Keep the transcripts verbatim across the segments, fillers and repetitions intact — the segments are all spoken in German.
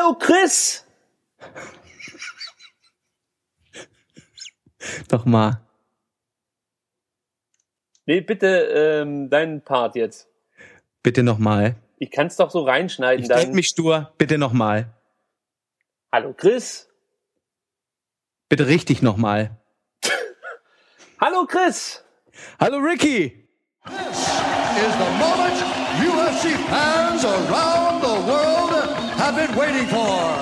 Hallo Chris! Doch mal. Nee, bitte ähm, deinen Part jetzt. Bitte nochmal. Ich kann es doch so reinschneiden. Ich dann. denk mich stur. Bitte nochmal. Hallo Chris! Bitte richtig nochmal. Hallo Chris! Hallo Ricky! This is the moment U F C fans around the world have been waiting for.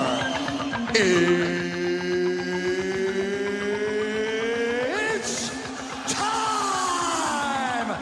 It's time!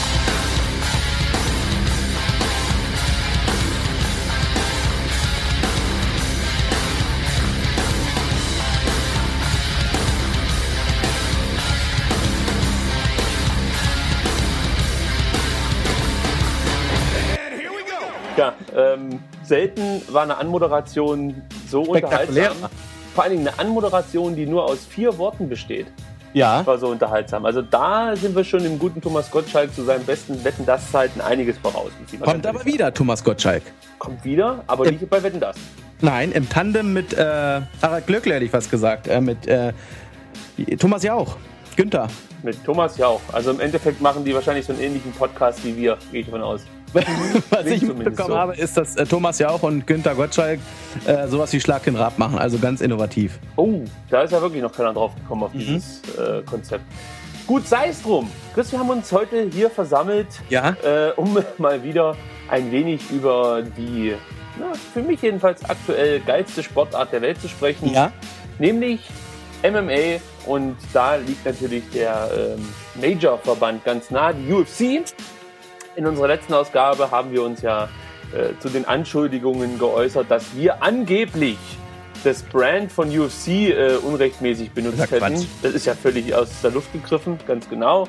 Ja, ähm, selten war eine Anmoderation so Spektakulär. unterhaltsam. Vor allen Dingen eine Anmoderation, die nur aus vier Worten besteht. Ja. War so unterhaltsam. Also da sind wir schon dem guten Thomas Gottschalk zu seinen besten Wetten-Das-Zeiten einiges voraus. Kommt aber wieder Thomas Gottschalk. Kommt wieder, aber Im nicht bei Wetten-Das. Nein, im Tandem mit äh, Harald Glöckler hätte ich fast gesagt. Äh, mit äh, Thomas Jauch. Günther. Mit Thomas Jauch. Also im Endeffekt machen die wahrscheinlich so einen ähnlichen Podcast wie wir, gehe ich davon aus. Was ich zumindest mitbekommen so. habe, ist, dass äh, Thomas Jauch und Günther Gottschalk äh, sowas wie Schlag den Rab machen. Also ganz innovativ. Oh, da ist ja wirklich noch keiner drauf gekommen auf dieses äh, Konzept. Gut, sei es drum. Chris, wir haben uns heute hier versammelt, Ja. äh, um mal wieder ein wenig über die, na, für mich jedenfalls aktuell geilste Sportart der Welt zu sprechen. Ja. Nämlich M M A. Und da liegt natürlich der ähm, Major-Verband ganz nah, die U F C. In unserer letzten Ausgabe haben wir uns ja äh, zu den Anschuldigungen geäußert, dass wir angeblich das Brand von U F C äh, unrechtmäßig benutzt Das ist ja hätten. Quatsch. Das ist ja völlig aus der Luft gegriffen, ganz genau.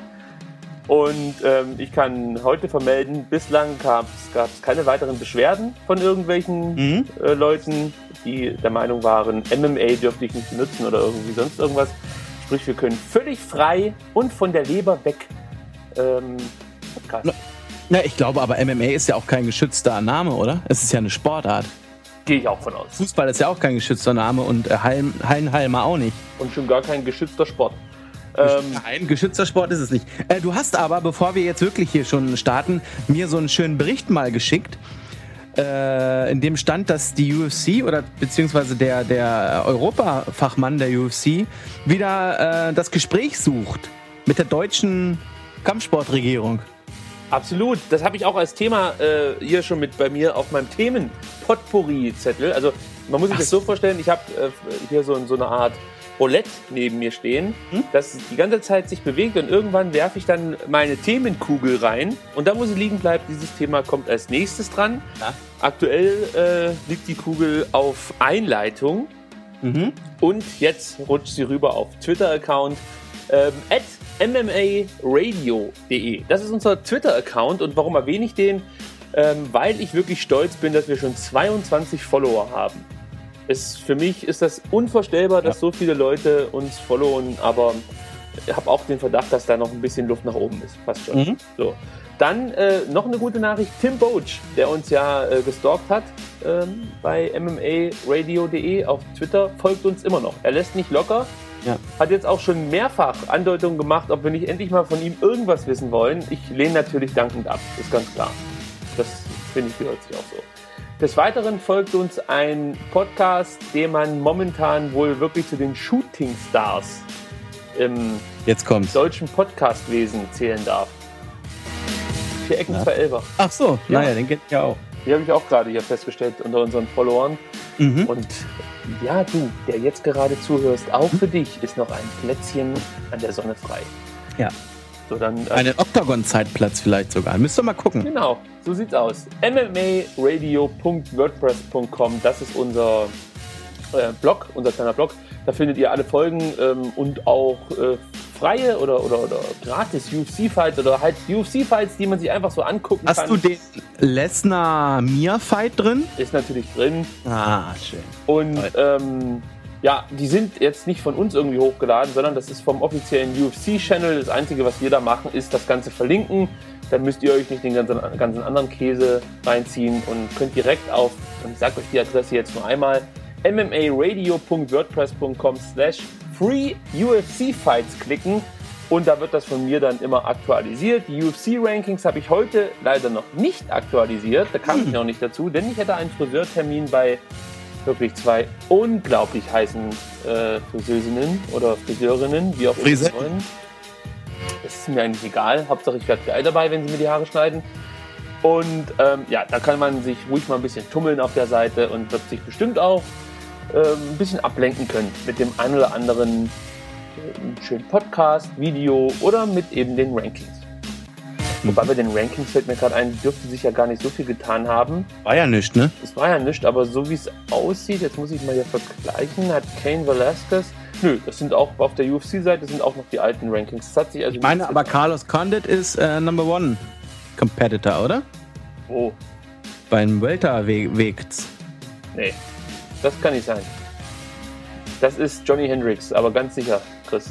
Und ähm, ich kann heute vermelden, bislang gab es keine weiteren Beschwerden von irgendwelchen Mhm. äh, Leuten, die der Meinung waren, M M A dürfte ich nicht benutzen oder irgendwie sonst irgendwas. Sprich, wir können völlig frei und von der Leber weg ähm, podcasten. Na, ich glaube aber, M M A ist ja auch kein geschützter Name, oder? Es ist ja eine Sportart. Gehe ich auch von aus. Fußball ist ja auch kein geschützter Name und äh, Hallen, Hallenhalmer auch nicht. Und schon gar kein geschützter Sport. Ähm, Nein, geschützter Sport ist es nicht. Äh, du hast aber, bevor wir jetzt wirklich hier schon starten, mir so einen schönen Bericht mal geschickt, äh, in dem stand, dass die U F C oder beziehungsweise der, der Europafachmann der U F C wieder äh, das Gespräch sucht mit der deutschen Kampfsportregierung. Absolut. Das habe ich auch als Thema äh, hier schon mit bei mir auf meinem Themen-Potpourri-Zettel. Also man muss sich Ach das so vorstellen, ich habe äh, hier so, so eine Art Roulette neben mir stehen, Hm? das die ganze Zeit sich bewegt und irgendwann werfe ich dann meine Themenkugel rein und da, wo sie liegen bleibt, dieses Thema kommt als nächstes dran. Ja. Aktuell äh, liegt die Kugel auf Einleitung Mhm. und jetzt rutscht sie rüber auf Twitter-Account ähm, at m m a radio punkt de. Das ist unser Twitter-Account und warum erwähne ich den? Ähm, weil ich wirklich stolz bin, dass wir schon zweiundzwanzig Follower haben. Es, für mich ist das unvorstellbar, dass Ja. so viele Leute uns followen, aber ich habe auch den Verdacht, dass da noch ein bisschen Luft nach oben ist. Fast schon. Mhm. So. Dann äh, noch eine gute Nachricht. Tim Boach, der uns ja äh, gestalkt hat ähm, bei m m a radio punkt de auf Twitter, folgt uns immer noch. Er lässt nicht locker. Ja. Hat jetzt auch schon mehrfach Andeutungen gemacht, ob wir nicht endlich mal von ihm irgendwas wissen wollen. Ich lehne natürlich dankend ab, ist ganz klar. Das finde ich gehört sich auch so. Des Weiteren folgt uns ein Podcast, den man momentan wohl wirklich zu den Shooting Stars im Jetzt kommt's. deutschen Podcastwesen zählen darf. Vier Ecken, Ja. zwei Elber. Ach so, Ja. naja, den kennt ich ja auch. Die habe ich auch gerade hier festgestellt unter unseren Followern. Mhm. Und ja, du, der jetzt gerade zuhörst, auch für dich ist noch ein Plätzchen an der Sonne frei. Ja. So, dann, äh, Einen Octagon-Zeitplatz vielleicht sogar. Müsst ihr mal gucken. genau, so sieht's aus. m m a radio punkt wordpress punkt com, das ist unser äh, Blog, unser kleiner Blog. Da findet ihr alle Folgen ähm, und auch äh, freie oder, oder, oder gratis U F C-Fights oder halt U F C-Fights, die man sich einfach so angucken Hast kann. du den Lesnar-Mia-Fight drin? Ist natürlich drin. Ah, schön. Und ähm, ja, die sind jetzt nicht von uns irgendwie hochgeladen, sondern das ist vom offiziellen U F C-Channel. Das Einzige, was wir da machen, ist das Ganze verlinken. dann müsst ihr euch nicht den ganzen, ganzen anderen Käse reinziehen und könnt direkt auf, und ich sage euch die Adresse jetzt nur einmal, m m a radio punkt wordpress punkt com slash free U F C fights klicken und da wird das von mir dann immer aktualisiert. Die U F C-Rankings habe ich heute leider noch nicht aktualisiert, da kam ich noch nicht dazu, denn ich hätte einen Friseurtermin bei wirklich zwei unglaublich heißen äh, Friseurinnen oder Friseurinnen, wie auch immer sie wollen. Das ist mir eigentlich egal, Hauptsache ich werde geil dabei, wenn sie mir die Haare schneiden. Und ähm, ja, da kann man sich ruhig mal ein bisschen tummeln auf der Seite und wird sich bestimmt auch ähm, ein bisschen ablenken können mit dem einen oder anderen äh, schönen Podcast, Video oder mit eben den Rankings. Mhm. Wobei bei den Rankings fällt mir gerade ein, dürfte sich ja gar nicht so viel getan haben. War ja nichts, ne? Es war ja nichts, aber so wie es aussieht, jetzt muss ich mal hier vergleichen, hat Cain Velasquez. Nö, das sind auch auf der U F C-Seite sind auch noch die alten Rankings. Das hat sich also ich meine, aber Carlos Condit ist äh, Number One Competitor, oder? Wo? Beim Welterweight. Nee, das kann nicht sein. Das ist Johnny Hendricks, aber ganz sicher, Chris.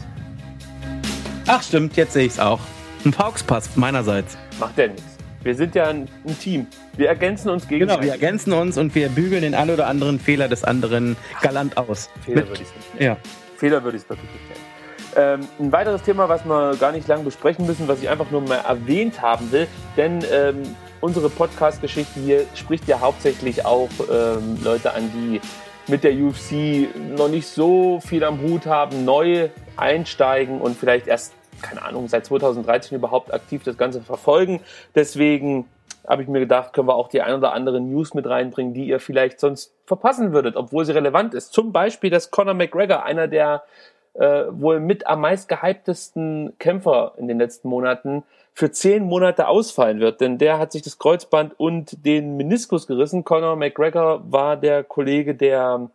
Ach stimmt, jetzt sehe ich es auch. Ein Fauxpass meinerseits. Macht ja nichts. Wir sind ja ein, ein Team. Wir ergänzen uns gegenseitig. Genau, wir ergänzen uns und wir bügeln den einen oder anderen Fehler des anderen galant aus. Fehler Mit, würde ich es nicht nennen. Ja. Fehler würde ich es wirklich nicht nennen. Ähm, ein weiteres Thema, was wir gar nicht lange besprechen müssen, was ich einfach nur mal erwähnt haben will, denn ähm, unsere Podcast-Geschichte hier spricht ja hauptsächlich auch ähm, Leute an, die mit der U F C noch nicht so viel am Hut haben, neu einsteigen und vielleicht erst, keine Ahnung, seit zweitausenddreizehn überhaupt aktiv das Ganze verfolgen. Deswegen habe ich mir gedacht, können wir auch die ein oder andere News mit reinbringen, die ihr vielleicht sonst verpassen würdet, obwohl sie relevant ist. Zum Beispiel, dass Conor McGregor, einer der äh, wohl mit am meist gehyptesten Kämpfer in den letzten Monaten, für zehn Monate ausfallen wird. Denn der hat sich das Kreuzband und den Meniskus gerissen. Conor McGregor war der Kollege, der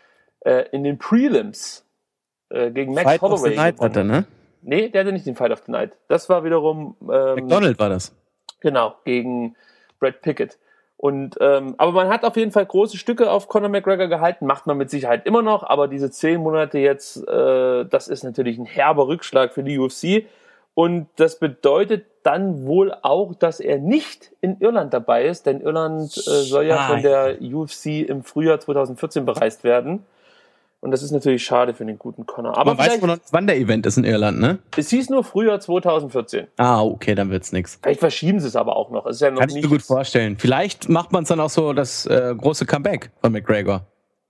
äh, in den Prelims äh, gegen Max Fight Holloway of the Night hatte, ne? Nee, der hatte nicht den Fight of the Night. Das war wiederum ähm, McDonald war das. Genau, gegen Brad Pickett. Und ähm, aber man hat auf jeden Fall große Stücke auf Conor McGregor gehalten, macht man mit Sicherheit immer noch, aber diese zehn Monate jetzt, äh, das ist natürlich ein herber Rückschlag für die U F C. Und das bedeutet dann wohl auch, dass er nicht in Irland dabei ist, denn Irland äh, soll ja von der U F C im Frühjahr zweitausendvierzehn bereist werden. Und das ist natürlich schade für den guten Conor. Aber man weiß noch nicht, wann der Event ist in Irland, ne? Es hieß nur Frühjahr zweitausendvierzehn. Ah, okay, dann wird's nix. Vielleicht verschieben sie es aber auch noch. Es ist ja noch Kann ich mir gut vorstellen. Vielleicht macht man es dann auch so, das äh, große Comeback von McGregor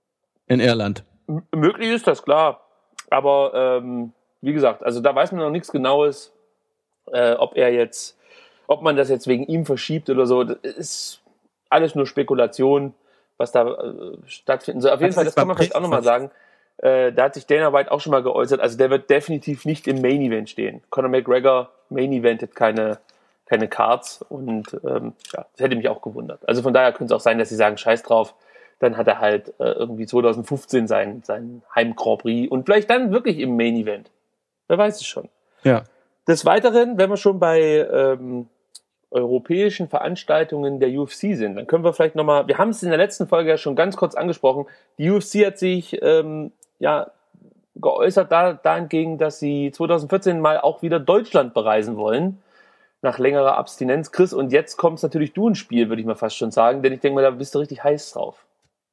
in Irland. M- möglich ist das, klar. Aber ähm, wie gesagt, also da weiß man noch nichts Genaues, äh, ob er jetzt, ob man das jetzt wegen ihm verschiebt oder so. Das ist alles nur Spekulation, was da äh, stattfinden soll. Auf jeden Fall, das kann man vielleicht auch nochmal sagen. Äh, da hat sich Dana White auch schon mal geäußert. Also der wird definitiv nicht im Main Event stehen. Conor McGregor Main Eventet keine keine Cards und ähm, ja, das hätte mich auch gewundert. Also von daher könnte es auch sein, dass sie sagen, scheiß drauf, dann hat er halt äh, irgendwie zweitausendfünfzehn sein, sein Heim-Grand Prix und vielleicht dann wirklich im Main Event. Wer weiß es schon. Ja. Des Weiteren, wenn wir schon bei ähm, europäischen Veranstaltungen der U F C sind, dann können wir vielleicht nochmal, wir haben es in der letzten Folge ja schon ganz kurz angesprochen, die U F C hat sich ähm, ja geäußert da, dahingegen, dass sie zweitausendvierzehn mal auch wieder Deutschland bereisen wollen, nach längerer Abstinenz. Chris, und jetzt kommst natürlich du ins Spiel, würde ich mal fast schon sagen, denn ich denke mal, da bist du richtig heiß drauf.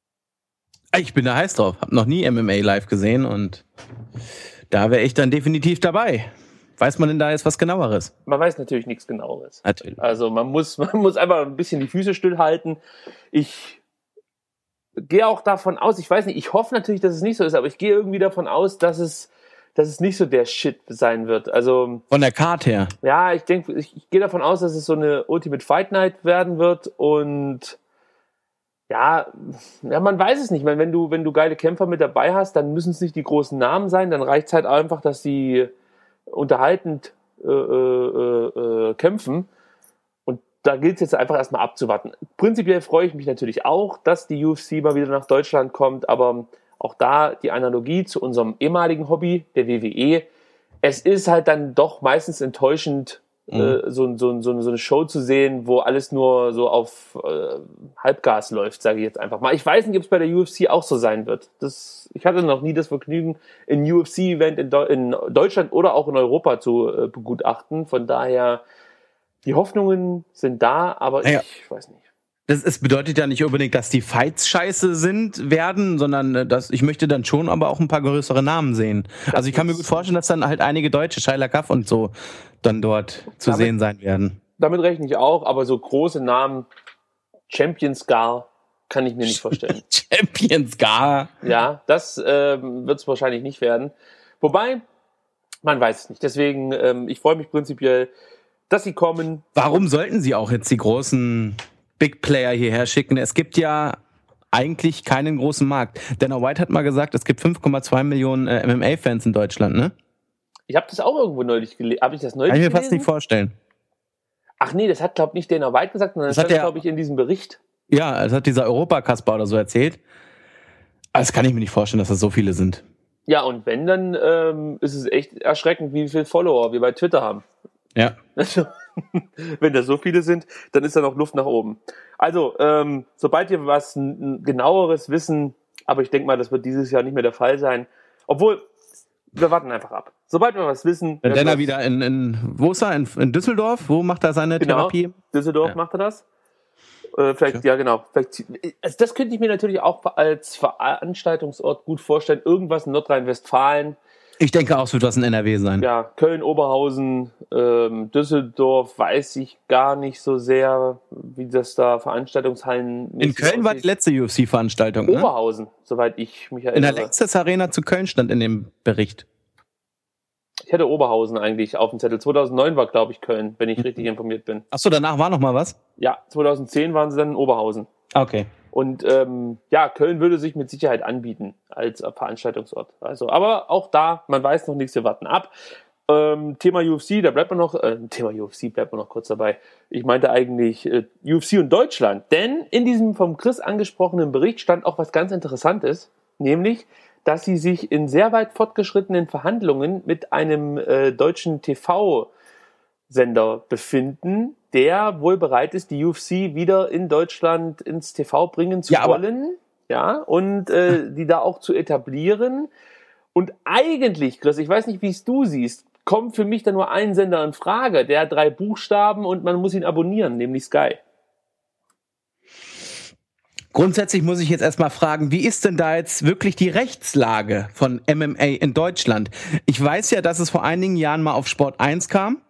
Ich bin da heiß drauf, hab noch nie M M A live gesehen und da wäre ich dann definitiv dabei. Weiß man denn da jetzt was Genaueres? Man weiß natürlich nichts Genaueres. Natürlich. Also man muss, man muss einfach ein bisschen die Füße stillhalten. Ich gehe auch davon aus, ich weiß nicht, ich hoffe natürlich, dass es nicht so ist, aber ich gehe irgendwie davon aus, dass es, dass es nicht so der Shit sein wird. Also von der Karte her. Ja, ich denke, ich, ich gehe davon aus, dass es so eine Ultimate Fight Night werden wird und ja, ja, man weiß es nicht. Ich meine, wenn du, wenn du geile Kämpfer mit dabei hast, dann müssen es nicht die großen Namen sein, dann reicht es halt einfach, dass sie unterhaltend äh, äh, äh, kämpfen. Und da gilt es jetzt einfach erstmal abzuwarten. Prinzipiell freue ich mich natürlich auch, dass die U F C mal wieder nach Deutschland kommt, aber auch da die Analogie zu unserem ehemaligen Hobby, der W W E. Es ist halt dann doch meistens enttäuschend, mhm. äh, so, so, so, so eine Show zu sehen, wo alles nur so auf äh, Halbgas läuft, sage ich jetzt einfach mal. Ich weiß nicht, ob es bei der U F C auch so sein wird. Das, ich hatte noch nie das Vergnügen, ein U F C-Event in, Do- in Deutschland oder auch in Europa zu äh, begutachten. Von daher die Hoffnungen sind da, aber Ja. ich weiß nicht. Das, es bedeutet ja nicht unbedingt, dass die Fights scheiße sind, werden, sondern äh, dass ich möchte dann schon aber auch ein paar größere Namen sehen. Das also ich kann mir ist- gut vorstellen, dass dann halt einige Deutsche, Shia LaBeouf und so, dann dort zu Damit- sehen sein werden. Damit rechne ich auch, aber so große Namen, Champions gar, kann ich mir nicht vorstellen. Champions gar. Ja, das ähm, wird es wahrscheinlich nicht werden. Wobei, man weiß es nicht. Deswegen, ähm, ich freue mich prinzipiell, dass sie kommen. Warum sollten sie auch jetzt die großen Big Player hierher schicken? Es gibt ja eigentlich keinen großen Markt. Dana White hat mal gesagt, es gibt fünf Komma zwei Millionen äh, M M A-Fans in Deutschland, ne? Ich habe das auch irgendwo neulich gelesen. Habe ich das neulich Kann ich mir gelesen? fast nicht vorstellen. Ach nee, das hat, glaube ich, nicht Dana White gesagt, sondern das, Das hat stand, der- glaube ich, in diesem Bericht. Ja, das hat dieser Europakasper oder so erzählt. Aber das kann ich mir nicht vorstellen, dass das so viele sind. Ja, und wenn, dann ähm, ist es echt erschreckend, wie viele Follower wir bei Twitter haben. Ja. Also, wenn da so viele sind, dann ist da noch Luft nach oben. Also, ähm, sobald wir was n- n- genaueres wissen, aber ich denke mal, das wird dieses Jahr nicht mehr der Fall sein. Obwohl, wir warten einfach ab. Sobald wir was wissen. Wenn werden Denner wir- wieder in, in, wo ist er? In, in Düsseldorf? Wo macht er seine Genau, Therapie? Düsseldorf Ja. macht er das. Äh, vielleicht, Okay. ja genau. Vielleicht, also das könnte ich mir natürlich auch als Veranstaltungsort gut vorstellen. Irgendwas in Nordrhein-Westfalen. Ich denke auch, es wird was in N R W sein. Ja, Köln, Oberhausen, ähm, Düsseldorf, weiß ich gar nicht so sehr, wie das da Veranstaltungshallen. In Köln war die letzte U F C-Veranstaltung, ne? Oberhausen, soweit ich mich In der erinnere. Lanxess Arena zu Köln stand in dem Bericht. Ich hätte Oberhausen eigentlich auf dem Zettel. zweitausendneun war, glaube ich, Köln, wenn Mhm. ich richtig informiert bin. Achso, danach war noch mal was? Ja, zweitausendzehn waren sie dann in Oberhausen. Okay. Und ähm, ja, Köln würde sich mit Sicherheit anbieten als äh, Veranstaltungsort. Also, aber auch da, man weiß noch nichts, wir warten ab. Ähm, Thema U F C, da bleibt man noch, äh, Thema U F C bleibt man noch kurz dabei. Ich meinte eigentlich äh, U F C und Deutschland, denn in diesem vom Chris angesprochenen Bericht stand auch was ganz Interessantes, nämlich, dass sie sich in sehr weit fortgeschrittenen Verhandlungen mit einem äh, deutschen T V-Sender befinden, der wohl bereit ist, die U F C wieder in Deutschland ins T V bringen zu Ja, aber- wollen, ja, und äh, die da auch zu etablieren. Und eigentlich, Chris, ich weiß nicht, wie es du siehst, kommt für mich da nur ein Sender in Frage, der hat drei Buchstaben und man muss ihn abonnieren, nämlich Sky. Grundsätzlich muss ich jetzt erstmal fragen, wie ist denn da jetzt wirklich die Rechtslage von M M A in Deutschland? Ich weiß ja, dass es vor einigen Jahren mal auf Sport eins kam.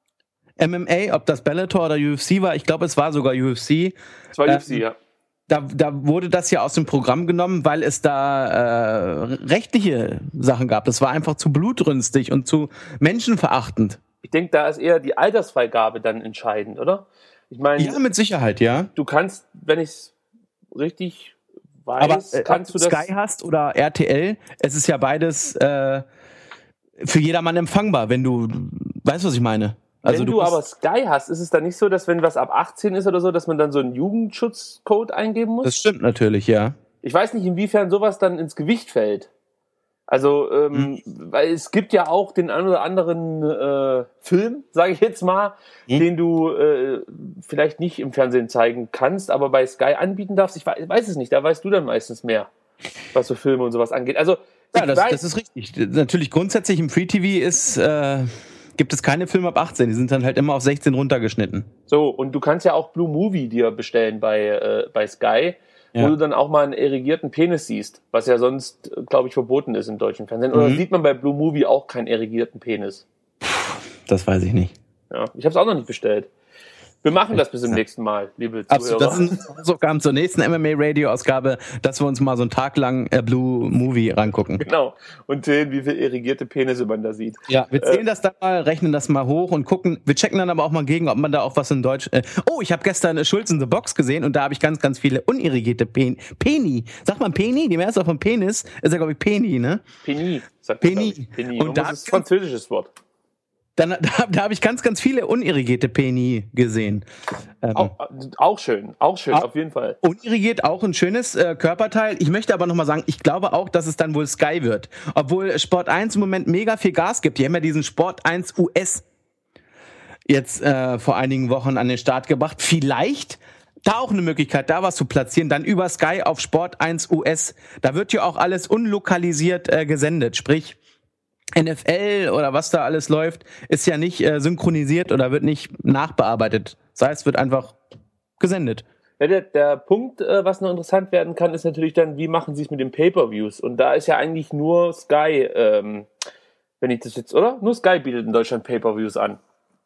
M M A, ob das Bellator oder U F C war, ich glaube, es war sogar U F C. Das war Ähm, U F C, ja. Da, da wurde das ja aus dem Programm genommen, weil es da äh, rechtliche Sachen gab. Das war einfach zu blutrünstig und zu menschenverachtend. Ich denke, da ist eher die Altersfreigabe dann entscheidend, oder? Ich meine, Ja, mit Sicherheit, ja. du kannst, wenn ich es richtig weiß, Aber äh, kannst ob du du das... Sky hast oder R T L, es ist ja beides äh, für jedermann empfangbar, wenn du, weißt du, was ich meine? Also wenn du, musst- aber Sky hast, ist es dann nicht so, dass wenn was ab achtzehn ist oder so, dass man dann so einen Jugendschutzcode eingeben muss? Das stimmt natürlich, ja. Ich weiß nicht, inwiefern sowas dann ins Gewicht fällt. Also, ähm, weil es gibt ja auch den ein oder anderen äh, Film, sage ich jetzt mal, Hm. den du äh, vielleicht nicht im Fernsehen zeigen kannst, aber bei Sky anbieten darfst. Ich weiß, weiß es nicht, da weißt du dann meistens mehr, was so Filme und sowas angeht. Also, Ja, ich das, weiß, das ist richtig. Natürlich grundsätzlich im Free T V ist, äh, gibt es keine Filme ab achtzehn, die sind dann halt immer auf sechzehn runtergeschnitten. so, und du kannst ja auch Blue Movie dir bestellen bei, äh, bei Sky, wo Ja. du dann auch mal einen erigierten Penis siehst, was ja sonst, glaube ich, verboten ist im deutschen Fernsehen. Oder Mhm. sieht man bei Blue Movie auch keinen erigierten Penis? Das weiß ich nicht. Ja, ich habe es auch noch nicht bestellt. Wir machen das bis zum nächsten Mal, liebe Absolut. Zuhörer. Das sind Hausaufgaben zur nächsten M M A-Radio-Ausgabe, dass wir uns mal so einen Tag lang äh, Blue Movie rangucken. Genau. Und sehen, wie viele erigierte Penisse man da sieht. Ja, wir zählen das dann mal, rechnen das mal hoch und gucken. Wir checken dann aber auch mal gegen, ob man da auch was in Deutsch. Äh, oh, ich habe gestern äh, Schulz in the Box gesehen und da habe ich ganz, ganz viele unirrigierte Pen Peni. Sagt man Peni? Die Mehrzahl von Penis ist ja, glaube ich, Peni, ne? Penny, sagt man, Penny. glaub ich. Penny. Und Man da- muss, das ist ein französisches Wort. Dann, da da habe ich ganz, ganz viele unirrigierte Peni gesehen. Ähm, Auch, auch schön, auch schön, Ah. auf jeden Fall. Unirrigiert auch ein schönes äh, Körperteil. Ich möchte aber nochmal sagen, ich glaube auch, dass es dann wohl Sky wird. Obwohl Sport eins im Moment mega viel Gas gibt. Die haben ja diesen Sport eins U S jetzt äh, vor einigen Wochen an den Start gebracht. Vielleicht da auch eine Möglichkeit, da was zu platzieren. Dann über Sky auf Sport eins U S. Da wird ja auch alles unlokalisiert äh, gesendet. Sprich, N F L oder was da alles läuft, ist ja nicht äh, synchronisiert oder wird nicht nachbearbeitet. Das heißt, wird einfach gesendet. Ja, der, der Punkt, äh, was noch interessant werden kann, ist natürlich dann, wie machen sie es mit den Pay-Per-Views? Und da ist ja eigentlich nur Sky, ähm, wenn ich das jetzt, oder? Nur Sky bietet in Deutschland Pay-Per-Views an.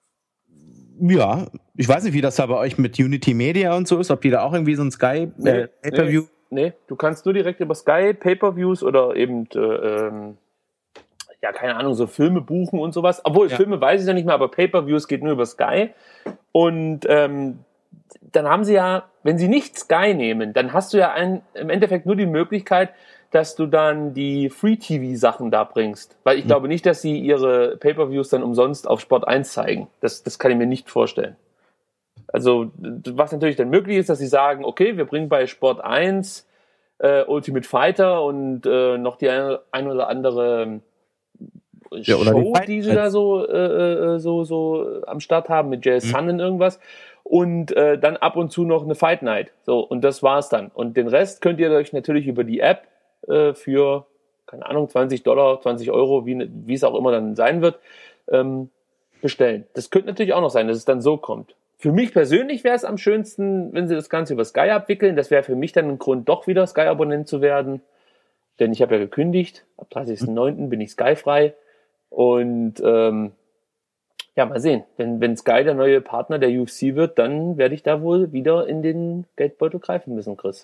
Ja, ich weiß nicht, wie das da bei euch mit Unity Media und so ist, ob die da auch irgendwie so ein Sky äh, Pay-Per-View... Nee, nee, du kannst nur direkt über Sky Pay-Per-Views oder eben, äh, ähm, ja, keine Ahnung, so Filme buchen und sowas. Obwohl, ja. Filme weiß ich noch nicht mehr, aber Pay-Per-Views geht nur über Sky. Und ähm, dann haben sie ja, wenn sie nicht Sky nehmen, dann hast du ja ein, im Endeffekt nur die Möglichkeit, dass du dann die Free-T V-Sachen da bringst. Weil ich mhm. glaube nicht, dass sie ihre Pay-Per-Views dann umsonst auf Sport eins zeigen. Das, das kann ich mir nicht vorstellen. Also, was natürlich dann möglich ist, dass sie sagen, okay, wir bringen bei Sport eins äh, Ultimate Fighter und äh, noch die eine, eine oder andere ja, Show, oder die, die sie da so, äh, so, so am Start haben mit Jay mhm. Sun und irgendwas. Und äh, dann ab und zu noch eine Fight Night. So, und das war's dann. Und den Rest könnt ihr euch natürlich über die App äh, für, keine Ahnung, zwanzig Dollar, zwanzig Euro, wie, wie es auch immer dann sein wird, ähm, bestellen. Das könnte natürlich auch noch sein, dass es dann so kommt. Für mich persönlich wäre es am schönsten, wenn sie das Ganze über Sky abwickeln. Das wäre für mich dann ein Grund, doch wieder Sky-Abonnent zu werden. Denn ich habe ja gekündigt. Ab dreißigsten neunten bin ich Sky-frei. Und ähm, ja, mal sehen. Wenn, wenn Sky der neue Partner der U F C wird, dann werde ich da wohl wieder in den Geldbeutel greifen müssen, Chris.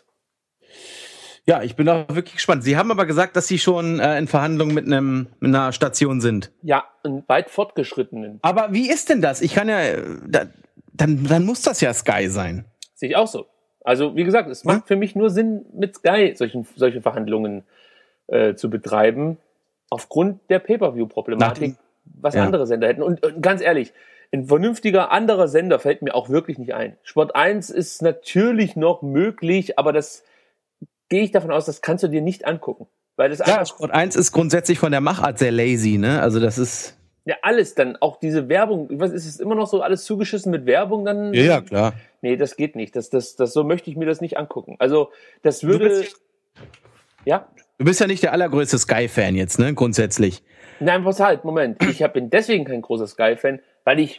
Ja, ich bin auch wirklich gespannt. Sie haben aber gesagt, dass Sie schon äh, in Verhandlungen mit, einem, mit einer Station sind. Ja, in weit fortgeschrittenen. Aber wie ist denn das? Ich kann ja... Da, Dann, dann muss das ja Sky sein. Sehe ich auch so. Also, wie gesagt, es macht hm? für mich nur Sinn, mit Sky solchen, solche Verhandlungen äh, zu betreiben, aufgrund der Pay-Per-View-Problematik, was ja. andere Sender hätten. Und, und ganz ehrlich, ein vernünftiger anderer Sender fällt mir auch wirklich nicht ein. Sport eins ist natürlich noch möglich, aber das gehe ich davon aus, das kannst du dir nicht angucken. Weil das ja, Sport eins ist grundsätzlich von der Machart sehr lazy, ne? Also das ist... Ja, alles dann, auch diese Werbung, was ist es immer noch so alles zugeschissen mit Werbung dann? Ja, ja, klar. Nee, das geht nicht. Das, das, das, so möchte ich mir das nicht angucken. Also, das würde, du bist, ja? Du bist ja nicht der allergrößte Sky-Fan jetzt, ne, grundsätzlich. Nein, was halt, Moment. Ich hab, bin deswegen kein großer Sky-Fan, weil ich,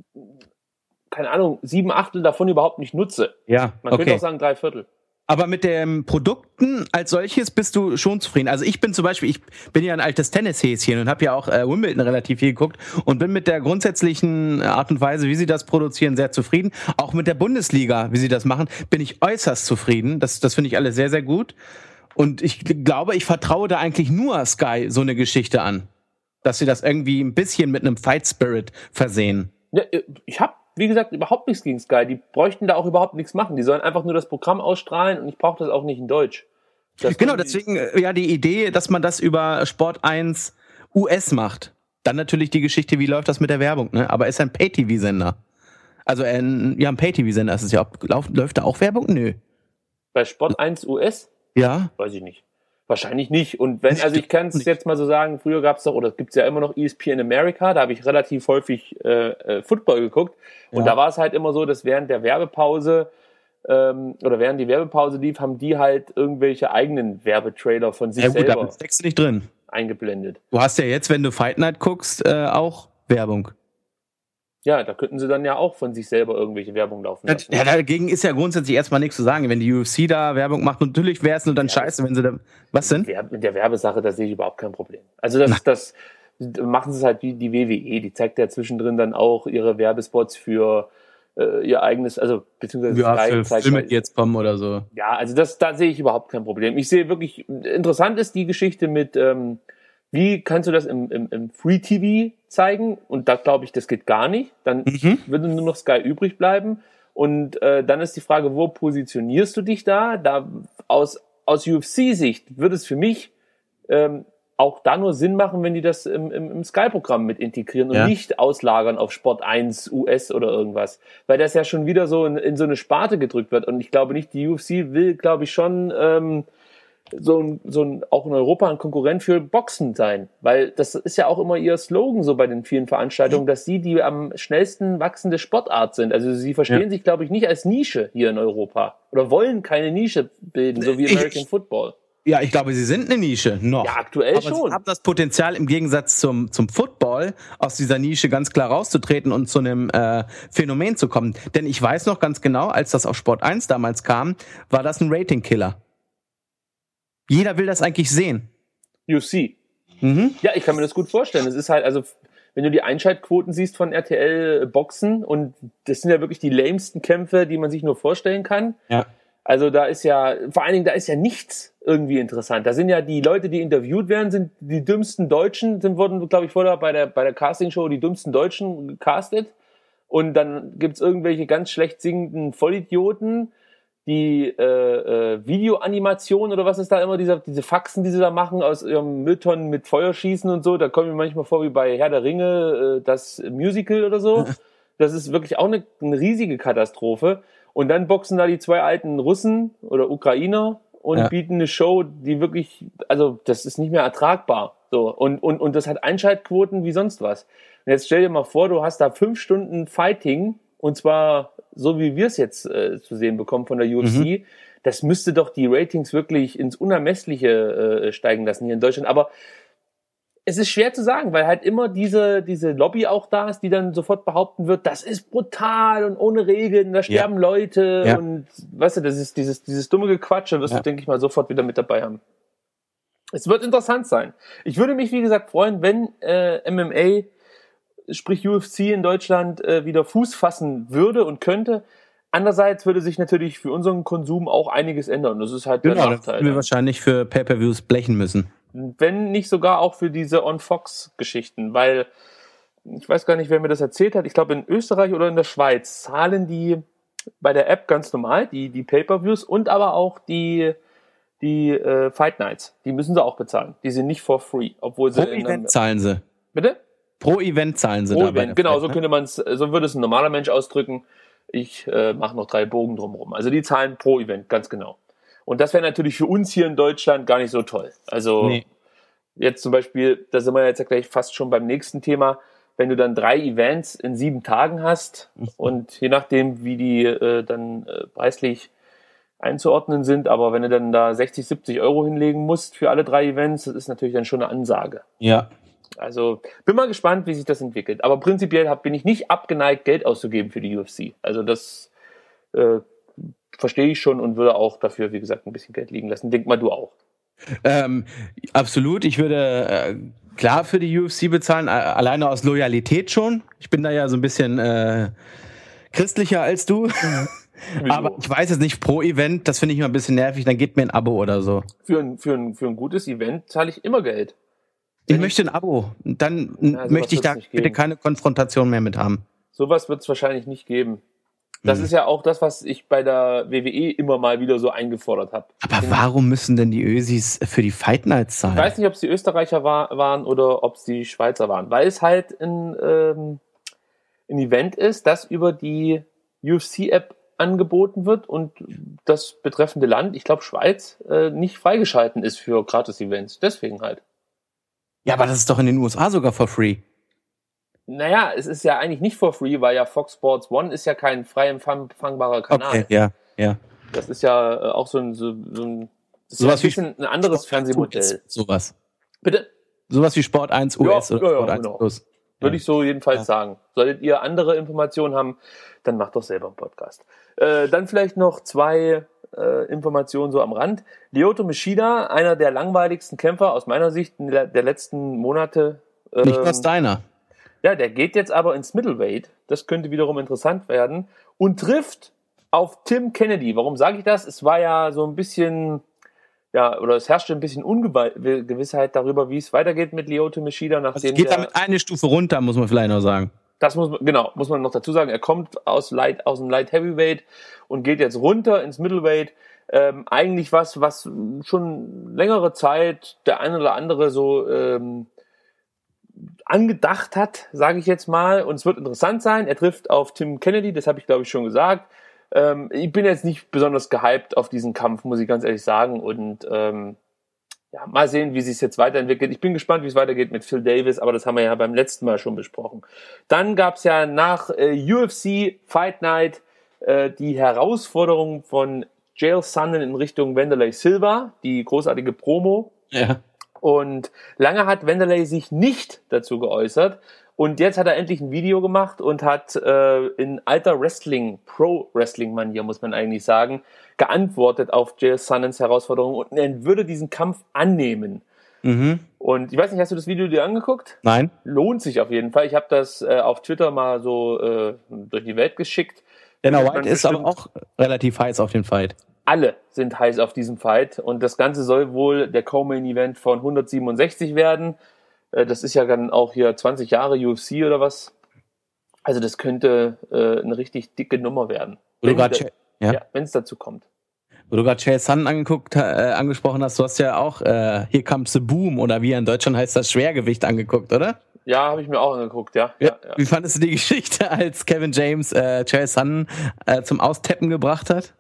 keine Ahnung, sieben Achtel davon überhaupt nicht nutze. Ja, Man okay. könnte auch sagen drei Viertel. Aber mit den Produkten als solches bist du schon zufrieden. Also ich bin zum Beispiel, ich bin ja ein altes Tennishäschen und habe ja auch äh, Wimbledon relativ viel geguckt und bin mit der grundsätzlichen Art und Weise, wie sie das produzieren, sehr zufrieden. Auch mit der Bundesliga, wie sie das machen, bin ich äußerst zufrieden. Das, das finde ich alles sehr, sehr gut. Und ich glaube, ich vertraue da eigentlich nur Sky so eine Geschichte an. Dass sie das irgendwie ein bisschen mit einem Fight Spirit versehen. Ja, ich habe wie gesagt, überhaupt nichts gegen Sky. Die bräuchten da auch überhaupt nichts machen. Die sollen einfach nur das Programm ausstrahlen und ich brauche das auch nicht in Deutsch. Das genau, deswegen ja die Idee, dass man das über Sport eins U S macht. Dann natürlich die Geschichte, wie läuft das mit der Werbung, ne? Aber ist ein Pay-T V-Sender. Also ein, ja, ein Pay-T V-Sender ist es ja. Läuft, läuft da auch Werbung? Nö. Bei Sport eins U S? Ja. Weiß ich nicht. Wahrscheinlich nicht. Und wenn, also ich kann es jetzt mal so sagen, früher gab es doch, oder gibt es ja immer noch E S P N America, da habe ich relativ häufig äh, äh, Football geguckt. Und ja. da war es halt immer so, dass während der Werbepause ähm, oder während die Werbepause lief, haben die halt irgendwelche eigenen Werbetrailer von sich ja, gut, selber da steckst du nicht drin. Eingeblendet. Du hast ja jetzt, wenn du Fight Night guckst, äh, auch Werbung. Ja, da könnten sie dann ja auch von sich selber irgendwelche Werbung laufen lassen. Ja, dagegen ist ja grundsätzlich erstmal nichts zu sagen. Wenn die U F C da Werbung macht, natürlich wäre es nur dann ja, scheiße, wenn sie da... Was denn? Mit der Werbesache, da sehe ich überhaupt kein Problem. Also das, das machen sie es halt wie die W W E. Die zeigt ja zwischendrin dann auch ihre Werbespots für äh, ihr eigenes, also beziehungsweise... Ja, für Filme, die jetzt kommen oder so. Ja, also das, da sehe ich überhaupt kein Problem. Ich sehe wirklich... Interessant ist die Geschichte mit... Ähm, wie kannst du das im, im, im Free-T V zeigen? Und da glaube ich, das geht gar nicht. Dann mhm. würde nur noch Sky übrig bleiben. Und äh, dann ist die Frage, wo positionierst du dich da? Da aus, aus U F C-Sicht würde es für mich ähm, auch da nur Sinn machen, wenn die das im, im, im Sky-Programm mit integrieren und ja. nicht auslagern auf Sport eins U S oder irgendwas. Weil das ja schon wieder so in, in so eine Sparte gedrückt wird. Und ich glaube nicht, die U F C will, glaube ich, schon... Ähm, so ein, so ein, auch in Europa ein Konkurrent für Boxen sein. Weil das ist ja auch immer ihr Slogan so bei den vielen Veranstaltungen, dass sie die am schnellsten wachsende Sportart sind. Also sie verstehen ja. sich, glaube ich, nicht als Nische hier in Europa. Oder wollen keine Nische bilden, so wie American ich, Football. Ja, ich glaube, sie sind eine Nische, noch. Ja, aktuell Aber schon. sie haben das Potenzial, im Gegensatz zum, zum Football, aus dieser Nische ganz klar rauszutreten und zu einem äh, Phänomen zu kommen. Denn ich weiß noch ganz genau, als das auf Sport eins damals kam, war das ein Rating-Killer. Jeder will das eigentlich sehen. U F C. Mhm. Ja, ich kann mir das gut vorstellen. Es ist halt, also, wenn du die Einschaltquoten siehst von R T L Boxen, und das sind ja wirklich die lamesten Kämpfe, die man sich nur vorstellen kann. Ja. Also da ist ja, vor allen Dingen, da ist ja nichts irgendwie interessant. Da sind ja die Leute, die interviewt werden, sind die dümmsten Deutschen, sind wurden, glaube ich, vorher bei der, bei der Castingshow die dümmsten Deutschen gecastet. Und dann gibt's irgendwelche ganz schlecht singenden Vollidioten, die äh, äh, Videoanimation oder was ist da immer, diese, diese Faxen, die sie da machen, aus ihrem Mülltonnen mit Feuer schießen und so. Da kommen mir manchmal vor wie bei Herr der Ringe, äh, das Musical oder so. Das ist wirklich auch eine, eine riesige Katastrophe. Und dann boxen da die zwei alten Russen oder Ukrainer und ja. bieten eine Show, die wirklich, also das ist nicht mehr ertragbar. So, und, und, und das hat Einschaltquoten wie sonst was. Und jetzt stell dir mal vor, du hast da fünf Stunden Fighting, und zwar so wie wir es jetzt äh, zu sehen bekommen von der U F C. Mhm. Das müsste doch die Ratings wirklich ins Unermessliche äh, steigen lassen hier in Deutschland. Aber es ist schwer zu sagen, weil halt immer diese, diese Lobby auch da ist, die dann sofort behaupten wird, das ist brutal und ohne Regeln, da sterben ja. Leute ja. und weißt du, das ist dieses, dieses dumme Gequatsche, wirst ja. du, denke ich mal, sofort wieder mit dabei haben. Es wird interessant sein. Ich würde mich, wie gesagt, freuen, wenn äh, M M A, sprich U F C in Deutschland, äh, wieder Fuß fassen würde und könnte. Andererseits würde sich natürlich für unseren Konsum auch einiges ändern. Das ist halt genau, der Nachteil. Genau, wir wahrscheinlich für Pay-Per-Views blechen müssen. Wenn nicht sogar auch für diese On-Fox-Geschichten, weil ich weiß gar nicht, wer mir das erzählt hat. Ich glaube, in Österreich oder in der Schweiz zahlen die bei der App ganz normal, die, die Pay-Per-Views und aber auch die, die äh, Fight Nights. Die müssen sie auch bezahlen. Die sind nicht for free. Obwohl sie Pro Event einem, zahlen sie. Bitte? Pro Event zahlen sie Pro da. Event, genau, so könnte man es, so würde es ein normaler Mensch ausdrücken. Ich äh, mache noch drei Bogen drumherum. Also die zahlen pro Event, ganz genau. Und das wäre natürlich für uns hier in Deutschland gar nicht so toll. Also nee. Jetzt zum Beispiel, da sind wir jetzt ja gleich fast schon beim nächsten Thema, wenn du dann drei Events in sieben Tagen hast und je nachdem, wie die äh, dann äh, preislich einzuordnen sind, aber wenn du dann da sechzig, siebzig Euro hinlegen musst für alle drei Events, das ist natürlich dann schon eine Ansage. Ja. Also bin mal gespannt, wie sich das entwickelt. Aber prinzipiell hab, bin ich nicht abgeneigt, Geld auszugeben für die U F C. Also das äh, verstehe ich schon und würde auch dafür, wie gesagt, ein bisschen Geld liegen lassen. Denk mal du auch. Ähm, absolut. Ich würde äh, klar für die U F C bezahlen, alleine aus Loyalität schon. Ich bin da ja so ein bisschen äh, christlicher als du. Aber ich weiß jetzt nicht, pro Event, das finde ich immer ein bisschen nervig, dann gebt mir ein Abo oder so. Für ein, für ein, für ein gutes Event zahle ich immer Geld. Ich möchte ein Abo. Dann ja, möchte ich da bitte keine Konfrontation mehr mit haben. Sowas wird es wahrscheinlich nicht geben. Das mhm. ist ja auch das, was ich bei der W W E immer mal wieder so eingefordert habe. Aber Deswegen, warum müssen denn die Ösis für die Fight Nights zahlen? Ich weiß nicht, ob es die Österreicher war, waren oder ob es die Schweizer waren. Weil es halt ein, ähm, ein Event ist, das über die U F C-App angeboten wird und das betreffende Land, ich glaube Schweiz, äh, nicht freigeschalten ist für Gratis-Events. Deswegen halt. Ja, aber das ist doch in den U S A sogar for free. Naja, es ist ja eigentlich nicht for free, weil ja Fox Sports One ist ja kein frei empfangbarer Kanal. Okay, ja, ja. Das ist ja äh, auch so ein, so, so ein, das ist ja ein bisschen ein anderes Fernsehmodell. Sowas. Bitte? Sowas wie Sport eins U S ja, oder ja, Sport ja, eins genau. Plus. Würde ja. ich so jedenfalls ja. sagen. Solltet ihr andere Informationen haben, dann macht doch selber einen Podcast. Äh, dann vielleicht noch zwei äh, Informationen so am Rand. Lyoto Machida, einer der langweiligsten Kämpfer aus meiner Sicht der letzten Monate. Ähm, Nicht nur aus deiner. Ja, der geht jetzt aber ins Middleweight. Das könnte wiederum interessant werden. Und trifft auf Tim Kennedy. Warum sage ich das? Es war ja so ein bisschen, ja, oder es herrschte ein bisschen Ungewissheit darüber, wie es weitergeht mit Lyoto Machida. Nachdem also es geht der, damit eine Stufe runter, muss man vielleicht noch sagen. Das muss man, genau, muss man noch dazu sagen. Er kommt aus Light, aus dem Light Heavyweight und geht jetzt runter ins Middleweight. Ähm, eigentlich was, was schon längere Zeit der eine oder andere so ähm, angedacht hat, sage ich jetzt mal. Und es wird interessant sein. Er trifft auf Tim Kennedy, das habe ich, glaube ich, schon gesagt. Ähm, ich bin jetzt nicht besonders gehypt auf diesen Kampf, muss ich ganz ehrlich sagen. Und ähm, ja, mal sehen, wie sich jetzt weiterentwickelt. Ich bin gespannt, wie es weitergeht mit Phil Davis, aber das haben wir ja beim letzten Mal schon besprochen. Dann gab es ja nach äh, U F C Fight Night äh, die Herausforderung von Chael Sonnen in Richtung Wanderlei Silva, die großartige Promo. Ja. Und lange hat Wanderlei sich nicht dazu geäußert. Und jetzt hat er endlich ein Video gemacht und hat äh, in alter Wrestling, Pro-Wrestling-Manier, muss man eigentlich sagen, geantwortet auf Chael Sonnens Herausforderung und er würde diesen Kampf annehmen. Mhm. Und ich weiß nicht, hast du das Video dir angeguckt? Nein. Lohnt sich auf jeden Fall. Ich habe das äh, auf Twitter mal so äh, durch die Welt geschickt. Dana White ist aber auch relativ heiß auf den Fight. Alle sind heiß auf diesen Fight und das Ganze soll wohl der Co-Main-Event von hundertsiebenundsechzig werden. Das ist ja dann auch hier zwanzig Jahre U F C oder was. Also das könnte äh, eine richtig dicke Nummer werden. Wo Wenn du es ja. ja, dazu kommt. Wo du gerade Chael Sonnen angeguckt, äh, angesprochen hast, du hast ja auch äh, Here Comes the Boom oder wie er in Deutschland heißt, das Schwergewicht angeguckt, oder? Ja, habe ich mir auch angeguckt, ja. ja, ja, ja. Wie fandest du die Geschichte, als Kevin James äh, Chael Sonnen äh, zum Austeppen gebracht hat?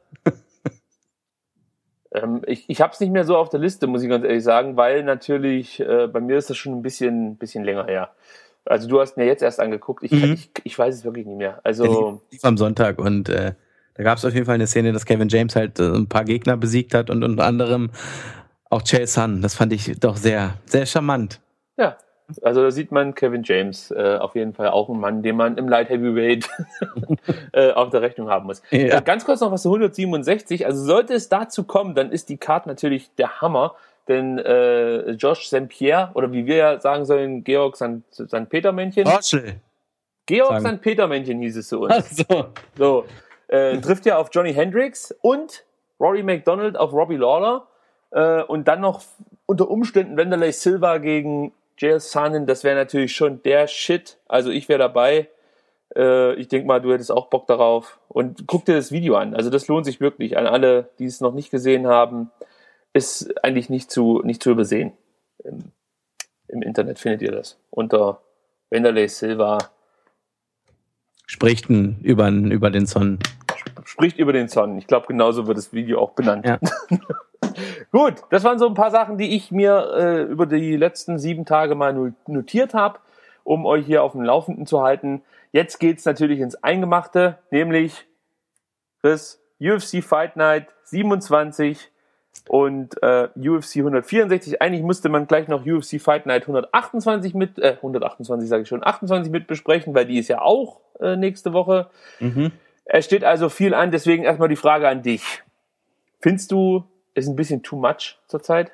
ähm, ich ich habe es nicht mehr so auf der Liste, muss ich ganz ehrlich sagen, weil natürlich, äh, bei mir ist das schon ein bisschen, bisschen länger her. Also du hast mir jetzt erst angeguckt, ich, mhm. ich, ich weiß es wirklich nicht mehr. Also ja, lief, lief am Sonntag und äh, da gab es auf jeden Fall eine Szene, dass Kevin James halt äh, ein paar Gegner besiegt hat und unter anderem auch Chael Sonnen. Das fand ich doch sehr, sehr charmant. Ja, also da sieht man Kevin James äh, auf jeden Fall auch ein Mann, den man im Light Heavyweight äh, auf der Rechnung haben muss. Ja. Äh, ganz kurz noch was zu hundertsiebenundsechzig. Also sollte es dazu kommen, dann ist die Card natürlich der Hammer. Denn äh, Josh Sankt Pierre, oder wie wir ja sagen sollen, Georg Sankt Petermännchen. Orschel. Georg Sankt Petermännchen hieß es zu uns. Ach so. So, äh, trifft ja auf Johnny Hendricks und Rory McDonald auf Robbie Lawler. Äh, und dann noch unter Umständen Wanderlei Silva gegen Chael Sonnen. Das wäre natürlich schon der Shit. Also ich wäre dabei. Äh, ich denke mal, du hättest auch Bock darauf. Und guck dir das Video an. Also das lohnt sich wirklich. An alle, die es noch nicht gesehen haben. Ist eigentlich nicht zu, nicht zu übersehen. Im, Im Internet findet ihr das. Unter Wanderlei Silva. Spricht über, über den Sonnen. Spricht über den Sonnen. Ich glaube, genauso wird das Video auch benannt. Ja. Gut, das waren so ein paar Sachen, die ich mir äh, über die letzten sieben Tage mal notiert habe, um euch hier auf dem Laufenden zu halten. Jetzt geht's natürlich ins Eingemachte, nämlich das U F C Fight Night siebenundzwanzig und äh, U F C hundertvierundsechzig. Eigentlich musste man gleich noch U F C Fight Night hundertachtundzwanzig mit, äh, hundertachtundzwanzig sage ich schon, achtundzwanzig mit besprechen, weil die ist ja auch äh, nächste Woche. Mhm. Es steht also viel an, deswegen erstmal die Frage an dich. Findest du, ist ein bisschen too much zurzeit?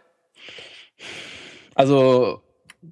Also,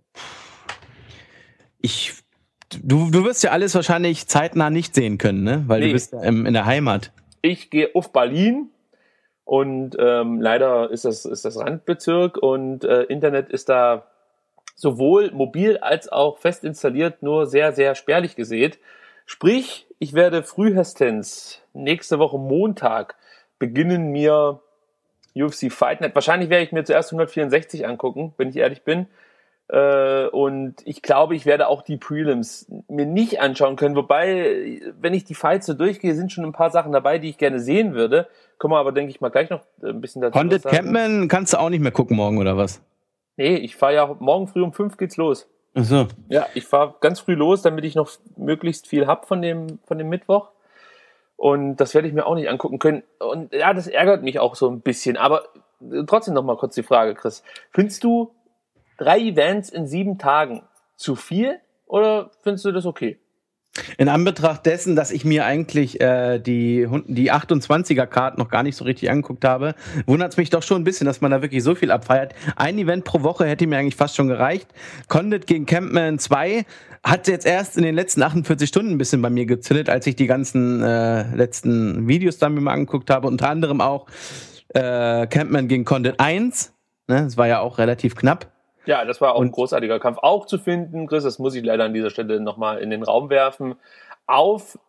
ich, du, du wirst ja alles wahrscheinlich zeitnah nicht sehen können, ne? Weil nee. Du bist ja im, in der Heimat. Ich gehe auf Berlin. Und ähm, leider ist das, ist das Randbezirk und äh, Internet ist da sowohl mobil als auch fest installiert nur sehr, sehr spärlich gesät. Sprich, ich werde frühestens nächste Woche Montag beginnen, mir U F C Fight Night. Wahrscheinlich werde ich mir zuerst hundertvierundsechzig angucken, wenn ich ehrlich bin. Äh, und ich glaube, ich werde auch die Prelims mir nicht anschauen können. Wobei, wenn ich die Fights so durchgehe, sind schon ein paar Sachen dabei, die ich gerne sehen würde. Können wir aber, denke ich mal, gleich noch ein bisschen dazu Condit Campman kannst du auch nicht mehr gucken morgen, oder was? Nee, ich fahre ja morgen früh um fünf geht's los. Ach so. Ja, ich fahre ganz früh los, damit ich noch möglichst viel hab von dem, von dem Mittwoch. Und das werde ich mir auch nicht angucken können. Und ja, das ärgert mich auch so ein bisschen. Aber trotzdem noch mal kurz die Frage, Chris. Findest du drei Events in sieben Tagen zu viel oder findest du das okay? In Anbetracht dessen, dass ich mir eigentlich äh, die, die achtundzwanziger-Card noch gar nicht so richtig angeguckt habe, wundert es mich doch schon ein bisschen, dass man da wirklich so viel abfeiert. Ein Event pro Woche hätte mir eigentlich fast schon gereicht. Condit gegen Campman zwei hat jetzt erst in den letzten achtundvierzig Stunden ein bisschen bei mir gezündet, als ich die ganzen äh, letzten Videos dann mir mal angeguckt habe. Unter anderem auch äh, Campman gegen Condit eins. Ne, das war ja auch relativ knapp. Ja, das war auch und ein großartiger Kampf. Auch zu finden, Chris, das muss ich leider an dieser Stelle nochmal in den Raum werfen, auf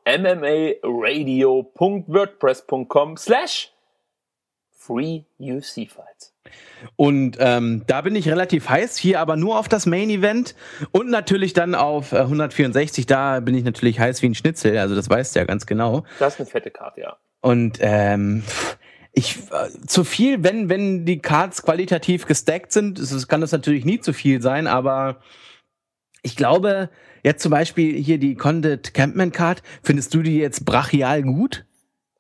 mmaradio.wordpress.com slash free U F C Fights. Und ähm, da bin ich relativ heiß, hier aber nur auf das Main Event und natürlich dann auf äh, hundertvierundsechzig, da bin ich natürlich heiß wie ein Schnitzel, also das weißt du ja ganz genau. Das ist eine fette Karte, ja. Und ähm... Ich, äh, zu viel, wenn, wenn die Cards qualitativ gestackt sind, es, kann das natürlich nie zu viel sein, aber ich glaube, jetzt zum Beispiel hier die Condit Campman Card, findest du die jetzt brachial gut?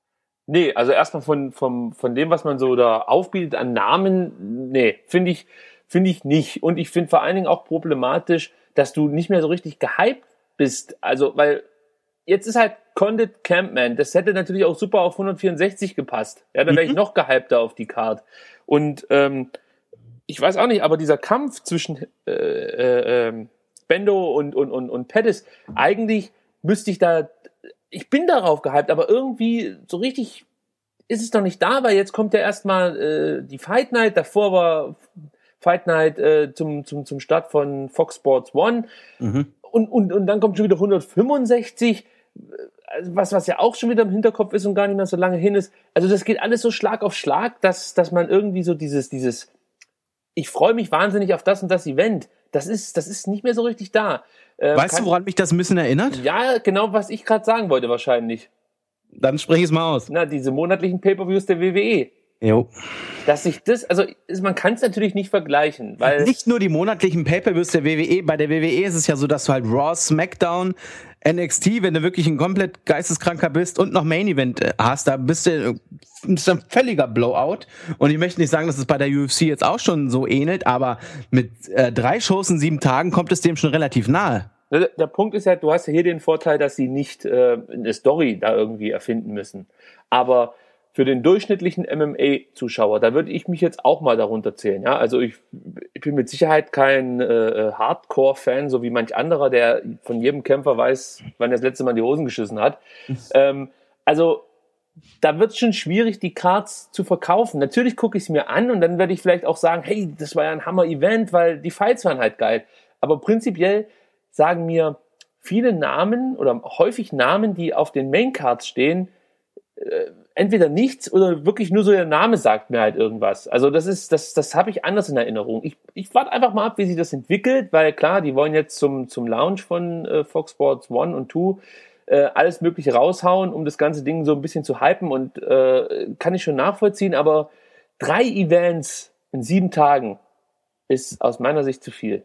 Nee, also erstmal von, von, von dem, was man so da aufbietet an Namen, nee, finde ich, finde ich nicht. Und ich finde vor allen Dingen auch problematisch, dass du nicht mehr so richtig gehypt bist. Also, weil jetzt ist halt Condit Campman, das hätte natürlich auch super auf hundertvierundsechzig gepasst. Ja, dann wäre ich noch gehypter auf die Card. Und ähm, ich weiß auch nicht, aber dieser Kampf zwischen äh, äh, äh, Bendo und, und, und, und Pettis, eigentlich müsste ich da, ich bin darauf gehypt, aber irgendwie so richtig ist es noch nicht da, weil jetzt kommt ja erstmal äh, die Fight Night, davor war Fight Night äh, zum, zum, zum Start von Fox Sports One Mhm. und, und, und dann kommt schon wieder hundertfünfundsechzig, also was, was ja auch schon wieder im Hinterkopf ist und gar nicht mehr so lange hin ist. Also das geht alles so Schlag auf Schlag, dass, dass man irgendwie so dieses, dieses, ich freue mich wahnsinnig auf das und das Event, das ist, das ist nicht mehr so richtig da. Äh, Weißt kann, du, woran mich das ein bisschen erinnert? Ja, genau, was ich gerade sagen wollte wahrscheinlich. Dann sprich es mal aus. Na, diese monatlichen Pay-Per-Views der W W E. Jo. Dass sich das, also ist, man kann es natürlich nicht vergleichen, weil Nicht nur die monatlichen Pay-Per-Views der W W E, bei der W W E ist es ja so, dass du halt Raw, SmackDown, N X T, wenn du wirklich ein komplett geisteskranker bist und noch Main Event äh, hast, da bist du äh, das ist ein völliger Blowout. Und ich möchte nicht sagen, dass es bei der U F C jetzt auch schon so ähnelt, aber mit äh, drei Shows in sieben Tagen kommt es dem schon relativ nahe. der, der Punkt ist ja, du hast ja hier den Vorteil, dass sie nicht äh, eine Story da irgendwie erfinden müssen. Aber für den durchschnittlichen M M A-Zuschauer, da würde ich mich jetzt auch mal darunter zählen. Ja, also ich, ich bin mit Sicherheit kein äh, Hardcore-Fan, so wie manch anderer, der von jedem Kämpfer weiß, wann er das letzte Mal in die Hosen geschissen hat. ähm, also da wird es schon schwierig, die Cards zu verkaufen. Natürlich gucke ich es mir an und dann werde ich vielleicht auch sagen, hey, das war ja ein Hammer-Event, weil die Fights waren halt geil. Aber prinzipiell sagen mir viele Namen oder häufig Namen, die auf den Main-Cards stehen, äh, entweder nichts oder wirklich nur so der Name sagt mir halt irgendwas. Also das ist, das, das habe ich anders in Erinnerung. Ich, ich warte einfach mal ab, wie sich das entwickelt, weil klar, die wollen jetzt zum, zum Launch von äh, Fox Sports One und Two äh, alles Mögliche raushauen, um das ganze Ding so ein bisschen zu hypen und äh, kann ich schon nachvollziehen, aber drei Events in sieben Tagen ist aus meiner Sicht zu viel.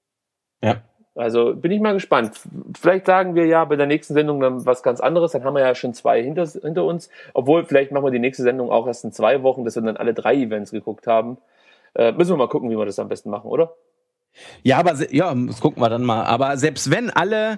Ja. Also bin ich mal gespannt. Vielleicht sagen wir ja bei der nächsten Sendung dann was ganz anderes. Dann haben wir ja schon zwei hinter, hinter uns. Obwohl, vielleicht machen wir die nächste Sendung auch erst in zwei Wochen, dass wir dann alle drei Events geguckt haben. Äh, müssen wir mal gucken, wie wir das am besten machen, oder? Ja, aber se- ja, das gucken wir dann mal. Aber selbst wenn alle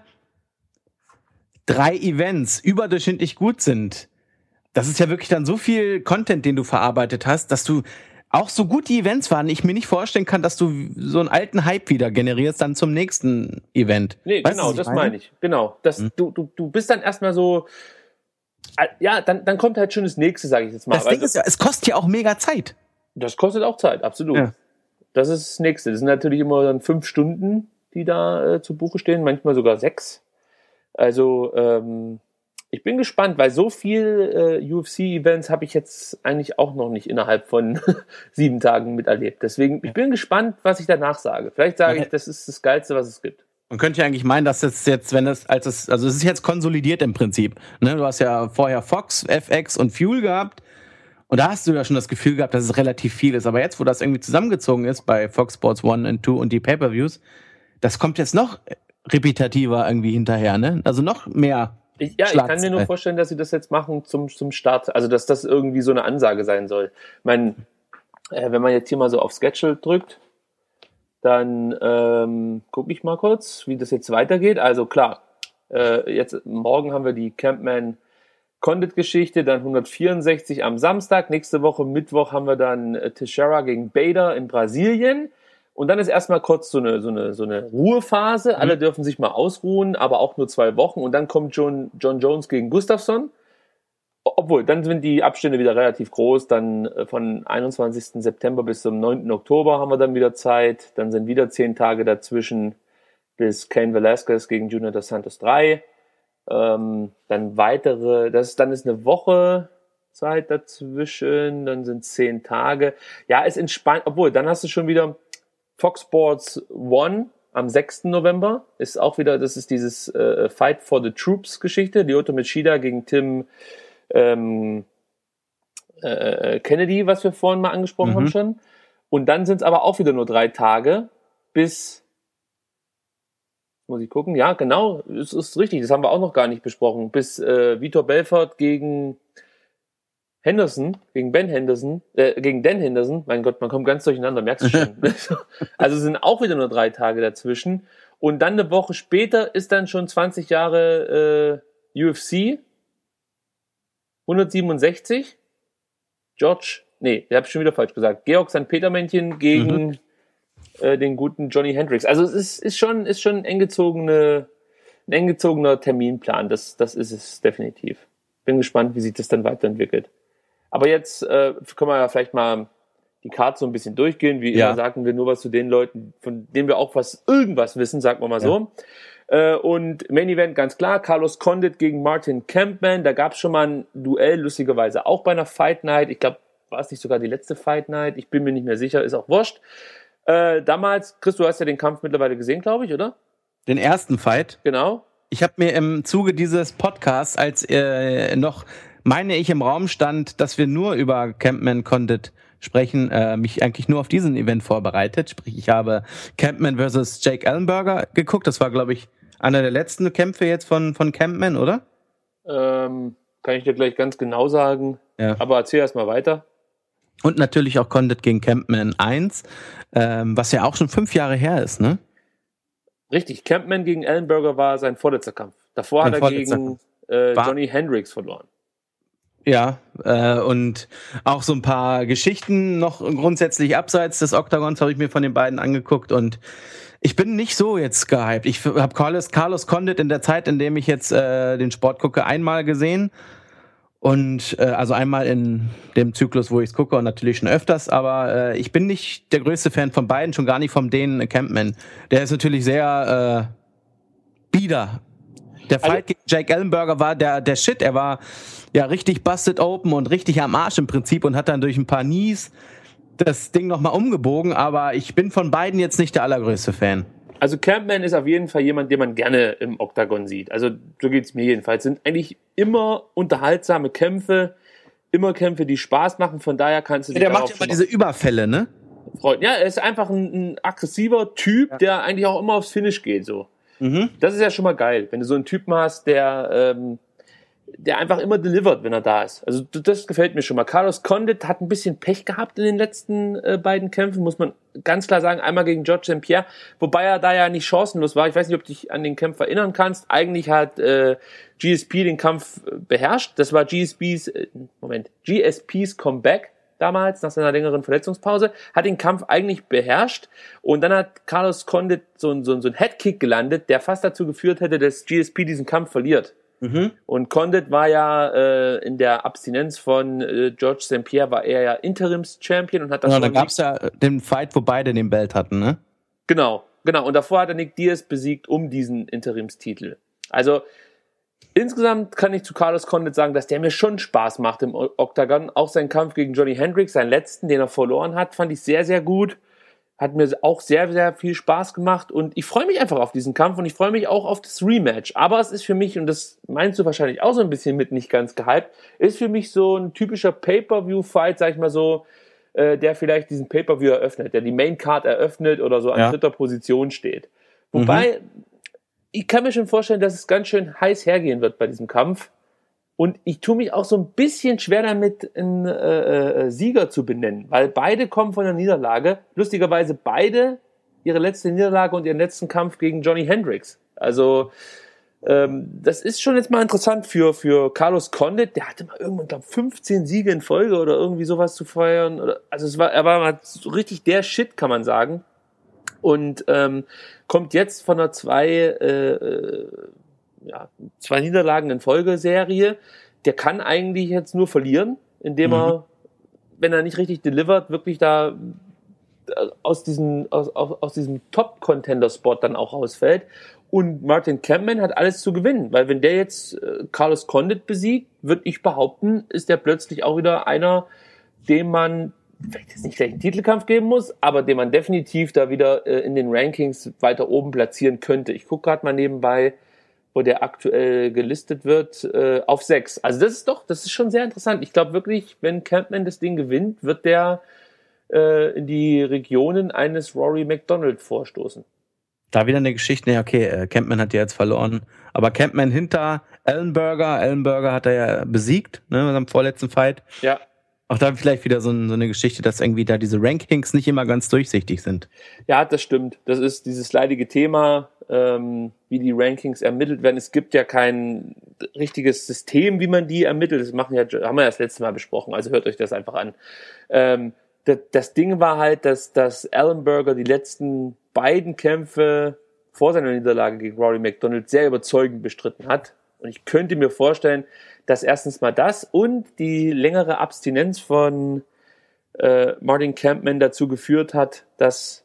drei Events überdurchschnittlich gut sind, das ist ja wirklich dann so viel Content, den du verarbeitet hast, dass du auch so gut die Events waren, ich mir nicht vorstellen kann, dass du so einen alten Hype wieder generierst dann zum nächsten Event. Nee, Weißt du, genau, was ich das meine? meine ich. Genau. Das, Hm. du, du, du bist dann erstmal so, äh, ja, dann, dann kommt halt schon das nächste, sage ich jetzt mal. Das Ding Also, ist ja, es kostet ja auch mega Zeit. das kostet auch Zeit, absolut. Ja. Das ist das nächste. Das sind natürlich immer dann fünf Stunden, die da äh, zu Buche stehen, manchmal sogar sechs. Also, ähm, ich bin gespannt, weil so viel äh, U F C-Events habe ich jetzt eigentlich auch noch nicht innerhalb von sieben Tagen miterlebt. Deswegen, ich bin gespannt, was ich danach sage. Vielleicht sage Okay. ich, das ist das Geilste, was es gibt. Man könnte ja eigentlich meinen, dass es jetzt, wenn es, als es, also es ist jetzt konsolidiert im Prinzip. Ne? Du hast ja vorher Fox, F X und Fuel gehabt. Und da hast du ja schon das Gefühl gehabt, dass es relativ viel ist. Aber jetzt, wo das irgendwie zusammengezogen ist bei Fox Sports One und Two und die Pay-Per-Views, das kommt jetzt noch repetitiver irgendwie hinterher, ne? Also noch mehr. Ich, ja, ich kann mir nur Schlagzeilen. vorstellen, dass sie das jetzt machen zum, zum Start. Also, dass das irgendwie so eine Ansage sein soll. Ich meine, äh, wenn man jetzt hier mal so auf Schedule drückt, dann ähm, gucke ich mal kurz, wie das jetzt weitergeht. Also klar, äh, jetzt morgen haben wir die Campman Condit-Geschichte, dann hundertvierundsechzig am Samstag. Nächste Woche Mittwoch haben wir dann äh, Teixeira gegen Bader in Brasilien. Und dann ist erstmal kurz so eine, so eine, so eine Ruhephase. Alle dürfen sich mal ausruhen, aber auch nur zwei Wochen. Und dann kommt John, John Jones gegen Gustafsson. Obwohl, dann sind die Abstände wieder relativ groß. Dann äh, von einundzwanzigsten September bis zum neunten Oktober haben wir dann wieder Zeit. Dann sind wieder zehn Tage dazwischen bis Cain Velasquez gegen Junior dos Santos drei. Ähm, dann weitere, das ist, dann ist eine Woche Zeit dazwischen. Dann sind zehn Tage. Ja, ist entspannt. Obwohl, dann hast du schon wieder Fox Sports One am sechsten November. Ist auch wieder, das ist dieses äh, Fight for the Troops Geschichte. Lyoto Machida gegen Tim ähm, äh, Kennedy, was wir vorhin mal angesprochen Mhm. haben schon. Und dann sind es aber auch wieder nur drei Tage bis, muss ich gucken, ja genau, es ist richtig, das haben wir auch noch gar nicht besprochen, bis äh, Vitor Belfort gegen Henderson, gegen Ben Henderson, äh, gegen Dan Henderson, mein Gott, man kommt ganz durcheinander, merkst du schon. Also sind auch wieder nur drei Tage dazwischen. Und dann eine Woche später ist dann schon zwanzig Jahre äh, U F C. hundertsiebenundsechzig. George, nee, der habe ich schon wieder falsch gesagt. Georg Sankt Petermännchen gegen mhm. äh, den guten Johnny Hendricks. Also es ist, ist schon, ist schon ein eng gezogene, ein eng gezogener Terminplan. Das, das ist es definitiv. Bin gespannt, wie sich das dann weiterentwickelt. Aber jetzt äh, können wir ja vielleicht mal die Karte so ein bisschen durchgehen. Wie ja. immer sagen wir nur was zu den Leuten, von denen wir auch was irgendwas wissen, sagen wir mal so. Ja. Äh, und Main Event ganz klar, Carlos Condit gegen Martin Kampmann. Da gab es schon mal ein Duell, lustigerweise auch bei einer Fight Night. Ich glaube, war es nicht sogar die letzte Fight Night? Ich bin mir nicht mehr sicher, ist auch wurscht. Äh, damals, Chris, du hast ja den Kampf mittlerweile gesehen, glaube ich, oder? Den ersten Fight? Genau. Ich habe mir im Zuge dieses Podcasts, als äh, noch, meine ich, im Raum stand, dass wir nur über Kampmann Condit sprechen, äh, mich eigentlich nur auf diesen Event vorbereitet. Sprich, ich habe Kampmann versus Jake Ellenberger geguckt. Das war, glaube ich, einer der letzten Kämpfe jetzt von, von Kampmann, oder? Ähm, kann ich dir gleich ganz genau sagen. Ja. Aber erzähl erst mal weiter. Und natürlich auch Condit gegen Kampmann eins, ähm, was ja auch schon fünf Jahre her ist, ne? Richtig, Kampmann gegen Ellenberger war sein vorletzter Kampf. Davor sein hat er gegen äh, Johnny Hendricks verloren. Ja, äh, und auch so ein paar Geschichten noch grundsätzlich abseits des Oktagons habe ich mir von den beiden angeguckt und ich bin nicht so jetzt gehypt. Ich habe Carlos, Carlos Condit in der Zeit, in dem ich jetzt äh, den Sport gucke, einmal gesehen und äh, also einmal in dem Zyklus, wo ich es gucke und natürlich schon öfters, aber äh, ich bin nicht der größte Fan von beiden, schon gar nicht vom Dane Kampmann. Der ist natürlich sehr äh, bieder. Der Fight also, gegen Jake Ellenberger war der der Shit. Er war ja richtig busted open und richtig am Arsch im Prinzip und hat dann durch ein paar Knees das Ding nochmal umgebogen. Aber ich bin von beiden jetzt nicht der allergrößte Fan. Also Kampmann ist auf jeden Fall jemand, den man gerne im Oktagon sieht. Also so geht's mir jedenfalls. Sind eigentlich immer unterhaltsame Kämpfe, immer Kämpfe, die Spaß machen. Von daher kannst du ja, der macht ja immer diese Überfälle, ne? Freuen. Ja, er ist einfach ein, ein aggressiver Typ, ja. der eigentlich auch immer aufs Finish geht, so. Mhm. Das ist ja schon mal geil, wenn du so einen Typen hast, der, ähm, der einfach immer delivert, wenn er da ist. Also das gefällt mir schon mal. Carlos Condit hat ein bisschen Pech gehabt in den letzten äh, beiden Kämpfen, muss man ganz klar sagen. Einmal gegen George Saint Pierre, wobei er da ja nicht chancenlos war. Ich weiß nicht, ob du dich an den Kampf erinnern kannst. Eigentlich hat äh, G S P den Kampf beherrscht. Das war G S Ps, äh, Moment, G S Ps Comeback. Damals, nach seiner längeren Verletzungspause, hat den Kampf eigentlich beherrscht und dann hat Carlos Condit so ein, so ein, so ein Headkick gelandet, der fast dazu geführt hätte, dass G S P diesen Kampf verliert. Mhm. Und Condit war ja äh, in der Abstinenz von äh, George Saint Pierre, war er ja Interims-Champion und hat das. Genau, da gab's ja den Fight, wo beide den Belt hatten, ne? Genau, genau. Und davor hat er Nick Diaz besiegt um diesen Interimstitel. Also insgesamt kann ich zu Carlos Condit sagen, dass der mir schon Spaß macht im Oktagon. Auch sein Kampf gegen Johnny Hendricks, seinen letzten, den er verloren hat, fand ich sehr, sehr gut. Hat mir auch sehr, sehr viel Spaß gemacht. Und ich freue mich einfach auf diesen Kampf und ich freue mich auch auf das Rematch. Aber es ist für mich, und das meinst du wahrscheinlich auch so ein bisschen mit nicht ganz gehypt, ist für mich so ein typischer Pay-Per-View-Fight, sag ich mal so, äh, der vielleicht diesen Pay-Per-View eröffnet, der die Main-Card eröffnet oder so an ja. dritter Position steht. Wobei... Mhm. Ich kann mir schon vorstellen, dass es ganz schön heiß hergehen wird bei diesem Kampf. Und ich tue mich auch so ein bisschen schwer damit, einen äh, äh, Sieger zu benennen. Weil beide kommen von der Niederlage. Lustigerweise beide ihre letzte Niederlage und ihren letzten Kampf gegen Johnny Hendricks. Also ähm, das ist schon jetzt mal interessant für, für Carlos Condit. Der hatte mal irgendwann, glaube ich, fünfzehn Siege in Folge oder irgendwie sowas zu feiern. Oder, also es war, er war mal so richtig der Shit, kann man sagen. Und ähm, kommt jetzt von einer zwei, äh, ja, zwei Niederlagen in Folgeserie. Der kann eigentlich jetzt nur verlieren, indem mhm. er, wenn er nicht richtig delivert, wirklich da aus diesem, aus, aus diesem Top-Contender-Spot dann auch rausfällt. Und Martin Kampmann hat alles zu gewinnen, weil wenn der jetzt äh, Carlos Condit besiegt, würde ich behaupten, ist der plötzlich auch wieder einer, dem man vielleicht jetzt nicht gleich einen Titelkampf geben muss, aber den man definitiv da wieder äh, in den Rankings weiter oben platzieren könnte. Ich gucke gerade mal nebenbei, wo der aktuell gelistet wird, äh, auf sechs. Also das ist doch, das ist schon sehr interessant. Ich glaube wirklich, wenn Kampmann das Ding gewinnt, wird der äh, in die Regionen eines Rory McDonald vorstoßen. Da wieder eine Geschichte, ne, okay, äh, Kampmann hat ja jetzt verloren, aber Kampmann hinter Ellenberger. Ellenberger hat er ja besiegt, ne, am vorletzten Fight. Ja. Auch da vielleicht wieder so, ein, so eine Geschichte, dass irgendwie da diese Rankings nicht immer ganz durchsichtig sind. Ja, das stimmt. Das ist dieses leidige Thema, ähm, wie die Rankings ermittelt werden. Es gibt ja kein richtiges System, wie man die ermittelt. Das machen ja, haben wir ja das letzte Mal besprochen. Also hört euch das einfach an. Ähm, das, das Ding war halt, dass, dass Ellenberger die letzten beiden Kämpfe vor seiner Niederlage gegen Rory MacDonald sehr überzeugend bestritten hat. Und ich könnte mir vorstellen, dass erstens mal das und die längere Abstinenz von äh, Martin Kampmann dazu geführt hat, dass,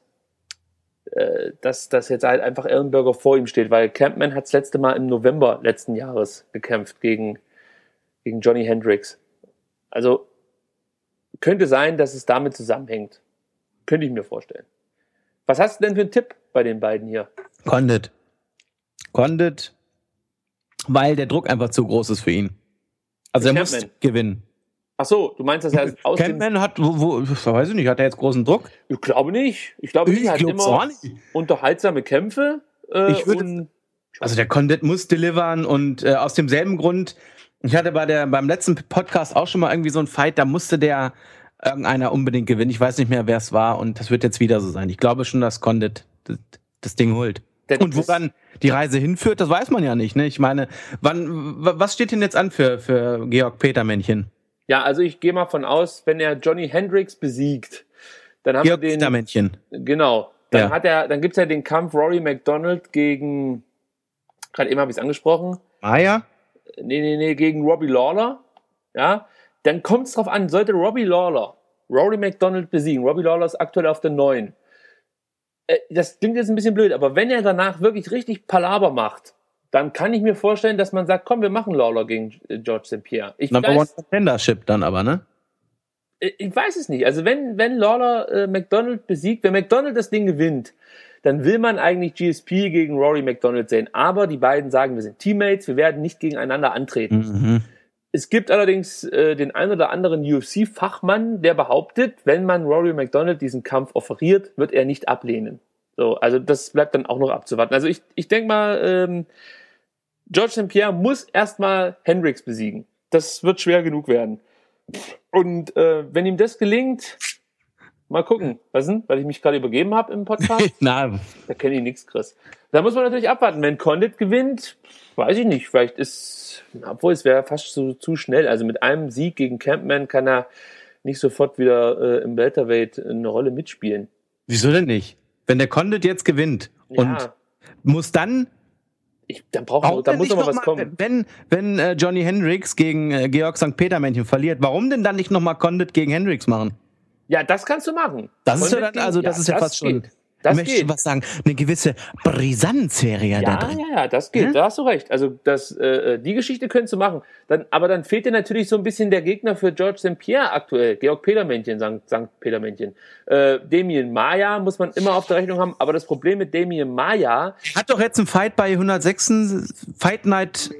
äh, dass, dass jetzt halt einfach Ellenberger vor ihm steht, weil Kampmann hat das letzte Mal im November letzten Jahres gekämpft gegen, gegen Johnny Hendricks. Also könnte sein, dass es damit zusammenhängt. Könnte ich mir vorstellen. Was hast du denn für einen Tipp bei den beiden hier? Condit. Condit, weil der Druck einfach zu groß ist für ihn. Also er muss gewinnen. Ach so, du meinst, dass er aus Kampmann hat, wo, wo, weiß ich nicht, hat er jetzt großen Druck? Ich glaube nicht. Ich glaube, ich er hat immer nicht. unterhaltsame Kämpfe. Äh, ich würde, und, also der Condit muss delivern und äh, aus demselben Grund, ich hatte bei der beim letzten Podcast auch schon mal irgendwie so einen Fight, da musste der irgendeiner unbedingt gewinnen. Ich weiß nicht mehr, wer es war und das wird jetzt wieder so sein. Ich glaube schon, dass Condit das, das Ding holt. Und woran die Reise hinführt, das weiß man ja nicht. Ne? Ich meine, wann, was steht denn jetzt an für, für Georg Petermännchen? Ja, also ich gehe mal von aus, wenn er Johnny Hendricks besiegt, dann haben Georg wir den... Petermännchen. Genau. Dann ja. hat er, dann gibt's ja den Kampf Rory MacDonald gegen, gerade eben habe ich es angesprochen. Maya? Nee, nee, nee, gegen Robbie Lawler. Ja. Dann kommt es drauf an, sollte Robbie Lawler Rory MacDonald besiegen. Robbie Lawler ist aktuell auf der neun. Das klingt jetzt ein bisschen blöd, aber wenn er danach wirklich richtig Palaver macht, dann kann ich mir vorstellen, dass man sagt, komm, wir machen Lawler gegen George Saint Pierre. Ich Number One Contendership dann aber, ne? Ich weiß es nicht. Also wenn, wenn Lawler äh, MacDonald besiegt, wenn MacDonald das Ding gewinnt, dann will man eigentlich G S P gegen Rory MacDonald sehen. Aber die beiden sagen, wir sind Teammates, wir werden nicht gegeneinander antreten. Mhm. Es gibt allerdings äh, den ein oder anderen U F C-Fachmann, der behauptet, wenn man Rory MacDonald diesen Kampf offeriert, wird er nicht ablehnen. So, also das bleibt dann auch noch abzuwarten. Also ich, ich denke mal, ähm, George Saint Pierre muss erstmal Hendricks besiegen. Das wird schwer genug werden. Und äh, wenn ihm das gelingt, mal gucken. Was denn? Weil ich mich gerade übergeben habe im Podcast? Na, da kenne ich nichts, Chris. Da muss man natürlich abwarten. Wenn Condit gewinnt, weiß ich nicht. Vielleicht ist, obwohl es wäre fast so zu schnell. Also mit einem Sieg gegen Kampmann kann er nicht sofort wieder äh, im Welterweight eine Rolle mitspielen. Wieso denn nicht? Wenn der Condit jetzt gewinnt ja. und muss dann Ich, dann braucht man, da muss noch mal was kommen. Wenn, wenn äh, Johnny Hendricks gegen äh, Georg Sankt Petermännchen verliert, warum denn dann nicht nochmal Condit gegen Hendricks machen? Ja, das kannst du machen. Das Condit ist ja dann, also das ja, ist ja das fast schon, geht. Das ich möchte geht. was sagen, eine gewisse Brisanz wäre ja, ja da drin. Ja, ja, das geht, hm? Da hast du recht. Also das, äh, die Geschichte könntest du machen. Dann, aber dann fehlt dir natürlich so ein bisschen der Gegner für George Saint Pierre aktuell. Georg Petermännchen, Sankt Petermännchen. Äh, Demian Maia muss man immer auf der Rechnung haben. Aber das Problem mit Demian Maia... Hat doch jetzt ein Fight bei hundertsechs, Fight Night...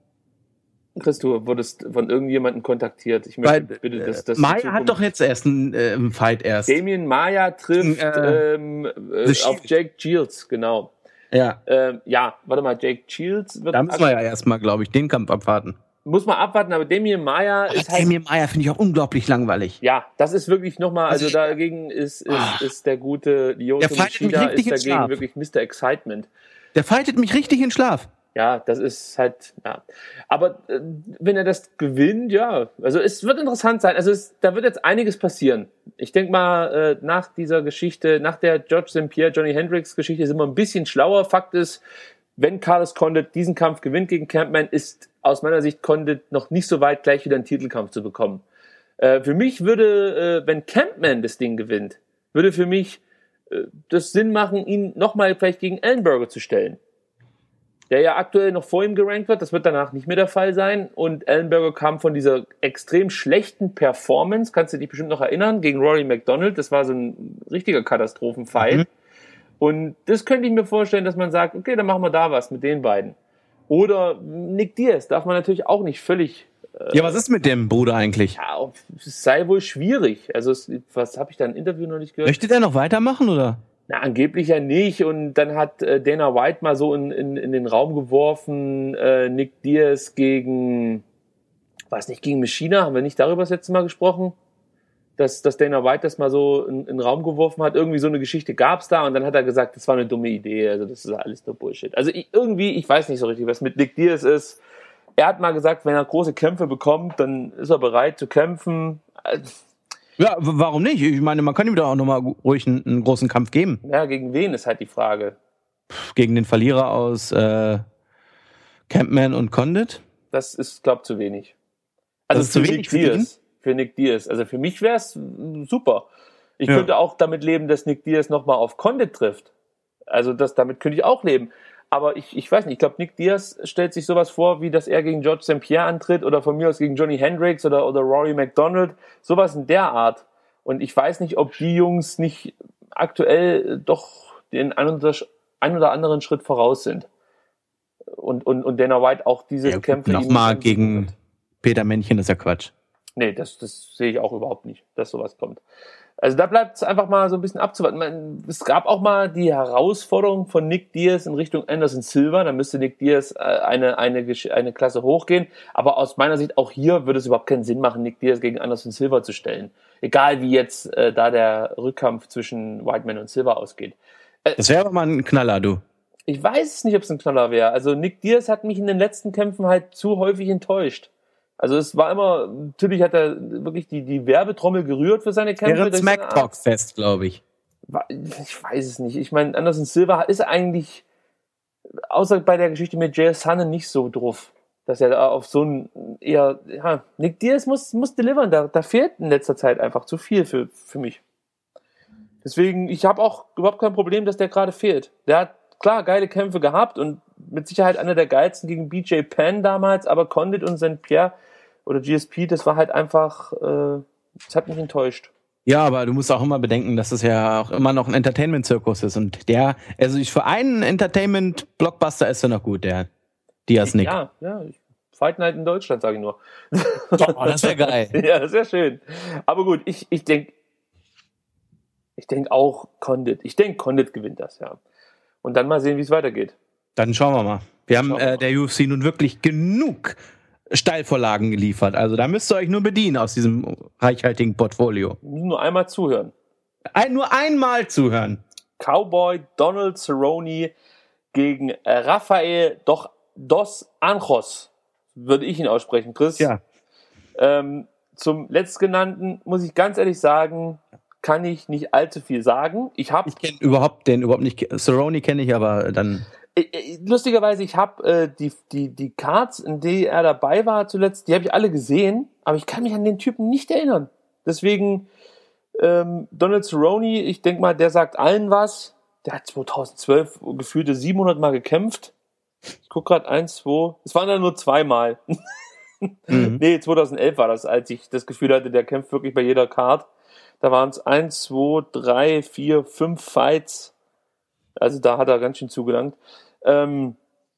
Chris, du wurdest von irgendjemandem kontaktiert. Ich möchte Weil, bitte, dass das. Maia hat doch jetzt erst einen äh, Fight erst. Demian Maia trifft äh, ähm, äh, auf Jake Shields, genau. Ja. Ähm, ja, warte mal, Jake Shields wird. Da müssen wir ja erstmal, glaube ich, den Kampf abwarten. Muss man abwarten, aber Demian Maia aber ist halt. Demian Maia finde ich auch unglaublich langweilig. Ja, das ist wirklich nochmal, also also dagegen ist, ist, oh. ist der gute Lyoto Machida ist dagegen wirklich Mister Excitement. Der fightet mich richtig in Schlaf. Ja, das ist halt, ja. Aber äh, wenn er das gewinnt, ja, also es wird interessant sein. Also es, da wird jetzt einiges passieren. Ich denke mal, äh, nach dieser Geschichte, nach der George Saint Pierre, Johnny Hendricks Geschichte sind wir ein bisschen schlauer. Fakt ist, wenn Carlos Condit diesen Kampf gewinnt gegen Kampmann, ist aus meiner Sicht Condit noch nicht so weit, gleich wieder einen Titelkampf zu bekommen. Äh, für mich würde, äh, wenn Kampmann das Ding gewinnt, würde für mich äh, das Sinn machen, ihn nochmal vielleicht gegen Ellenberger zu stellen. Der ja aktuell noch vor ihm gerankt wird, das wird danach nicht mehr der Fall sein. Und Ellenberger kam von dieser extrem schlechten Performance, kannst du dich bestimmt noch erinnern, gegen Rory MacDonald. Das war so ein richtiger Katastrophenfight. Mhm. Und das könnte ich mir vorstellen, dass man sagt, okay, dann machen wir da was mit den beiden. Oder Nick Diaz darf man natürlich auch nicht völlig... Äh, ja, was ist mit dem Bruder eigentlich? Ja, es sei wohl schwierig. Also, es, was habe ich da im Interview noch nicht gehört? Möchte der noch weitermachen, oder? Na, angeblich ja nicht. Und dann hat äh, Dana White mal so in, in, in den Raum geworfen, äh, Nick Diaz gegen, was nicht, gegen Machina, haben wir nicht darüber das letzte Mal gesprochen? Dass, dass Dana White das mal so in, in den Raum geworfen hat. Irgendwie so eine Geschichte gab's da und dann hat er gesagt, das war eine dumme Idee, also das ist alles nur Bullshit. Also ich, irgendwie, ich weiß nicht so richtig, was mit Nick Diaz ist. Er hat mal gesagt, wenn er große Kämpfe bekommt, dann ist er bereit zu kämpfen. Also, ja, w- warum nicht? Ich meine, man kann ihm doch auch nochmal ruhig einen, einen großen Kampf geben. ja, gegen wen ist halt die Frage. Gegen den Verlierer aus äh, Campman und Condit. Das ist, glaub ich, zu wenig. Also Das ist zu wenig für Nick ihn? Diaz. Für Nick Diaz. Also für mich wäre es super. Ich Ja. könnte auch damit leben, dass Nick Diaz nochmal auf Condit trifft. Also das, damit könnte ich auch leben. Aber ich, ich weiß nicht, ich glaube, Nick Diaz stellt sich sowas vor, wie dass er gegen George Saint Pierre antritt oder von mir aus gegen Johnny Hendricks oder, oder Rory McDonald. Sowas in der Art. Und ich weiß nicht, ob die Jungs nicht aktuell doch den ein oder, ein oder anderen Schritt voraus sind. Und, und, und Dana White auch diese Ja, Kämpfe... ihm nochmal nicht gegen anbieten wird. Peter Männchen ist ja Quatsch. Nee, das, das sehe ich auch überhaupt nicht, dass sowas kommt. Also da bleibt es einfach mal so ein bisschen abzuwarten. Man, es gab auch mal die Herausforderung von Nick Diaz in Richtung Anderson Silva. Da müsste Nick Diaz äh, eine, eine, Gesch- eine Klasse hochgehen. Aber aus meiner Sicht auch hier würde es überhaupt keinen Sinn machen, Nick Diaz gegen Anderson Silva zu stellen. Egal wie jetzt äh, da der Rückkampf zwischen Whiteman und Silva ausgeht. Das wäre aber mal ein Knaller, du. Ich weiß es nicht, ob es ein Knaller wäre. Also Nick Diaz hat mich in den letzten Kämpfen halt zu häufig enttäuscht. Also es war immer, natürlich hat er wirklich die, die Werbetrommel gerührt für seine Kämpfe. Wäre ein durch seine Smack Art. Talk Fest, glaube ich. Ich weiß es nicht. Ich meine, Anderson Silva ist eigentlich, außer bei der Geschichte mit Jay Sonnen, nicht so drauf, dass er da auf so ein eher, ja, Nick Diaz muss, muss delivern. Da, da fehlt in letzter Zeit einfach zu viel für, für mich. Deswegen, ich habe auch überhaupt kein Problem, dass der gerade fehlt. Der hat klar geile Kämpfe gehabt und mit Sicherheit einer der geilsten gegen B J Penn damals, aber Condit und Saint Pierre oder G S P, das war halt einfach, äh, das hat mich enttäuscht. Ja, aber du musst auch immer bedenken, dass es ja auch immer noch ein Entertainment-Zirkus ist. Und der, also ich für einen Entertainment-Blockbuster ist er noch gut, der Diaz Nick. Ja, ja, ich- Fight Night in Deutschland, sage ich nur. Oh, das wäre geil. Ja, das wäre schön. Aber gut, ich, ich denke ich denk auch Condit. Ich denke, Condit gewinnt das, ja. Und dann mal sehen, wie es weitergeht. Dann schauen wir mal. Wir haben Schauen wir äh, mal. der U F C nun wirklich genug Steilvorlagen geliefert. Also da müsst ihr euch nur bedienen aus diesem reichhaltigen Portfolio. Wir müssen nur einmal zuhören. Ein, nur einmal zuhören. Cowboy Donald Cerrone gegen äh, Rafael doch, Dos Anjos, würde ich ihn aussprechen, Chris. Ja. Ähm, zum letztgenannten muss ich ganz ehrlich sagen, kann ich nicht allzu viel sagen. Ich habe Ich kenne überhaupt den überhaupt nicht. Cerrone kenne ich, aber dann. Äh, äh, lustigerweise, ich habe äh, die, die, die Cards, in die er dabei war zuletzt, die habe ich alle gesehen, aber ich kann mich an den Typen nicht erinnern. Deswegen, ähm, Donald Cerrone, ich denke mal, der sagt allen was. Der hat zweitausendzwölf gefühlte siebenhundert Mal gekämpft. Ich guck gerade eins, zwei, es waren dann nur zweimal. Mhm. Nee, zweitausendelf war das, als ich das Gefühl hatte, der kämpft wirklich bei jeder Card. Da waren es eins, zwei, drei, vier, fünf Fights. Also da hat er ganz schön zugelangt. Ähm,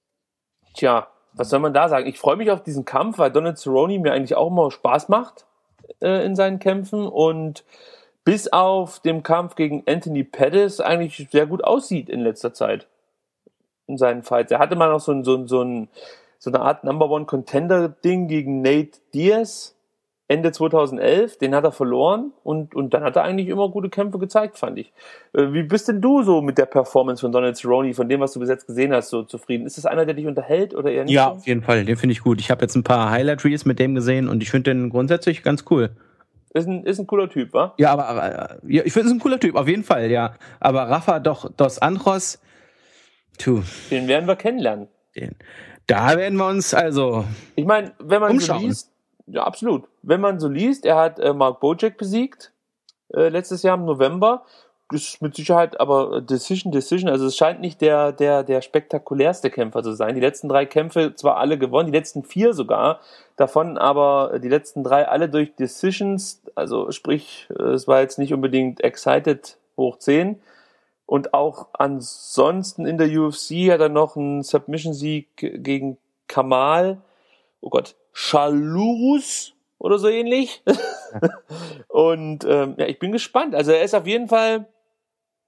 tja, was soll man da sagen? Ich freue mich auf diesen Kampf, weil Donald Cerrone mir eigentlich auch immer Spaß macht äh, in seinen Kämpfen und bis auf den Kampf gegen Anthony Pettis eigentlich sehr gut aussieht in letzter Zeit in seinen Fights. Er hatte mal noch so, ein, so, ein, so, ein, so eine Art Number One Contender Ding gegen Nate Diaz Ende zweitausendelf, den hat er verloren und, und dann hat er eigentlich immer gute Kämpfe gezeigt, fand ich. Äh, wie bist denn du so mit der Performance von Donald Cerrone, von dem, was du bis jetzt gesehen hast, so zufrieden? Ist das einer, der dich unterhält oder eher nicht? Ja, so? auf jeden Fall. Den finde ich gut. Ich habe jetzt ein paar Highlight-Reels mit dem gesehen und ich finde den grundsätzlich ganz cool. Ist ein, ist ein cooler Typ, wa? Ja, aber, aber ja, ich finde es ein cooler Typ, auf jeden Fall, ja. Aber Rafa doch Dos Anjos, tu, Den werden wir kennenlernen. den, da werden wir uns also. Ich meine, wenn man Umschauen. so liest, ja, absolut. Wenn man so liest, er hat äh, Mark Bojack besiegt, äh, letztes Jahr im November. Das ist mit Sicherheit aber Decision, Decision. Also es scheint nicht der, der, der spektakulärste Kämpfer zu sein. Die letzten drei Kämpfe zwar alle gewonnen, die letzten vier sogar, davon aber die letzten drei alle durch Decisions. Also sprich, äh, es war jetzt nicht unbedingt excited hoch zehn. Und auch ansonsten in der U F C hat er noch einen Submission-Sieg gegen Kamal, oh Gott, Chalurus oder so ähnlich. Und ähm, ja, ich bin gespannt. Also er ist auf jeden Fall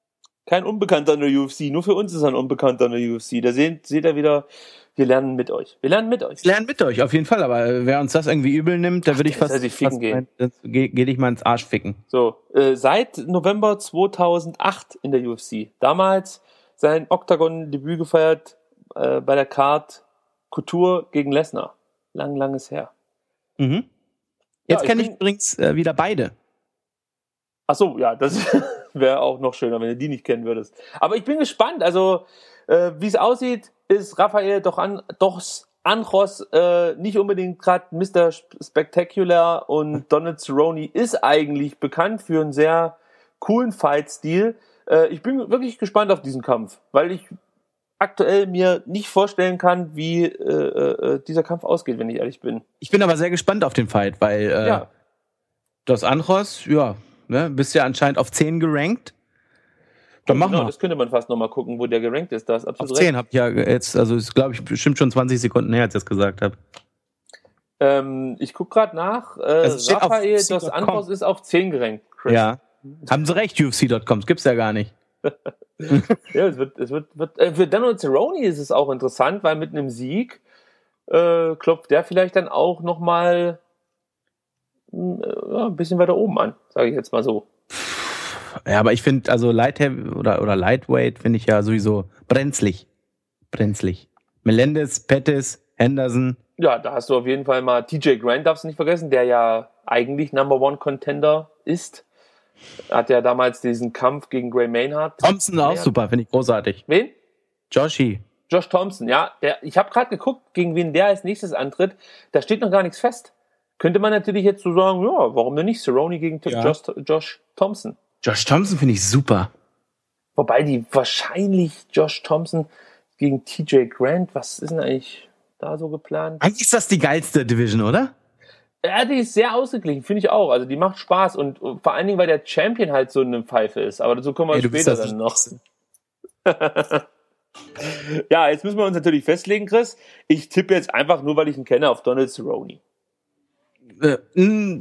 kein Unbekannter in der U F C. Nur für uns ist er ein Unbekannter in der U F C. Da seht, seht ihr wieder, wir lernen mit euch. Wir lernen mit euch. Wir lernen mit euch, auf jeden Fall. Aber wer uns das irgendwie übel nimmt, da würde ich Ach, fast, der soll sich ficken fast gehen. Mein, geh, geh dich mal ins Arsch ficken. So, äh, seit November zweitausendacht in der U F C. Damals sein Octagon-Debüt gefeiert äh, bei der Card Couture gegen Lesnar. Lang, langes her. Mhm. Jetzt Ja, kenne ich ich bin- übrigens äh, wieder beide. Ach so, ja, das wäre auch noch schöner, wenn du die nicht kennen würdest. Aber ich bin gespannt. Also, äh, wie es aussieht, ist Rafael doch an, dos Anjos äh, nicht unbedingt gerade Mister Spectacular und Donald Cerrone ist eigentlich bekannt für einen sehr coolen Fight-Stil. Äh, ich bin wirklich gespannt auf diesen Kampf, weil ich aktuell mir nicht vorstellen kann, wie äh, äh, dieser Kampf ausgeht, wenn ich ehrlich bin. Ich bin aber sehr gespannt auf den Fight, weil äh, Ja. Dos Anjos, ja, ne, bist ja anscheinend auf zehn gerankt. Dann machen genau, wir. das könnte man fast nochmal gucken, wo der gerankt ist. Da ist Auf absolut zehn habe ich ja jetzt, also ist glaube ich bestimmt schon zwanzig Sekunden her, als ich das gesagt habe. Ähm, ich gucke gerade nach. Äh, Also es steht auf Rafael U F C dos Punkt com. Anjos ist auf zehn gerankt. Chris. Ja. Haben sie recht, U F C Punkt com, das gibt's ja gar nicht. Ja, es wird, es wird, wird äh, für Donald Cerrone ist es auch interessant, weil mit einem Sieg äh, klopft der vielleicht dann auch nochmal äh, ja, ein bisschen weiter oben an, sage ich jetzt mal so. Ja, aber ich finde, also Light Heavy oder, oder Lightweight finde ich ja sowieso brenzlig. Brenzlig. Melendez, Pettis, Henderson. Ja, da hast du auf jeden Fall mal T J Grant, darfst du nicht vergessen, der ja eigentlich Number One Contender ist. Hat ja damals diesen Kampf gegen Gray Maynard. Thompson auch Ja. super, finde ich großartig. Wen? Joshi. Josh Thompson, ja. Der, ich habe gerade geguckt, gegen wen der als nächstes antritt. Da steht noch gar nichts fest. Könnte man natürlich jetzt so sagen, ja, warum denn nicht? Cerrone gegen Ja. Josh, Josh Thompson. Josh Thompson finde ich super. Wobei die wahrscheinlich Josh Thompson gegen T J Grant, was ist denn eigentlich da so geplant? Eigentlich ist das die geilste Division, oder? Ja, die ist sehr ausgeglichen, finde ich auch. Also die macht Spaß und äh, vor allen Dingen, weil der Champion halt so eine Pfeife ist. Aber dazu kommen wir Ey, du bist später das dann noch. Ja, jetzt müssen wir uns natürlich festlegen, Chris. Ich tippe jetzt einfach nur, weil ich ihn kenne, auf Donald Cerrone. Äh, mh,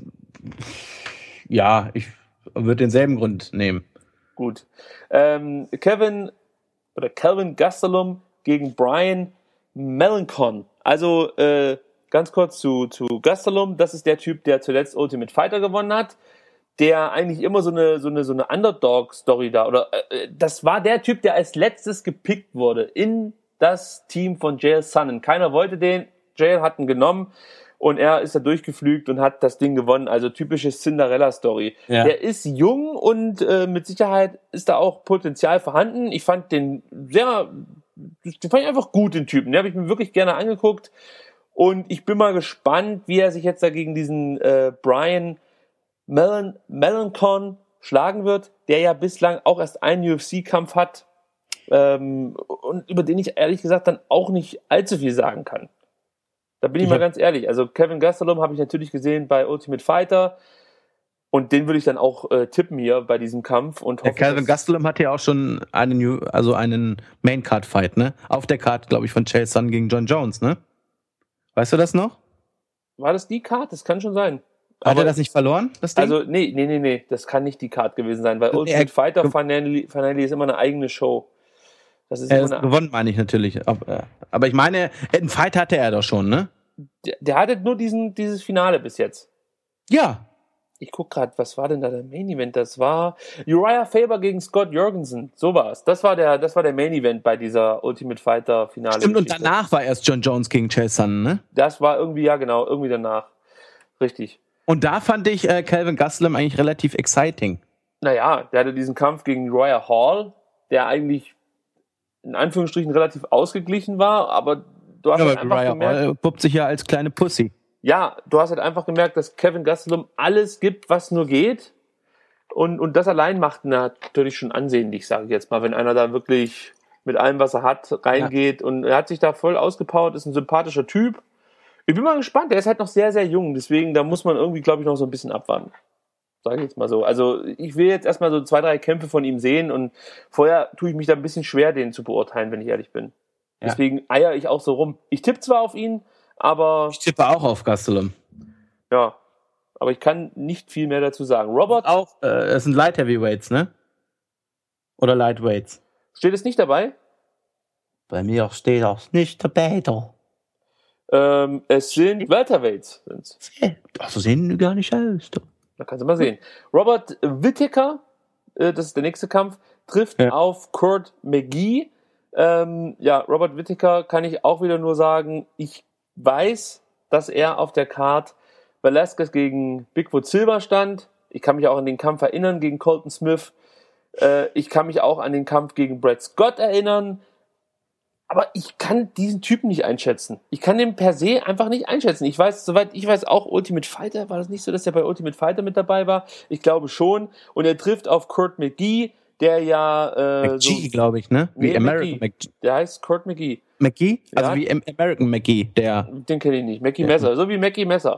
ja, ich würde denselben Grund nehmen. Gut. Ähm, Kevin oder Calvin Gastelum gegen Brian Melancon. Also äh, ganz kurz zu, zu Gastelum. Das ist der Typ, der zuletzt Ultimate Fighter gewonnen hat, der eigentlich immer so eine so eine so eine Underdog-Story da oder äh, das war der Typ, der als letztes gepickt wurde in das Team von J L Sonnen. Keiner wollte den. J L hat ihn genommen. Und er ist da durchgeflügt und hat das Ding gewonnen. Also typische Cinderella-Story. Ja. Der ist jung und äh, mit Sicherheit ist da auch Potenzial vorhanden. Ich fand den sehr, den fand ich einfach gut, den Typen. Den habe ich mir wirklich gerne angeguckt. Und ich bin mal gespannt, wie er sich jetzt da gegen diesen äh, Brian Melan- Melancon schlagen wird, der ja bislang auch erst einen U F C-Kampf hat ähm, und über den ich ehrlich gesagt dann auch nicht allzu viel sagen kann. Da bin ich, Ich mal hab- ganz ehrlich. Also Kevin Gastelum habe ich natürlich gesehen bei Ultimate Fighter und den würde ich dann auch äh, tippen hier bei diesem Kampf und Der hoffe, Calvin dass- Gastelum hatte ja auch schon einen, New- also einen Main-Card-Fight, ne? Auf der Card, glaube ich, von Chael Sonnen gegen John Jones, ne? Weißt du das noch? war das die Card? Das kann schon sein. Hat er das nicht verloren, das Ding? Also, nee, nee, nee, nee, das kann nicht die Card gewesen sein, weil Er- Ultimate Fighter Finale, Finale ist immer eine eigene Show. Das ist er immer ist eine, gewonnen, meine ich natürlich. Aber, aber ich meine, einen Fight hatte er doch schon, ne? der, der hatte nur diesen, dieses Finale bis jetzt. Ja. Ich guck gerade, was war denn da der Main Event? Das war Uriah Faber gegen Scott Jorgensen. So war's. Das war der, das war der Main Event bei dieser Ultimate Fighter Finale. Stimmt, und Geschichte. danach war erst John Jones gegen Chael Sonnen, ne? Das war irgendwie, ja genau, irgendwie danach. Richtig. Und da fand ich äh, Calvin Gastelum eigentlich relativ exciting. Naja, der hatte diesen Kampf gegen Uriah Hall, der eigentlich in Anführungsstrichen relativ ausgeglichen war, aber du hast Ja, halt aber einfach Uriah gemerkt, Hall puppt sich ja als kleine Pussy. ja, du hast halt einfach gemerkt, dass Kevin Gastelum alles gibt, was nur geht. Und, und das allein macht ihn natürlich schon ansehnlich, sage ich jetzt mal, wenn einer da wirklich mit allem, was er hat, reingeht. Und er hat sich da voll ausgepowert, ist ein sympathischer Typ. Ich bin mal gespannt, der ist halt noch sehr, sehr jung. Deswegen, da muss man irgendwie, glaube ich, noch so ein bisschen abwarten. Sage ich jetzt mal so. Also ich will jetzt erstmal so zwei, drei Kämpfe von ihm sehen. Und vorher tue ich mich da ein bisschen schwer, den zu beurteilen, wenn ich ehrlich bin. Ja. Deswegen eier ich auch so rum. Ich tippe zwar auf ihn, aber Ich tippe auch auf Gastelum. ja, aber ich kann nicht viel mehr dazu sagen. Robert, Auch, äh, es sind Light Heavyweights, ne? Oder Lightweights? Steht es nicht dabei? Bei mir steht das nicht dabei. Da. Ähm, es sind Welterweights. Sind's. Ach, so sehen die gar nicht aus. Da. Da kannst du mal sehen. Robert Whittaker, äh, das ist der nächste Kampf, trifft Ja. auf Kurt McGee. Ähm, ja, Robert Whittaker kann ich auch wieder nur sagen, ich weiß, dass er auf der Card Velasquez gegen Bigfoot Silva stand. Ich kann mich auch an den Kampf erinnern gegen Colton Smith. Äh, ich kann mich auch an den Kampf gegen Brad Scott erinnern. Aber ich kann diesen Typen nicht einschätzen. Ich kann den per se einfach nicht einschätzen. Ich weiß, soweit ich weiß, auch Ultimate Fighter. War das nicht so, dass er bei Ultimate Fighter mit dabei war? Ich glaube schon. Und er trifft auf Kurt McGee, der ja... Äh, McGee, so, glaube ich, ne? Wie nee, American McGee. McGee. Der heißt Kurt McGee. McGee? Also Ja. wie Am- American McGee, der... Den kenne ich nicht. Mackie Ja. Messer. So wie Mackie Messer.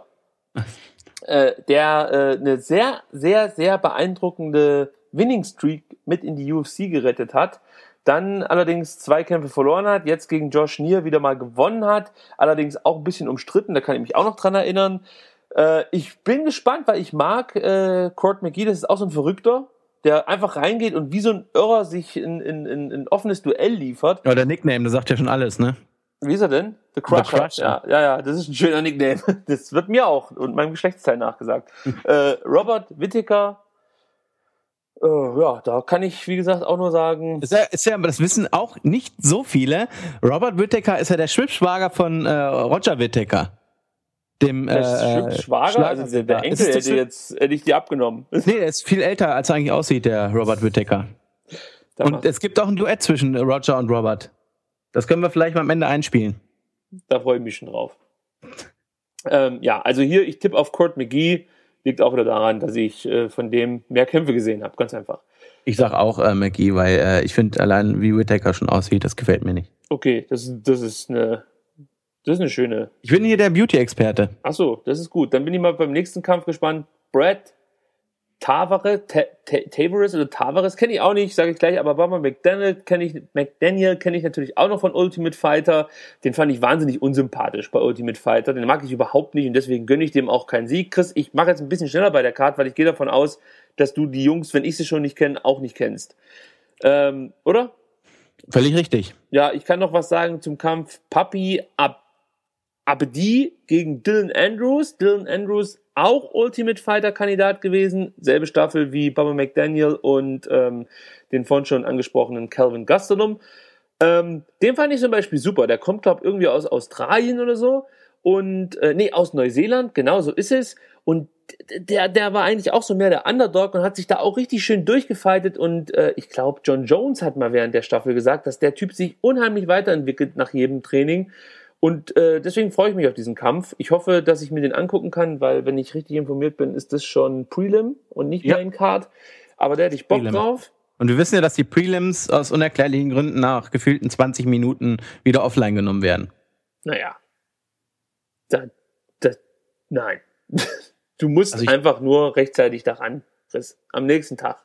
äh, der äh, eine sehr, sehr, sehr beeindruckende Winning Streak mit in die U F C gerettet hat. Dann allerdings zwei Kämpfe verloren hat, jetzt gegen Josh Neer wieder mal gewonnen hat, allerdings auch ein bisschen umstritten, da kann ich mich auch noch dran erinnern. Äh, ich bin gespannt, weil ich mag äh, Kurt McGee, das ist auch so ein Verrückter, der einfach reingeht und wie so ein Irrer sich in, in, in ein offenes Duell liefert. Ja, der Nickname, das sagt ja schon alles, ne? Wie ist er denn? The Crusher. The Crusher. Ja, ja, ja, das ist ein schöner Nickname. Das wird mir auch und meinem Geschlechtsteil nachgesagt. äh, Robert Whittaker, äh, ja, da kann ich, wie gesagt, auch nur sagen... Ist ja, ist ja, aber das wissen auch nicht so viele. Robert Whittaker ist ja der Schwibschwager von äh, Roger Whittaker. Dem Der äh, ist Schwager, also der, der Es Enkel ist hätte der jetzt hätte ich die abgenommen. Nee, der ist viel älter, als er eigentlich aussieht, der Robert Whittaker. Da Und macht- es gibt auch ein Duett zwischen Roger und Robert. Das können wir vielleicht mal am Ende einspielen. Da freue ich mich schon drauf. Ähm, ja, also hier, ich tippe auf Kurt McGee, liegt auch wieder daran, dass ich äh, von dem mehr Kämpfe gesehen habe, ganz einfach. Ich sag auch äh, McGee, weil äh, ich finde allein, wie Whittaker schon aussieht, das gefällt mir nicht. Okay, das, das ist eine das ist eine schöne... Ich bin hier der Beauty-Experte. Achso, das ist gut. Dann bin ich mal beim nächsten Kampf gespannt. Brad Tavares, Ta- Ta- Tavares oder Tavares kenne ich auch nicht, sage ich gleich, aber Barbara McDaniel kenne ich, McDaniel kenne ich natürlich auch noch von Ultimate Fighter. Den fand ich wahnsinnig unsympathisch bei Ultimate Fighter. Den mag ich überhaupt nicht und deswegen gönne ich dem auch keinen Sieg. Chris, ich mache jetzt ein bisschen schneller bei der Card, weil ich gehe davon aus, dass du die Jungs, wenn ich sie schon nicht kenne, auch nicht kennst. Ähm, oder? Völlig richtig. Ja, ich kann noch was sagen zum Kampf Papi Ab Abdi gegen Dylan Andrews. Dylan Andrews auch Ultimate Fighter Kandidat gewesen. Selbe Staffel wie Bubba McDaniel und ähm, den vorhin schon angesprochenen Calvin Gastelum. Ähm, den fand ich zum Beispiel super. Der kommt, glaube ich, irgendwie aus Australien oder so. Und, äh, nee, aus Neuseeland. Genau so ist es. Und der, der war eigentlich auch so mehr der Underdog und hat sich da auch richtig schön durchgefightet. Und äh, ich glaube, John Jones hat mal während der Staffel gesagt, dass der Typ sich unheimlich weiterentwickelt nach jedem Training. Und äh, deswegen freue ich mich auf diesen Kampf. Ich hoffe, dass ich mir den angucken kann, weil, wenn ich richtig informiert bin, ist das schon Prelim und nicht Ja. Main Card. Aber da hätte ich Bock Prelim. drauf. Und wir wissen ja, dass die Prelims aus unerklärlichen Gründen nach gefühlten zwanzig Minuten wieder offline genommen werden. Naja. Da, da, nein. Du musst Also ich- einfach nur rechtzeitig daran, Chris. Am nächsten Tag.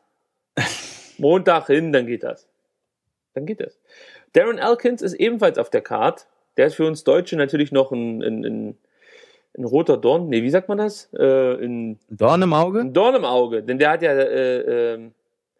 Montag hin, dann geht das. Dann geht das. Darren Elkins ist ebenfalls auf der Card. Der ist für uns Deutsche natürlich noch ein, ein, ein, ein roter Dorn. Nee, wie sagt man das? Äh, ein, Dorn im Auge? ein Dorn im Auge. Denn der hat ja... Äh, ähm,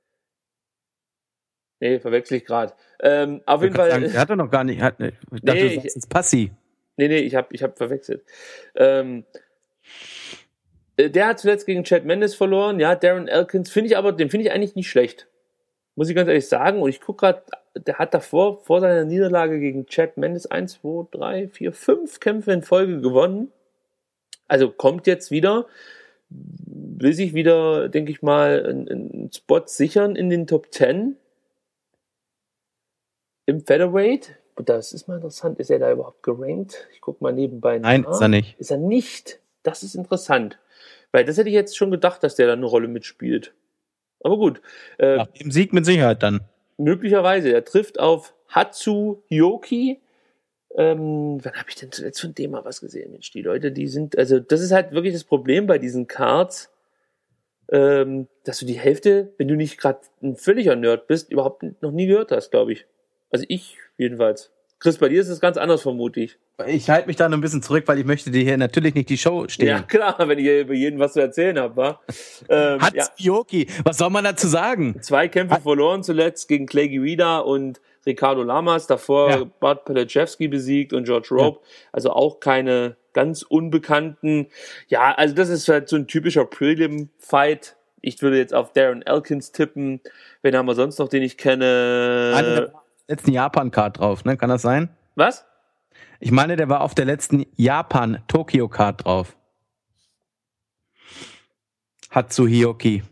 nee, verwechsel ich gerade. Ähm, auf jeden Ich kann Fall... sagen, der hat er noch gar nicht. Hat, ich dachte, Nee, du sagst ich- jetzt Passi. Nee, nee, ich habe ich hab verwechselt. Ähm, äh, der hat zuletzt gegen Chad Mendes verloren. Ja, Darren Elkins finde ich aber, den finde ich eigentlich nicht schlecht. Muss ich ganz ehrlich sagen. Und ich gucke gerade, der hat davor, vor seiner Niederlage gegen Chad Mendes eins, zwei, drei, vier, fünf Kämpfe in Folge gewonnen. Also kommt jetzt wieder, will sich wieder, denke ich mal, einen, einen Spot sichern in den Top zehn im Featherweight. Das ist mal interessant. Ist er da überhaupt gerankt? Ich gucke mal nebenbei nach. Nein, ist er nicht. Ist er nicht? Das ist interessant. Weil das hätte ich jetzt schon gedacht, dass der da eine Rolle mitspielt. Aber gut. Äh, Nach dem Sieg mit Sicherheit dann. möglicherweise. Er trifft auf Hatsu Hyoki. Ähm, wann habe ich denn zuletzt von dem mal was gesehen? Mensch, die Leute, die sind, also das ist halt wirklich das Problem bei diesen Cards, ähm, dass du die Hälfte, wenn du nicht gerade ein völliger Nerd bist, überhaupt noch nie gehört hast, glaube ich. Also ich jedenfalls. Chris, bei dir ist es ganz anders, vermute ich. Ich halte mich da noch ein bisschen zurück, weil ich möchte dir hier natürlich nicht die Show stehen. Ja, klar, wenn ich hier über jeden was zu erzählen habe, wa? Ähm, Hat's ja. Yoki, was soll man dazu sagen? Zwei Kämpfe Hat- verloren zuletzt gegen Clay Guida und Ricardo Lamas, davor Ja. Bart Pelechewski besiegt und George Rope, ja. Also auch keine ganz Unbekannten. Ja, also das ist halt so ein typischer Prelim-Fight. Ich würde jetzt auf Darren Elkins tippen. Wen haben wir sonst noch, den ich kenne? Eine der letzten Japan-Card drauf, ne? Kann das sein? Was? Ich meine, der war auf der letzten Japan-Tokyo-Card drauf. Hatsuhioki.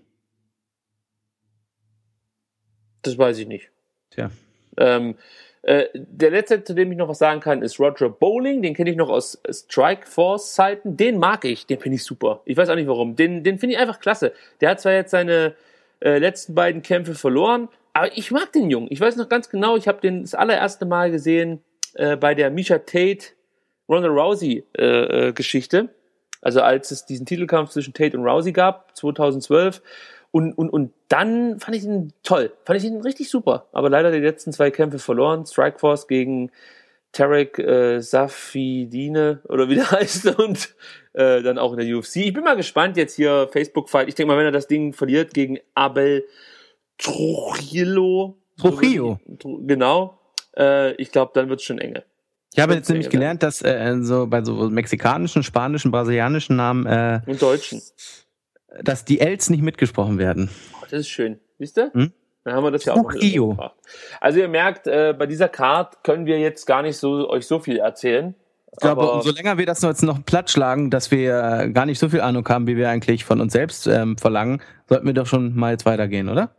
Das weiß ich nicht. Tja. Ähm, äh, der letzte, zu dem ich noch was sagen kann, ist Roger Bowling. Den kenne ich noch aus Strikeforce-Zeiten. Den mag ich. Den finde ich super. Ich weiß auch nicht warum. Den, den finde ich einfach klasse. Der hat zwar jetzt seine äh, letzten beiden Kämpfe verloren, aber ich mag den Jungen. Ich weiß noch ganz genau, ich habe den das allererste Mal gesehen äh, bei der Miesha Tate Ronda Rousey äh, äh, Geschichte. Also als es diesen Titelkampf zwischen Tate und Rousey gab, zweitausendzwölf. Und, und, und dann fand ich ihn toll. Fand ich ihn richtig super. Aber leider die letzten zwei Kämpfe verloren. Strikeforce gegen Tarek äh, Safidine oder wie der heißt. Und äh, dann auch in der U F C. Ich bin mal gespannt jetzt hier, Facebook-Fight. Ich denke mal, wenn er das Ding verliert gegen Abel Trujillo. Trujillo. Genau. Äh, ich glaube, dann wird es schon enge. Ich habe jetzt nämlich gelernt, dass äh, so bei so mexikanischen, spanischen, brasilianischen Namen äh, und deutschen, dass die Ls nicht mitgesprochen werden. Oh, das ist schön. Siehst du? Hm? Dann haben wir das ja auch Trujillo. noch Also ihr merkt, äh, bei dieser Card können wir jetzt gar nicht so euch so viel erzählen. Ich glaube, umso länger wir das jetzt noch platt schlagen, dass wir äh, gar nicht so viel Ahnung haben, wie wir eigentlich von uns selbst ähm, verlangen, sollten wir doch schon mal jetzt weitergehen, oder?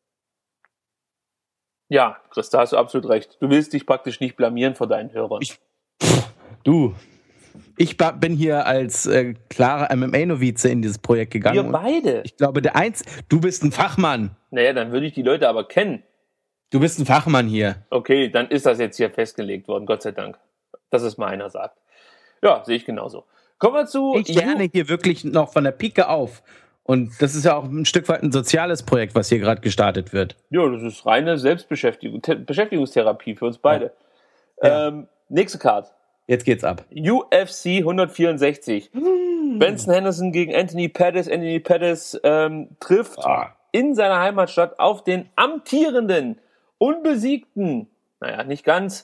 Ja, Chris, da hast du absolut recht. Du willst dich praktisch nicht blamieren vor deinen Hörern. Ich, du, ich ba- bin hier als äh, klarer M M A-Novize in dieses Projekt gegangen. Wir beide? Ich glaube, der Eins, du bist ein Fachmann. Naja, dann würde ich die Leute aber kennen. Du bist ein Fachmann hier. Okay, dann ist das jetzt hier festgelegt worden, Gott sei Dank. Dass es mal einer sagt. Ja, sehe ich genauso. Kommen wir zu... Ich lerne hier wirklich noch von der Pike auf. Und das ist ja auch ein Stück weit ein soziales Projekt, was hier gerade gestartet wird. Ja, das ist reine Selbstbeschäftigung, Te- Beschäftigungstherapie für uns beide. Ja. Ähm, nächste Card. Jetzt geht's ab. U F C hundertvierundsechzig. Mm. Benson Henderson gegen Anthony Pettis. Anthony Pettis ähm, trifft Ah. in seiner Heimatstadt auf den amtierenden, unbesiegten, naja, nicht ganz,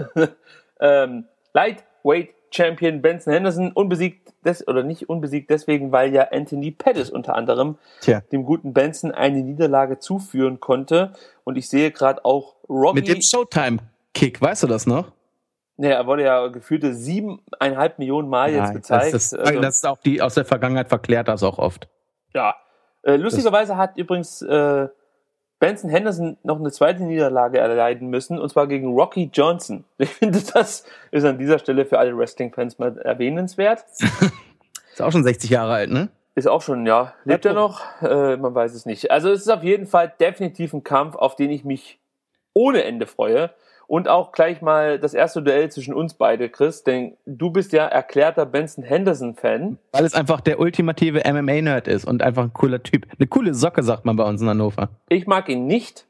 ähm, Lightweight Champion Benson Henderson, unbesiegt, des, oder nicht unbesiegt deswegen, weil ja Anthony Pettis unter anderem Tja. dem guten Benson eine Niederlage zuführen konnte. Und ich sehe gerade auch Rocky... Mit dem Showtime-Kick, weißt du das noch? Nee, er wurde ja gefühlte siebeneinhalb Millionen Mal Ja, jetzt gezeigt. Das, das, also, das ist auch die aus der Vergangenheit verklärt das auch oft. ja. Äh, lustigerweise hat übrigens äh, Benson Henderson noch eine zweite Niederlage erleiden müssen, und zwar gegen Rocky Johnson. Ich finde, das ist an dieser Stelle für alle Wrestling-Fans mal erwähnenswert. Ist auch schon sechzig Jahre alt, ne? Ist auch schon, ja. Lebt er noch? Äh, man weiß es nicht. Also es ist auf jeden Fall definitiv ein Kampf, auf den ich mich ohne Ende freue. Und auch gleich mal das erste Duell zwischen uns beide, Chris, denn du bist ja erklärter Benson Henderson-Fan. Weil es einfach der ultimative M M A-Nerd ist und einfach ein cooler Typ. Eine coole Socke, sagt man bei uns in Hannover. Ich mag ihn nicht.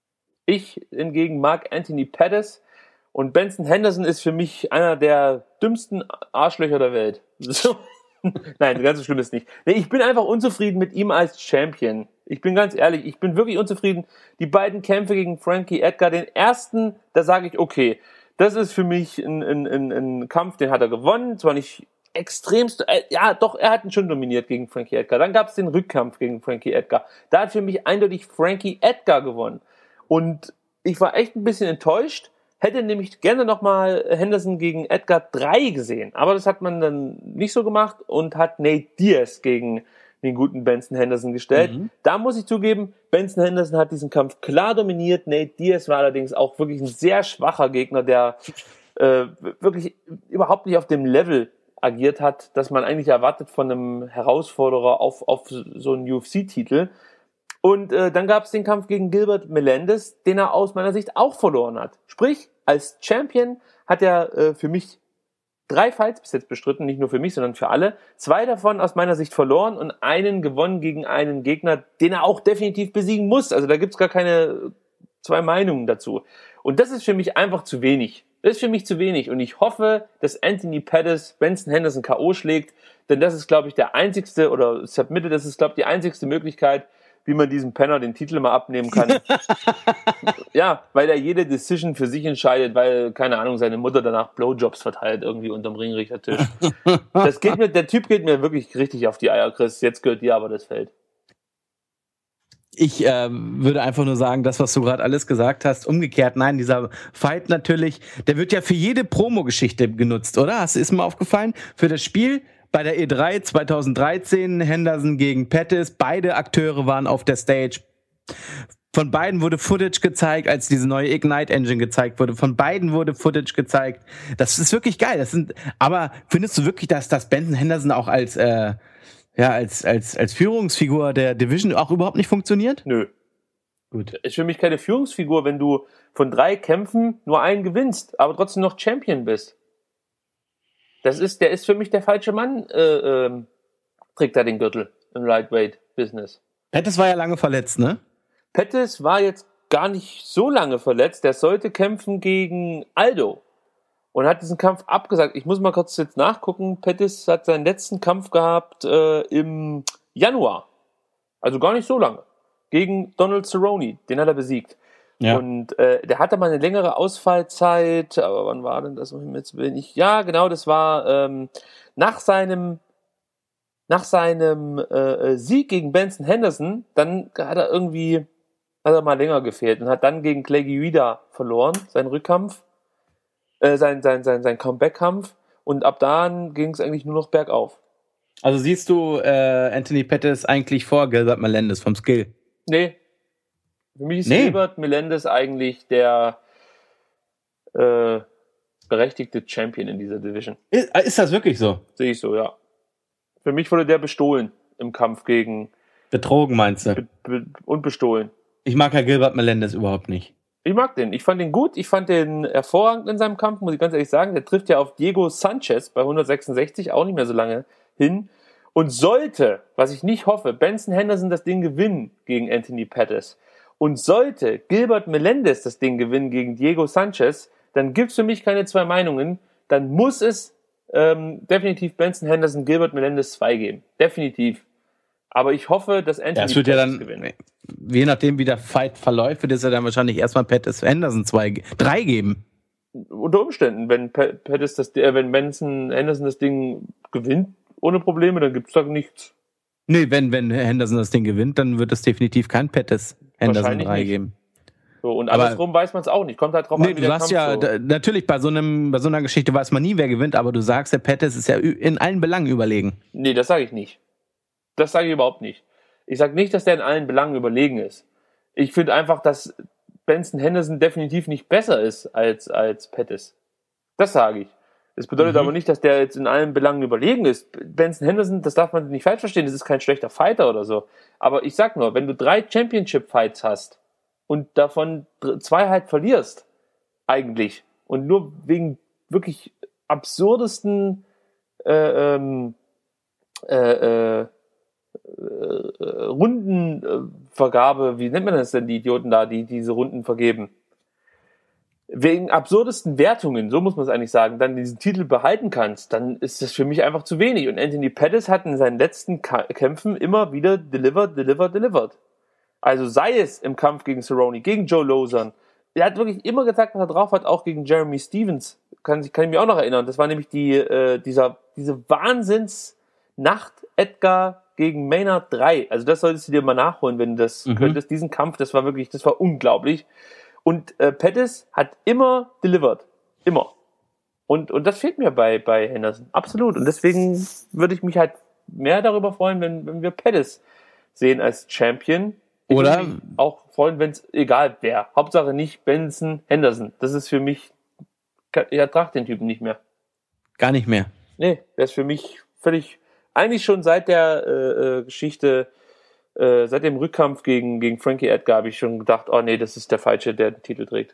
Ich hingegen mag Anthony Pettis. Und Benson Henderson ist für mich einer der dümmsten Arschlöcher der Welt. Nein, ganz so schlimm ist nicht. Nee, ich bin einfach unzufrieden mit ihm als Champion. Ich bin ganz ehrlich, ich bin wirklich unzufrieden. Die beiden Kämpfe gegen Frankie Edgar, den ersten, da sage ich, okay, das ist für mich ein, ein, ein, ein Kampf, den hat er gewonnen. Zwar nicht extremst, äh, ja doch, er hat ihn schon dominiert gegen Frankie Edgar. Dann gab es den Rückkampf gegen Frankie Edgar. Da hat für mich eindeutig Frankie Edgar gewonnen. Und ich war echt ein bisschen enttäuscht. Hätte nämlich gerne nochmal Henderson gegen Edgar drei gesehen. Aber das hat man dann nicht so gemacht und hat Nate Diaz gegen den guten Benson Henderson gestellt. Mhm. Da muss ich zugeben, Benson Henderson hat diesen Kampf klar dominiert. Nate Diaz war allerdings auch wirklich ein sehr schwacher Gegner, der äh, wirklich überhaupt nicht auf dem Level agiert hat, das man eigentlich erwartet von einem Herausforderer auf, auf so einen U F C-Titel. Und äh, dann gab es den Kampf gegen Gilbert Melendez, den er aus meiner Sicht auch verloren hat. Sprich, als Champion hat er äh, für mich drei Fights bis jetzt bestritten, nicht nur für mich, sondern für alle. Zwei davon aus meiner Sicht verloren und einen gewonnen gegen einen Gegner, den er auch definitiv besiegen muss. Also da gibt's gar keine zwei Meinungen dazu. Und das ist für mich einfach zu wenig. Das ist für mich zu wenig und ich hoffe, dass Anthony Pettis Benson Henderson K O schlägt, denn das ist, glaube ich, der einzigste, oder Submitted, das ist, glaube ich, die einzigste Möglichkeit, wie man diesem Penner den Titel mal abnehmen kann. Ja, weil er jede Decision für sich entscheidet, weil, keine Ahnung, seine Mutter danach Blowjobs verteilt irgendwie unterm Ringrichtertisch. Das geht mir, der Typ geht mir wirklich richtig auf die Eier, Chris. Jetzt gehört dir aber das Feld. Ich äh, würde einfach nur sagen, das, was du gerade alles gesagt hast, umgekehrt, nein, dieser Fight natürlich, der wird ja für jede Promo-Geschichte genutzt, oder? Hast du, ist mir aufgefallen? Für das Spiel bei der E drei zweitausenddreizehn, Henderson gegen Pettis, beide Akteure waren auf der Stage. Von beiden wurde Footage gezeigt, als diese neue Ignite-Engine gezeigt wurde. Von beiden wurde Footage gezeigt. Das ist wirklich geil. Das sind, aber findest du wirklich, dass, dass Benson Henderson auch als, äh, ja, als, als, als Führungsfigur der Division auch überhaupt nicht funktioniert? Nö. Gut. Ist für mich keine Führungsfigur, wenn du von drei Kämpfen nur einen gewinnst, aber trotzdem noch Champion bist. Das ist, der ist für mich der falsche Mann, äh, ähm, trägt da den Gürtel im Lightweight-Business. Pettis war ja lange verletzt, ne? Pettis war jetzt gar nicht so lange verletzt. Der sollte kämpfen gegen Aldo und hat diesen Kampf abgesagt. Ich muss mal kurz jetzt nachgucken. Pettis hat seinen letzten Kampf gehabt äh, im Januar. Also gar nicht so lange. Gegen Donald Cerrone. Den hat er besiegt. Ja. Und äh, der hatte mal eine längere Ausfallzeit. Aber wann war denn das? Jetzt bin ich. Ja, genau, das war ähm, nach seinem nach seinem äh, Sieg gegen Benson Henderson. Dann hat er irgendwie hat er mal länger gefehlt und hat dann gegen Clay Guida verloren, seinen Rückkampf, äh, sein, sein, sein, sein Comeback-Kampf, und ab dann ging es eigentlich nur noch bergauf. Also siehst du äh, Anthony Pettis eigentlich vor Gilbert Melendez vom Skill? Nee. Für mich ist nee. Gilbert Melendez eigentlich der äh, berechtigte Champion in dieser Division. Ist, ist das wirklich so? Sehe ich so, ja. Für mich wurde der bestohlen im Kampf gegen... Betrogen, meinst du? Be- be- und bestohlen. Ich mag ja Gilbert Melendez überhaupt nicht. Ich mag den. Ich fand den gut. Ich fand den hervorragend in seinem Kampf, muss ich ganz ehrlich sagen. Der trifft ja auf Diego Sanchez bei hundertsechsundsechzig, auch nicht mehr so lange hin. Und sollte, was ich nicht hoffe, Benson Henderson das Ding gewinnen gegen Anthony Pettis und sollte Gilbert Melendez das Ding gewinnen gegen Diego Sanchez, dann gibt es für mich keine zwei Meinungen. Dann muss es ähm, definitiv Benson Henderson Gilbert Melendez zwei geben. Definitiv. Aber ich hoffe, dass Anthony ja, es wird Pettis ja dann, gewinnt. Je nachdem, wie der Fight verläuft, wird es ja dann wahrscheinlich erstmal Pettis Henderson zwei, drei geben. Unter Umständen, wenn Pettis das, äh, wenn Benson Henderson das Ding gewinnt ohne Probleme, dann gibt es da nichts. Nee, wenn, wenn Henderson das Ding gewinnt, dann wird es definitiv kein Pettis Henderson drei geben. So, und andersrum aber weiß man es auch nicht. Kommt halt drauf nee, an, wie du der sagst Kampf ja, so. da, natürlich, bei so, einem, bei so einer Geschichte weiß man nie, wer gewinnt, aber du sagst, der Pettis ist ja in allen Belangen überlegen. Nee, das sage ich nicht. Das sage ich überhaupt nicht. Ich sage nicht, dass der in allen Belangen überlegen ist. Ich finde einfach, dass Benson Henderson definitiv nicht besser ist als, als Pettis. Das sage ich. Das bedeutet mhm. aber nicht, dass der jetzt in allen Belangen überlegen ist. Benson Henderson, das darf man nicht falsch verstehen, das ist kein schlechter Fighter oder so. Aber ich sag nur, wenn du drei Championship-Fights hast und davon zwei halt verlierst, eigentlich, und nur wegen wirklich absurdesten äh, ähm, äh, äh, Rundenvergabe, wie nennt man das denn, die Idioten da, die diese Runden vergeben? Wegen absurdesten Wertungen, so muss man es eigentlich sagen, dann diesen Titel behalten kannst, dann ist das für mich einfach zu wenig. Und Anthony Pettis hat in seinen letzten Ka- Kämpfen immer wieder delivered, delivered, delivered. Also sei es im Kampf gegen Cerrone, gegen Joe Lozon. Er hat wirklich immer gesagt, was er drauf hat, auch gegen Jeremy Stevens. Kann, kann ich mich auch noch erinnern. Das war nämlich die, äh, dieser, diese Wahnsinns-Nacht Edgar gegen Maynard drei. Also das solltest du dir mal nachholen, wenn du das mhm. könntest. Diesen Kampf, das war wirklich, das war unglaublich. Und äh, Pettis hat immer delivered. Immer. Und, und das fehlt mir bei, bei Henderson. Absolut. Und deswegen würde ich mich halt mehr darüber freuen, wenn, wenn wir Pettis sehen als Champion. Ich Oder würde mich auch freuen, wenn es egal wer. Hauptsache nicht Benson Henderson. Das ist für mich, ich ertrage den Typen nicht mehr. Gar nicht mehr. Nee, der ist für mich völlig, eigentlich schon seit der äh, Geschichte, äh, seit dem Rückkampf gegen, gegen Frankie Edgar habe ich schon gedacht, oh nee, das ist der Falsche, der den Titel trägt.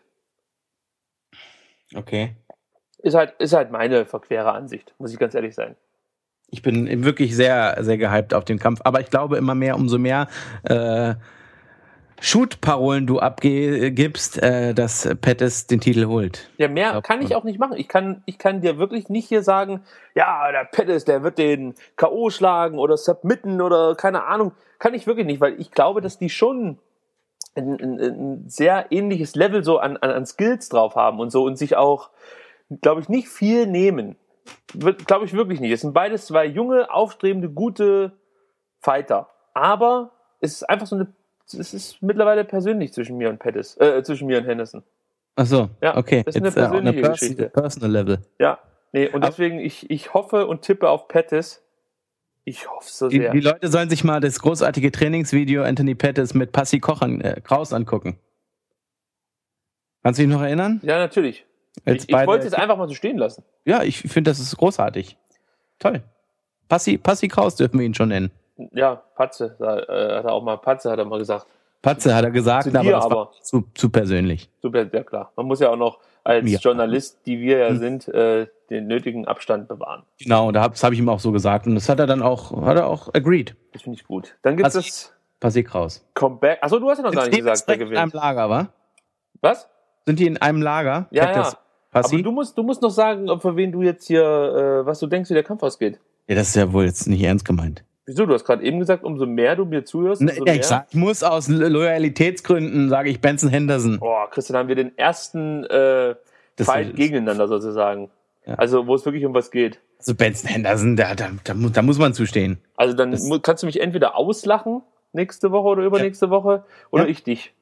Okay. Ist halt, ist halt meine verquere Ansicht, muss ich ganz ehrlich sein. Ich bin wirklich sehr, sehr gehypt auf den Kampf, aber ich glaube immer mehr, umso mehr äh, Shoot-Parolen du abgibst, äh, dass Pettis den Titel holt. Ja, mehr kann ich auch nicht machen. Ich kann, ich kann dir wirklich nicht hier sagen, ja, der Pettis, der wird den K O schlagen oder submitten oder keine Ahnung. Kann ich wirklich nicht, weil ich glaube, dass die schon ein, ein, ein sehr ähnliches Level so an, an, an Skills drauf haben und so und sich auch, glaube ich, nicht viel nehmen. Glaube ich wirklich nicht. Es sind beides zwei junge, aufstrebende, gute Fighter. Aber es ist einfach so eine, es ist mittlerweile persönlich zwischen mir und Pettis, äh, zwischen mir und Henderson. Ach so, ja, okay. Das ist eine Jetzt, persönliche uh, person, Geschichte. Personal Level. Ja, nee, und deswegen, ich, ich hoffe und tippe auf Pettis. Ich hoffe so die, sehr. Die Leute sollen sich mal das großartige Trainingsvideo Anthony Pettis mit Passi Koch an, äh, Kraus angucken. Kannst du dich noch erinnern? Ja, natürlich. Jetzt ich ich wollte es einfach mal so stehen lassen. Ja, ich finde, das ist großartig. Toll. Passi, Passi Kraus dürfen wir ihn schon nennen. Ja, Patze, da, äh, hat er auch mal, Patze hat er mal gesagt. Patze hat er gesagt, zu aber dir das aber. war zu, zu persönlich. Super, ja klar. Man muss ja auch noch als Ja. Journalist, die wir ja Hm. sind, äh, den nötigen Abstand bewahren. Genau, da hab, das habe ich ihm auch so gesagt und das hat er dann auch, hat er auch agreed. Das finde ich gut. Dann gibt es Passi, das Passi Kraus. Comeback. Achso, du hast ja noch gar nicht gesagt, wer in einem gewinnt. Lager, wa? Was? Sind die in einem Lager? Ja, Pettis, ja. Passi? Aber du musst, du musst noch sagen, ob für wen du jetzt hier, äh, was du denkst, wie der Kampf ausgeht. Ja, das ist ja wohl jetzt nicht ernst gemeint. Wieso? Du hast gerade eben gesagt, umso mehr du mir zuhörst, Ne, umso ja, mehr. ich, sag, ich muss aus Lo- Loyalitätsgründen, sage ich Benson Henderson. Boah, Christian, haben wir den ersten äh, Das Fight ist- gegeneinander sozusagen. Ja. Also, wo es wirklich um was geht. Also Benson Henderson, da, da, da, mu- da muss man zustehen. Also, dann Das- mu- kannst du mich entweder auslachen nächste Woche oder übernächste Woche oder Ja. ich dich.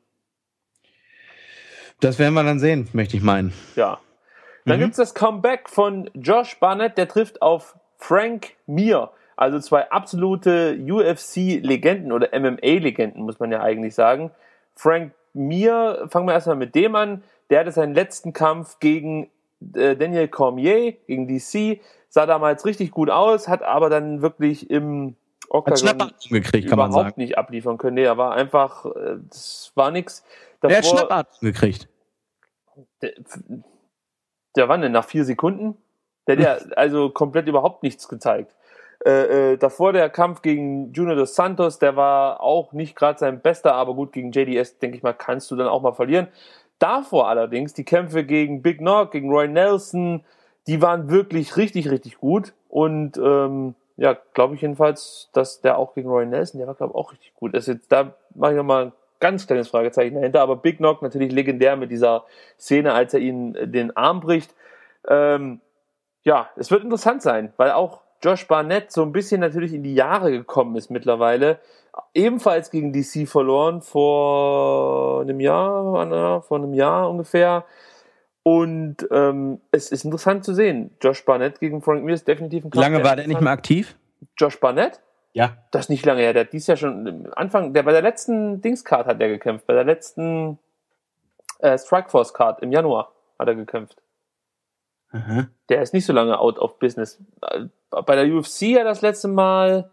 Das werden wir dann sehen, möchte ich meinen. Ja. Dann Mhm. gibt's das Comeback von Josh Barnett, der trifft auf Frank Mir. Also zwei absolute U F C-Legenden oder M M A-Legenden, muss man ja eigentlich sagen. Frank Mir, fangen wir erstmal mit dem an. Der hatte seinen letzten Kampf gegen äh, Daniel Cormier, gegen D C. Sah damals richtig gut aus, hat aber dann wirklich im Hat Octagon Schnappatmung gekriegt, kann man überhaupt sagen. nicht abliefern können. Nee, er war einfach, äh, das war nix. Der hat Davor- Schnappatmung gekriegt. der, der war denn nach vier Sekunden? Der hat ja also komplett überhaupt nichts gezeigt. Äh, äh, davor der Kampf gegen Junior dos Santos, der war auch nicht gerade sein bester, aber gut, gegen J D S, denke ich mal, kannst du dann auch mal verlieren. Davor allerdings, die Kämpfe gegen Big Nog, gegen Roy Nelson, die waren wirklich richtig, richtig gut. Und ähm, ja, glaube ich jedenfalls, dass der auch gegen Roy Nelson, der war, glaube ich, auch richtig gut. Das ist jetzt, da mache ich nochmal ein ganz kleines Fragezeichen dahinter. Aber Big Nog natürlich legendär mit dieser Szene, als er ihn äh, den Arm bricht. Ähm, ja, es wird interessant sein, weil auch Josh Barnett so ein bisschen natürlich in die Jahre gekommen ist mittlerweile. Ebenfalls gegen D C verloren vor einem Jahr, vor einem Jahr ungefähr. Und ähm, es ist interessant zu sehen. Josh Barnett gegen Frank Mir ist definitiv ein Wie lange war der nicht mehr aktiv? Josh Barnett? Ja. Das ist nicht lange her. Der hat dies Jahr schon Anfang, der bei der letzten Dingscard hat der gekämpft. Bei der letzten äh, Strikeforce Card im Januar hat er gekämpft. Aha. Der ist nicht so lange out of business. Bei der U F C ja das letzte Mal.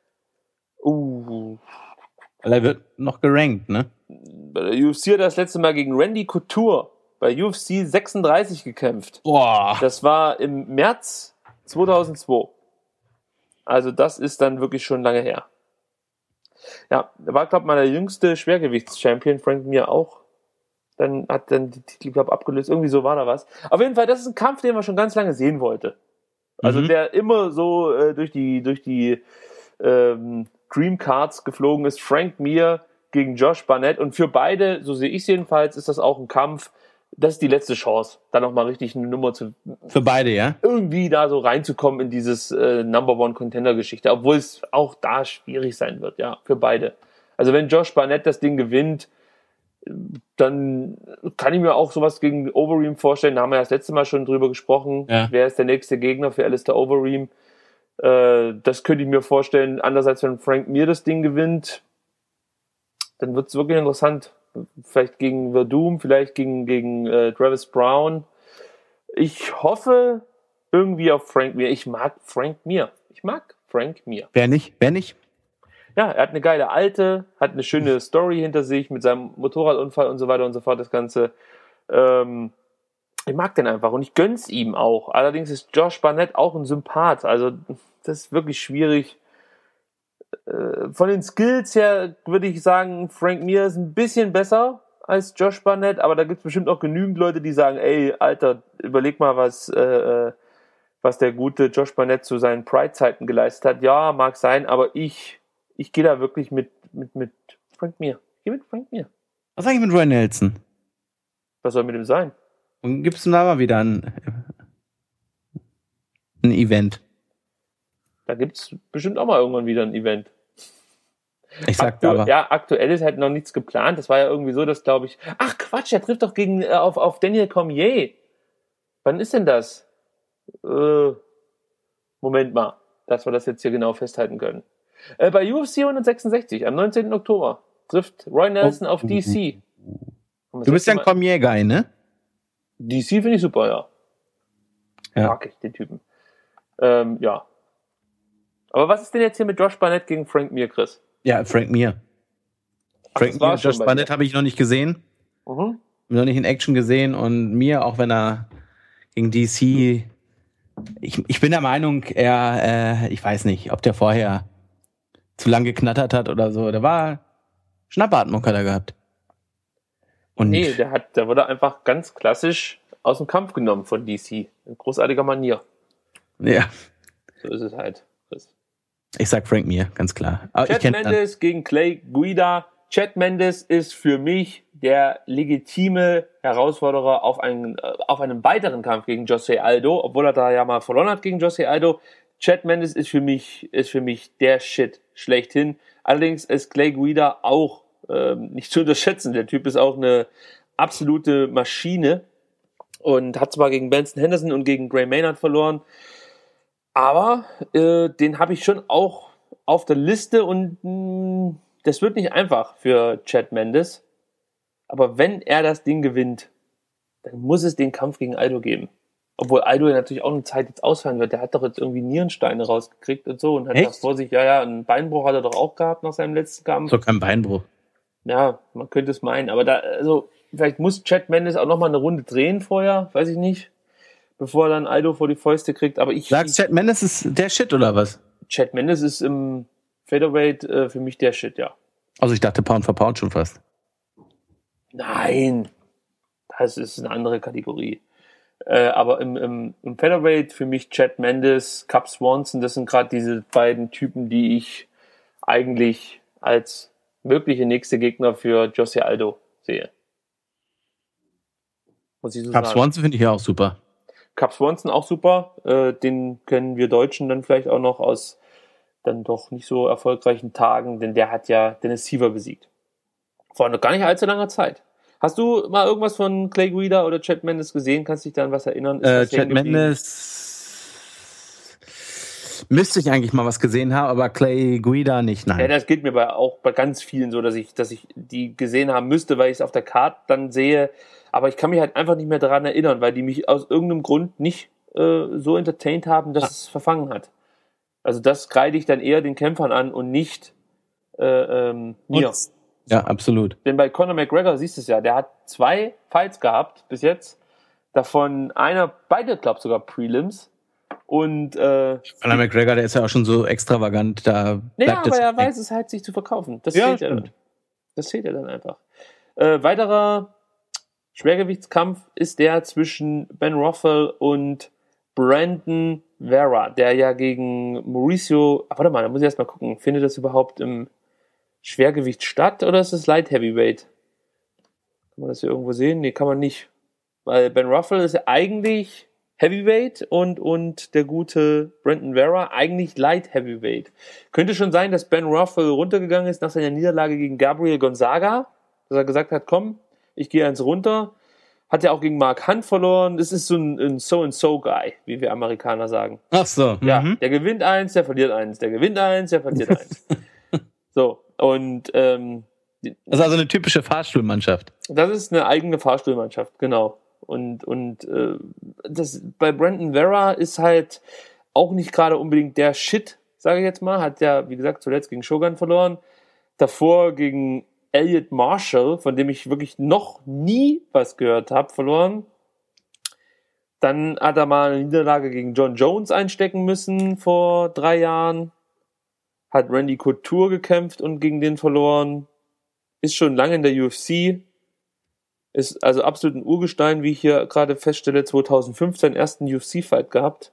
Uh, Weil er wird noch gerankt, ne? bei der U F C hat er das letzte Mal gegen Randy Couture bei U F C sechsunddreißig gekämpft. Boah. Das war im März zweitausendzwei. Also das ist dann wirklich schon lange her. Ja, er war, glaube ich, mal der jüngste Schwergewichtschampion, Frank Mir auch. Dann hat dann die Titel, glaube ich, abgelöst. Irgendwie so war da was. Auf jeden Fall, das ist ein Kampf, den man schon ganz lange sehen wollte. Also Mhm. der immer so äh, durch die durch die ähm, Dream Cards geflogen ist. Frank Mir gegen Josh Barnett. Und für beide, so sehe ich es jedenfalls, ist das auch ein Kampf. Das ist die letzte Chance, da nochmal richtig eine Nummer zu Für beide, ja? irgendwie da so reinzukommen in dieses äh, Number One Contender Geschichte, obwohl es auch da schwierig sein wird, ja, für beide. Also wenn Josh Barnett das Ding gewinnt, dann kann ich mir auch sowas gegen Overeem vorstellen. Da haben wir ja das letzte Mal schon drüber gesprochen. Ja. Wer ist der nächste Gegner für Alistair Overeem? Äh, das könnte ich mir vorstellen. Andererseits, wenn Frank Mir das Ding gewinnt, dann wird es wirklich interessant. Vielleicht gegen Verdum, vielleicht gegen, gegen äh, Travis Brown. Ich hoffe irgendwie auf Frank Mir. Ich mag Frank Mir. Ich mag Frank Mir. Wer nicht? Wer nicht? Ja, er hat eine geile Alte, hat eine schöne Story hinter sich mit seinem Motorradunfall und so weiter und so fort, das Ganze. Ähm, ich mag den einfach und ich gönn's ihm auch. Allerdings ist Josh Barnett auch ein Sympath. Also das ist wirklich schwierig. äh, von den Skills her würde ich sagen, Frank Mir ist ein bisschen besser als Josh Barnett, aber da gibt es bestimmt auch genügend Leute, die sagen, ey, Alter, überleg mal, was, äh, was der gute Josh Barnett zu seinen Pride-Zeiten geleistet hat. Ja, mag sein, aber ich, ich gehe da wirklich mit, mit, mit Frank Mir. Ich gehe mit Frank Mir. Was sag ich mit Roy Nelson? Was soll mit ihm sein? Und gibt's denn da mal wieder ein, ein Event? Da gibt es bestimmt auch mal irgendwann wieder ein Event. Ich sag Aktu- aber. Ja, aktuell ist halt noch nichts geplant. Das war ja irgendwie so, dass, glaube ich... Ach, Quatsch, er trifft doch gegen äh, auf, auf Daniel Cormier. Wann ist denn das? Äh, Moment mal, dass wir das jetzt hier genau festhalten können. Äh, bei U F C hundertsechsundsechzig, am neunzehnten Oktober, trifft Roy Nelson Oh. auf D C. Du bist ja ein Cormier-Guy, ne? D C finde ich super, ja. Ja. Mag ich, den Typen. Ähm, ja. Aber was ist denn jetzt hier mit Josh Barnett gegen Frank Mir, Chris? Ja, Frank Mir. Ach, Frank das Mir, war's schon Josh bei Barnett dir. habe ich noch nicht gesehen. Mhm. Noch nicht in Action gesehen und Mir, auch wenn er gegen D C, ich, ich bin der Meinung, er, äh, ich weiß nicht, ob der vorher zu lang geknattert hat oder so. Der war Schnappatmung hat er gehabt. Und Nee, der hat, der wurde einfach ganz klassisch aus dem Kampf genommen von D C. In großartiger Manier. ja, So ist es halt, Chris. ich sag Frank Mir, ganz klar. Aber ich Chad kenne Mendes gegen Clay Guida. Chad Mendes ist für mich der legitime Herausforderer auf einen, äh, auf einen weiteren Kampf gegen Jose Aldo, obwohl er da ja mal verloren hat gegen Jose Aldo. Chad Mendes ist für mich, ist für mich der Shit schlechthin. Allerdings ist Clay Guida auch ähm, nicht zu unterschätzen. Der Typ ist auch eine absolute Maschine und hat zwar gegen Benson Henderson und gegen Gray Maynard verloren, aber äh, den habe ich schon auch auf der Liste und mh, das wird nicht einfach für Chad Mendes. Aber wenn er das Ding gewinnt, dann muss es den Kampf gegen Aldo geben. Obwohl Aldo ja natürlich auch eine Zeit jetzt ausfallen wird. Der hat doch jetzt irgendwie Nierensteine rausgekriegt und so und hat Echt? da vor sich, ja, ja, einen Beinbruch hat er doch auch gehabt nach seinem letzten Kampf. so kein Beinbruch. Ja, man könnte es meinen. Aber da, also, vielleicht muss Chad Mendes auch nochmal eine Runde drehen vorher, weiß ich nicht, bevor er dann Aldo vor die Fäuste kriegt. Aber ich, Sagst Chad Mendes ist der Shit oder was? Chad Mendes ist im Featherweight äh, für mich der Shit, ja. Also ich dachte Pound for Pound schon fast. Nein, das ist eine andere Kategorie. Äh, aber im, im, im Featherweight für mich Chad Mendes, Cub Swanson, das sind gerade diese beiden Typen, die ich eigentlich als mögliche nächste Gegner für Jose Aldo sehe. Muss ich so Cub sagen. Swanson finde ich ja auch super. Cub Swanson auch super. Äh, den kennen wir Deutschen dann vielleicht auch noch aus dann doch nicht so erfolgreichen Tagen, denn der hat ja Dennis Siever besiegt. Vor noch gar nicht allzu langer Zeit. Hast du mal irgendwas von Clay Guida oder Chad Mendes gesehen? Kannst du dich da an was erinnern? Ist Äh, was Chad hängen geblieben? Mendes müsste ich eigentlich mal was gesehen haben, aber Clay Guida nicht, Ja, nein. das geht mir bei, auch bei ganz vielen so, dass ich, dass ich die gesehen haben müsste, weil ich es auf der Karte dann sehe. Aber ich kann mich halt einfach nicht mehr daran erinnern, weil die mich aus irgendeinem Grund nicht äh, so entertained haben, dass Ah. es verfangen hat. Also das kreide ich dann eher den Kämpfern an und nicht äh, ähm, mir. Und- Ja, absolut. Denn bei Conor McGregor siehst du es ja, der hat zwei Fights gehabt bis jetzt. Davon einer, beide, glaube ich, sogar Prelims. Und äh, Conor McGregor, der ist ja auch schon so extravagant, da naja, bleibt aber es er nicht. weiß es halt, sich zu verkaufen. Das Ja, fehlt ja stimmt. dann. Das fehlt ja dann einfach. Äh, weiterer Schwergewichtskampf ist der zwischen Ben Rothwell und Brandon Vera, der ja gegen Mauricio, ach, warte mal, da muss ich erst mal gucken, findet das überhaupt im Schwergewicht statt oder ist es Light Heavyweight? Kann man das hier irgendwo sehen? Nee, kann man nicht. Weil Ben Rothwell ist ja eigentlich Heavyweight und, und der gute Brandon Vera eigentlich Light Heavyweight. Könnte schon sein, dass Ben Rothwell runtergegangen ist nach seiner Niederlage gegen Gabriel Gonzaga, dass er gesagt hat, komm, ich gehe eins runter. Hat ja auch gegen Mark Hunt verloren. Das ist so ein, ein So-and-So-Guy, wie wir Amerikaner sagen. Ach so. Ja, mhm. der gewinnt eins, der verliert eins. Der gewinnt eins, der verliert eins. So, und ähm, Das ist also eine typische Fahrstuhlmannschaft. das ist eine eigene Fahrstuhlmannschaft, genau. Und, und äh, das bei Brandon Vera ist halt auch nicht gerade unbedingt der Shit, sage ich jetzt mal. Hat ja, wie gesagt, zuletzt gegen Shogun verloren. Davor gegen Elliot Marshall, von dem ich wirklich noch nie was gehört habe, verloren. Dann hat er mal eine Niederlage gegen John Jones einstecken müssen vor drei Jahren. hat Randy Couture gekämpft und gegen den verloren, ist schon lange in der U F C, ist also absolut ein Urgestein, wie ich hier gerade feststelle, zweitausendfünf seinen ersten U F C-Fight gehabt.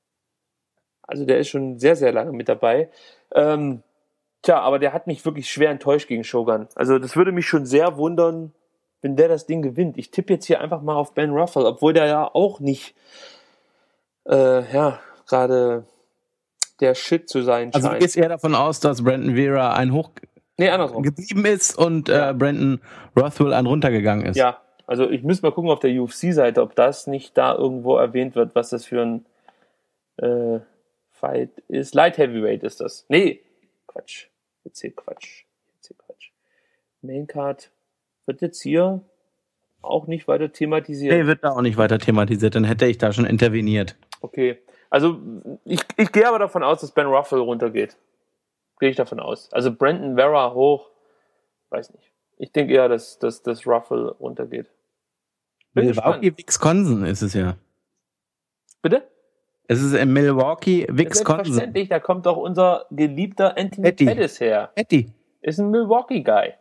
Also der ist schon sehr, sehr lange mit dabei. Ähm, tja, aber der hat mich wirklich schwer enttäuscht gegen Shogun. Also das würde mich schon sehr wundern, wenn der das Ding gewinnt. Ich tippe jetzt hier einfach mal auf Ben Ruffell, obwohl der ja auch nicht äh, ja, gerade der Shit zu sein scheint. Also du gehst eher davon aus, dass Brandon Vera ein Hoch nee, andersrum. geblieben ist und Ja. äh, Brandon Rothwell ein runtergegangen ist. Ja, also ich muss mal gucken auf der U F C-Seite, ob das nicht da irgendwo erwähnt wird, was das für ein äh, Fight ist. Light Heavyweight ist das. Nee, Quatsch. Jetzt hier Quatsch. Jetzt hier Quatsch. Maincard wird jetzt hier auch nicht weiter thematisiert. Nee, wird da auch nicht weiter thematisiert, dann hätte ich da schon interveniert. Okay. Also ich, ich gehe aber davon aus, dass Ben Ruffell runtergeht. Gehe ich davon aus. Also Brandon Vera hoch, weiß nicht. Ich denke eher, dass, dass, dass Ruffell runtergeht. Bin Milwaukee, gespannt. Wisconsin ist es ja. Bitte? Es ist in Milwaukee, Wisconsin. Selbstverständlich, da kommt doch unser geliebter Anthony Eddie. Pettis her. Eddie. Ist ein Milwaukee-Guy.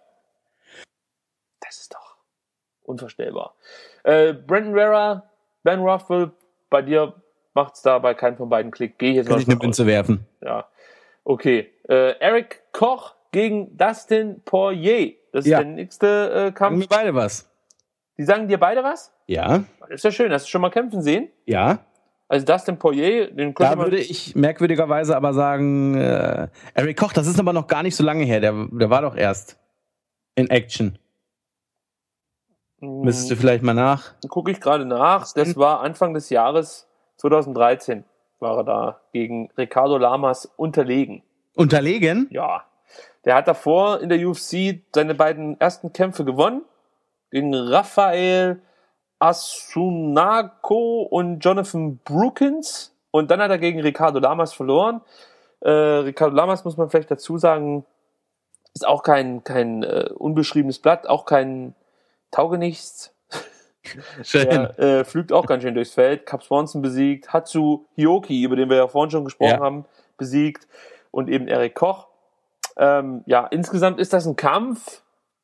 Das ist doch unvorstellbar. Äh, Brandon Vera, Ben Ruffell, bei dir macht's da bei keinem von beiden Klick. Gehe ich jetzt Kann mal ich eine von aus. Münze werfen. Ja, okay. Äh, Eric Koch gegen Dustin Poirier. Das ist Ja. der nächste äh, Sagen Kampf. wir beide was. Die sagen dir beide was? Ja, Das ist ja schön. Hast du schon mal kämpfen sehen? ja. Also Dustin Poirier, den könnte Da man... würde ich merkwürdigerweise aber sagen, äh, Eric Koch, das ist aber noch gar nicht so lange her. Der, der war doch erst in Action. Müsstest du vielleicht mal nach. Gucke ich gerade nach. Das war Anfang des Jahres zweitausenddreizehn. War er da gegen Ricardo Lamas unterlegen. Unterlegen? Ja. Der hat davor in der U F C seine beiden ersten Kämpfe gewonnen. Gegen Rafael Asunako und Jonathan Brookins. Und dann hat er gegen Ricardo Lamas verloren. Äh, Ricardo Lamas, muss man vielleicht dazu sagen, ist auch kein, kein äh, unbeschriebenes Blatt, auch kein Taugenichts. Schön. Der äh, flügt auch ganz schön durchs Feld. Cap Swanson besiegt, Hatsu Hioki, über den wir ja vorhin schon gesprochen Ja. haben, besiegt und eben Eric Koch. Ähm, ja, insgesamt ist das ein Kampf.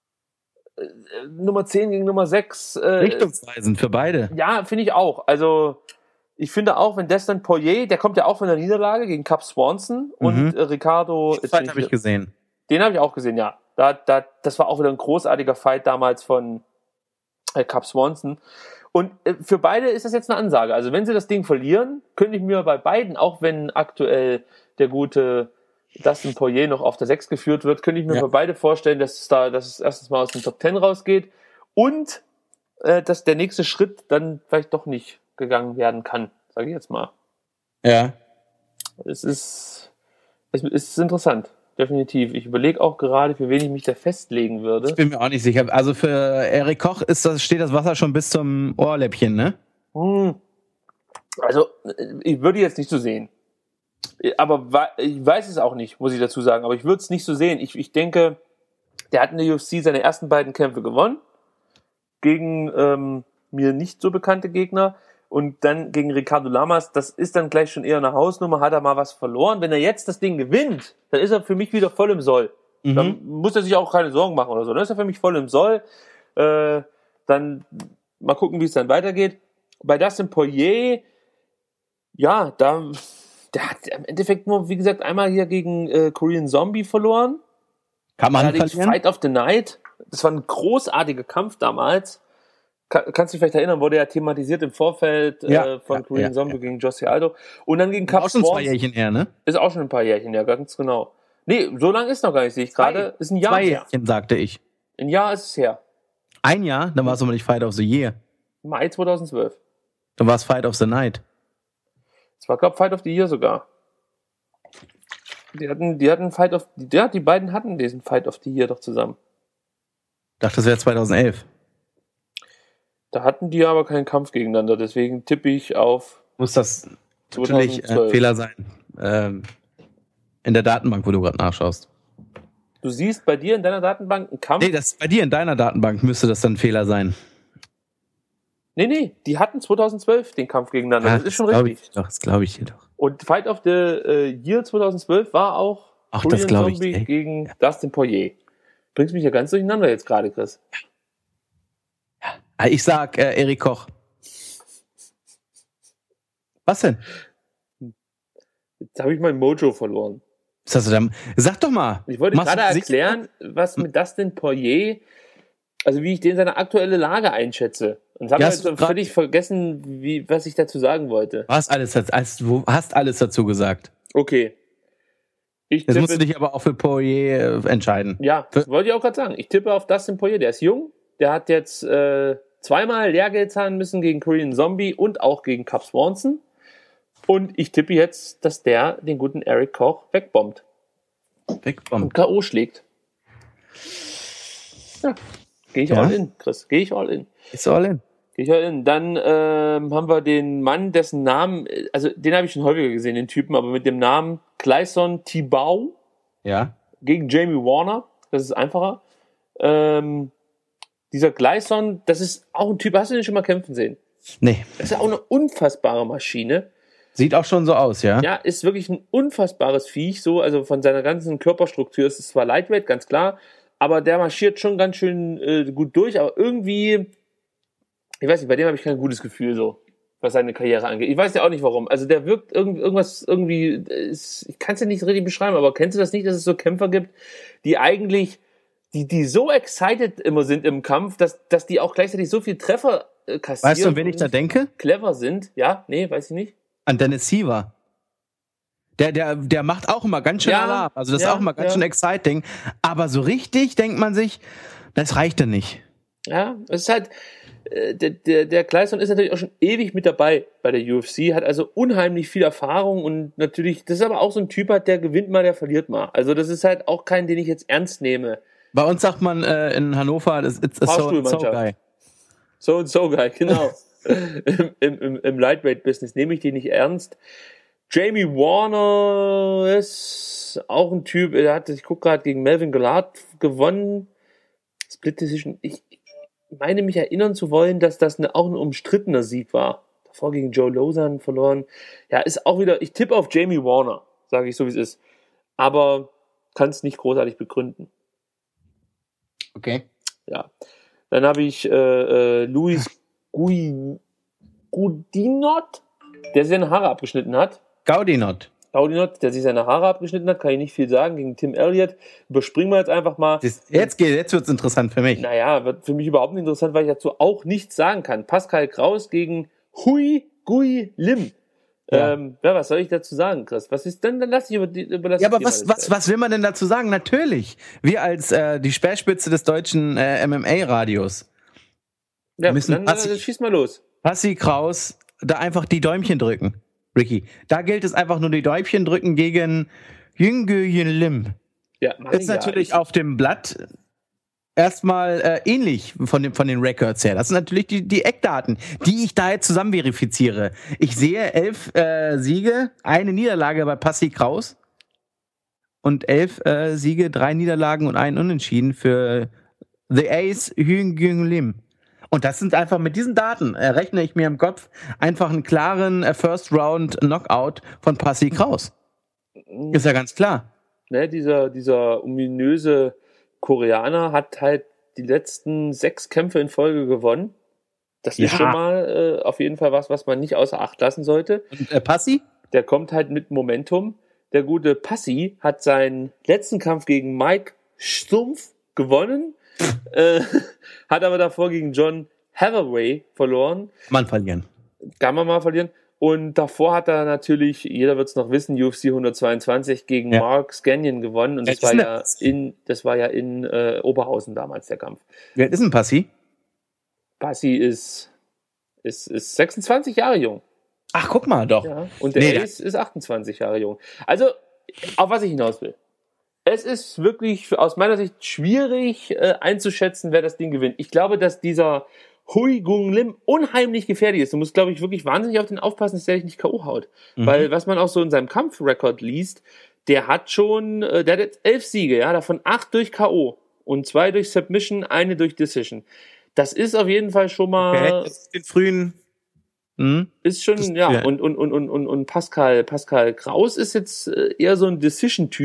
Äh, Nummer zehn gegen Nummer sechs. Äh, Richtungsweisend für beide. ja, finde ich auch. Also ich finde auch, wenn Dustin Poirier, der kommt ja auch von der Niederlage gegen Cap Swanson und Mhm. äh, Ricardo. Den Fight habe ich gesehen. Den habe ich auch gesehen, ja. Da, da, das war auch wieder ein großartiger Fight damals von äh, Cap Swanson. Und äh, für beide ist das jetzt eine Ansage. Also wenn sie das Ding verlieren, könnte ich mir bei beiden, auch wenn aktuell der gute Dustin Poirier noch auf der sechs geführt wird, könnte ich mir Ja. bei beide vorstellen, dass es da, dass es erstens mal aus dem Top zehn rausgeht und äh, dass der nächste Schritt dann vielleicht doch nicht gegangen werden kann, sage ich jetzt mal. Ja. Es ist, es ist interessant, definitiv. Ich überlege auch gerade, für wen ich mich da festlegen würde. Ich bin mir auch nicht sicher. Also für Eric Koch ist das, steht das Wasser schon bis zum Ohrläppchen, ne? Hm. Also, ich würde jetzt nicht so sehen. Aber wa- ich weiß es auch nicht, muss ich dazu sagen. Aber ich würde es nicht so sehen. Ich, ich denke, der hat in der U F C seine ersten beiden Kämpfe gewonnen. Gegen ähm, mir nicht so bekannte Gegner. Und dann gegen Ricardo Lamas. Das ist dann gleich schon eher eine Hausnummer. Hat er mal was verloren. Wenn er jetzt das Ding gewinnt, dann ist er für mich wieder voll im Soll. Mhm. Dann muss er sich auch keine Sorgen machen oder so. Dann ist er für mich voll im Soll. Äh, dann mal gucken, wie es dann weitergeht. Bei Dustin Poirier, ja, da, der hat im Endeffekt nur, wie gesagt, einmal hier gegen äh, Korean Zombie verloren. Kann man Allerdings verlieren? Fight of the Night. Das war ein großartiger Kampf damals. Ka- kannst du dich vielleicht erinnern, wurde ja thematisiert im Vorfeld Ja, äh, von ja, Korean ja, Zombie ja. gegen José Aldo. Und dann gegen Cap Auch schon zwei Swanson. Jährchen her, ne? Ist auch schon ein paar Jährchen, ja, ganz genau. Nee, so lange ist noch gar nicht, sehe ich gerade. Ist ein Jahr Zwei her. Jährchen, sagte ich. Ein Jahr ist es her. Ein Jahr, dann war es aber nicht Fight of the Year. Mai zweitausendzwölf. Dann war es Fight of the Night. Das war, glaube ich, Fight of the Year sogar. Die hatten, die hatten Fight of, ja, die beiden hatten diesen Fight of the Year doch zusammen. Ich dachte, das wäre zweitausendelf. Da hatten die aber keinen Kampf gegeneinander, deswegen tippe ich auf Muss das natürlich äh, zweitausendzwölf. Fehler sein. Ähm, in der Datenbank, wo du gerade nachschaust. Du siehst bei dir in deiner Datenbank einen Kampf. Nee, das bei dir in deiner Datenbank müsste das dann ein Fehler sein. Nee, nee, die hatten zweitausendzwölf den Kampf gegeneinander. Ja, das ist schon glaub richtig. Ich doch, das glaube ich dir doch. Und Fight of the äh, Year zweitausendzwölf war auch Ach, Korean das glaube ich. Zombie Ey. gegen Dustin Poirier. Bringst mich ja ganz durcheinander jetzt gerade, Chris. Ich sag äh, Erik Koch. Was denn? Jetzt habe ich mein Mojo verloren. Was hast du da? Sag doch mal. Ich wollte Machst gerade du sicher? erklären, was mit Dustin Poirier, also wie ich den seine aktuelle Lage einschätze. Und habe Ja, jetzt hast du grad- völlig vergessen, wie, was ich dazu sagen wollte. Du hast alles, hast, du hast alles dazu gesagt. Okay. Ich Jetzt tippe, musst du dich aber auch für Poirier äh, entscheiden. ja, das wollte ich auch gerade sagen. Ich tippe auf Dustin Poirier. Der ist jung. Der hat jetzt äh, zweimal Lehrgeld zahlen müssen gegen Korean Zombie und auch gegen Cub Swanson. Und ich tippe jetzt, dass der den guten Erik Koch wegbombt Wegbomben. und K O schlägt. Ja, gehe ich Ja? all in, Chris. Gehe ich all in. Ist all in. Gehe ich all in. Dann ähm, haben wir den Mann, dessen Namen, also den habe ich schon häufiger gesehen, den Typen, aber mit dem Namen Clayson Tibau Ja. gegen Jamie Warner. Das ist einfacher. Ähm, dieser Gleison, das ist auch ein Typ, hast du den schon mal kämpfen sehen? Nee. Das ist ja auch eine unfassbare Maschine. Sieht auch schon so aus, ja? Ja, ist wirklich ein unfassbares Viech, so, also von seiner ganzen Körperstruktur ist es zwar Lightweight, ganz klar, aber der marschiert schon ganz schön äh, gut durch, aber irgendwie, ich weiß nicht, bei dem habe ich kein gutes Gefühl, so, was seine Karriere angeht. Ich weiß ja auch nicht warum. Also der wirkt irgend, irgendwas irgendwie, ist, ich kann es ja nicht richtig beschreiben, aber kennst du das nicht, dass es so Kämpfer gibt, die eigentlich, die, die so excited immer sind im Kampf, dass, dass die auch gleichzeitig so viel Treffer äh, kassieren. Weißt du, an wen ich da und denke? clever sind? Ja? Nee, weiß ich nicht. An Dennis Siever. Der, der, der macht auch immer ganz schön Ja, Alarm. Also das ja, ist auch immer ganz ja. schön exciting. Aber so richtig denkt man sich, das reicht ja nicht. Ja, es ist halt, äh, der, der, der Gleison ist natürlich auch schon ewig mit dabei bei der U F C, hat also unheimlich viel Erfahrung und natürlich, das ist aber auch so ein Typ, hat, der gewinnt mal, der verliert mal. Also das ist halt auch kein, den ich jetzt ernst nehme. Bei uns sagt man äh, in Hannover, das ist a so, so Fahrstuhlmannschaft. guy. So und so geil, genau. Im, im, im, im Lightweight-Business nehme ich den nicht ernst. Jamie Warner ist auch ein Typ, der hat, ich gucke gerade, gegen Melvin Gillard gewonnen. Split Decision. Ich meine mich erinnern zu wollen, dass das eine, auch ein umstrittener Sieg war. Davor gegen Joe Lozan verloren. Ja, ist auch wieder, ich tippe auf Jamie Warner, sage ich so wie es ist. Aber kann es nicht großartig begründen. Okay. Ja. Dann habe ich äh, äh, Luis Gui, Gudinot, der sich seine Haare abgeschnitten hat. Gaudinot. Gaudinot, der sich seine Haare abgeschnitten hat, kann ich nicht viel sagen, gegen Tim Elliott. Überspringen wir jetzt einfach mal. Das, jetzt geht, jetzt wird's interessant für mich. Naja, wird für mich überhaupt nicht interessant, weil ich dazu auch nichts sagen kann. Pascal Kraus gegen Hui Gui Lim. Ja. Ähm, ja, was soll ich dazu sagen, Chris? Was ist denn? Dann lass ich über die über das Ja, aber Thema was, jetzt was, was will man denn dazu sagen? Natürlich. Wir als äh, die Speerspitze des deutschen äh, M M A-Radios. Ja, müssen dann Passi- äh, schieß mal los. Passi Kraus, da einfach die Däumchen drücken. Ricky. Da gilt es einfach nur die Däumchen drücken gegen Jüngöjen Lim. Ja, mach Ist ich ja. natürlich Ich- auf dem Blatt erstmal äh, ähnlich von, dem, von den Records her. Das sind natürlich die, die Eckdaten, die ich da jetzt zusammen verifiziere. Ich sehe elf äh, Siege, eine Niederlage bei Passi Kraus und elf äh, Siege, drei Niederlagen und einen Unentschieden für The Ace Hyun Lim. Und das sind einfach mit diesen Daten, errechne ich mir im Kopf, einfach einen klaren äh, First Round Knockout von Passi Kraus. Ist ja ganz klar. Ne, dieser, dieser ominöse Koreaner hat halt die letzten sechs Kämpfe in Folge gewonnen. Das ist Ja. schon mal äh, auf jeden Fall was, was man nicht außer Acht lassen sollte. Und äh, Passi? Der kommt halt mit Momentum. Der gute Passi hat seinen letzten Kampf gegen Mike Stumpf gewonnen, äh, hat aber davor gegen John Hathaway verloren. Mann verlieren. Kann man mal verlieren. Und davor hat er natürlich, jeder wird es noch wissen, U F C hundertzweiundzwanzig gegen Ja. Mark Scannion gewonnen. Und Wer das war ist denn ja das? in, das war ja in äh, Oberhausen damals der Kampf. Wer ist ein Passi? Passi ist, ist, ist sechsundzwanzig Jahre jung. Ach, guck mal doch. Ja. Und der Nee, Ace ist achtundzwanzig Jahre jung. Also, auf was ich hinaus will. Es ist wirklich aus meiner Sicht schwierig äh, einzuschätzen, wer das Ding gewinnt. Ich glaube, dass dieser Hui Gung Lim unheimlich gefährlich ist. Du musst, glaube ich, wirklich wahnsinnig auf den aufpassen, dass der dich nicht K O haut. Mhm. Weil, was man auch so in seinem Kampfrekord liest, der hat schon, äh, der hat jetzt elf Siege, ja, davon acht durch K O und zwei durch Submission, eine durch Decision. Das ist auf jeden Fall schon mal, Okay, den frühen. Hm? ist schon, Das- ja, ja. und, und, und, und, und, und Pascal, Pascal Kraus ist jetzt äh, eher so ein Decision-Typ,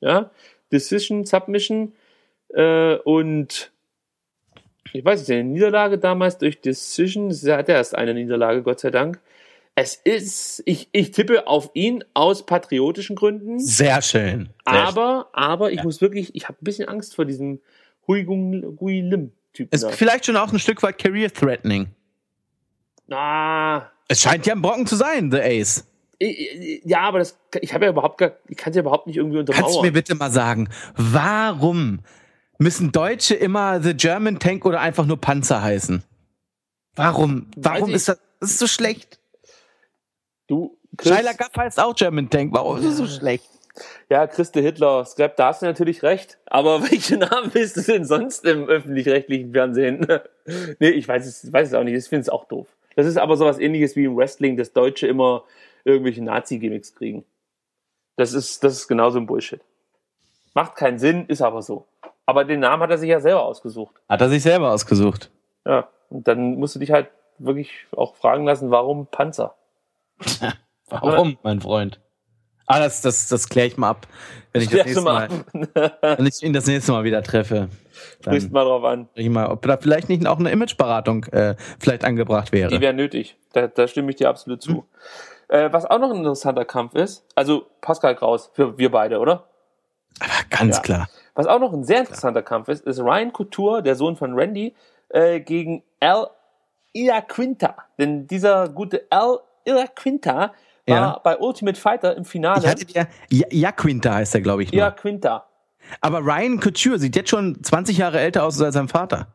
ja, Decision, Submission äh, und ich weiß nicht, eine Niederlage damals durch Decision, er hat ja erst eine Niederlage, Gott sei Dank. Es ist, ich, ich tippe auf ihn aus patriotischen Gründen. Sehr schön. Sehr aber, schön. aber ich Ja. muss wirklich, ich habe ein bisschen Angst vor diesem Hui Gung, Hui Lim-Typen. Ist vielleicht schon auch ein Stück weit career-threatening. Ah, Es scheint ja ein Brocken zu sein, The Ace. ja, aber das, ich habe ja überhaupt gar, ich kann es ja überhaupt nicht irgendwie untermauern. Kannst du mir bitte mal sagen, warum müssen Deutsche immer The German Tank oder einfach nur Panzer heißen? Warum? Warum ich. ist das, das ist so schlecht? Du, Chris, Shia LaBeouf heißt auch German Tank. Warum ist das so schlecht? ja, Christe Hitler, Scrap, da hast du natürlich recht. Aber welche Namen willst du denn sonst im öffentlich-rechtlichen Fernsehen? Nee, ich weiß es, weiß es auch nicht. Ich finde es auch doof. Das ist aber sowas ähnliches wie im Wrestling, dass Deutsche immer irgendwelche Nazi-Gimmicks kriegen. Das ist, das ist genauso ein Bullshit. Macht keinen Sinn, ist aber so. Aber den Namen hat er sich ja selber ausgesucht. Hat er sich selber ausgesucht. Ja, und dann musst du dich halt wirklich auch fragen lassen, warum Panzer? Warum, mein Freund? Ah, das, das, das kläre ich mal ab, wenn ich, das nächste mal, wenn ich ihn das nächste Mal wieder treffe. Sprichst mal drauf an. Ich mal, ob da vielleicht nicht auch eine Imageberatung äh, vielleicht angebracht wäre. Die wäre nötig. Da, da stimme ich dir absolut zu. Hm. Äh, was auch noch ein interessanter Kampf ist, also Pascal Kraus, für wir beide, oder? Aber ganz Ja. klar. Was auch noch ein sehr interessanter Kampf ist, ist Ryan Couture, der Sohn von Randy, äh, gegen Al Iaquinta. Denn dieser gute Al Iaquinta war Ja. bei Ultimate Fighter im Finale. Ich hatte dir, ja, Iaquinta heißt er, glaube ich. Nur. Iaquinta. Aber Ryan Couture sieht jetzt schon zwanzig Jahre älter aus als sein Vater.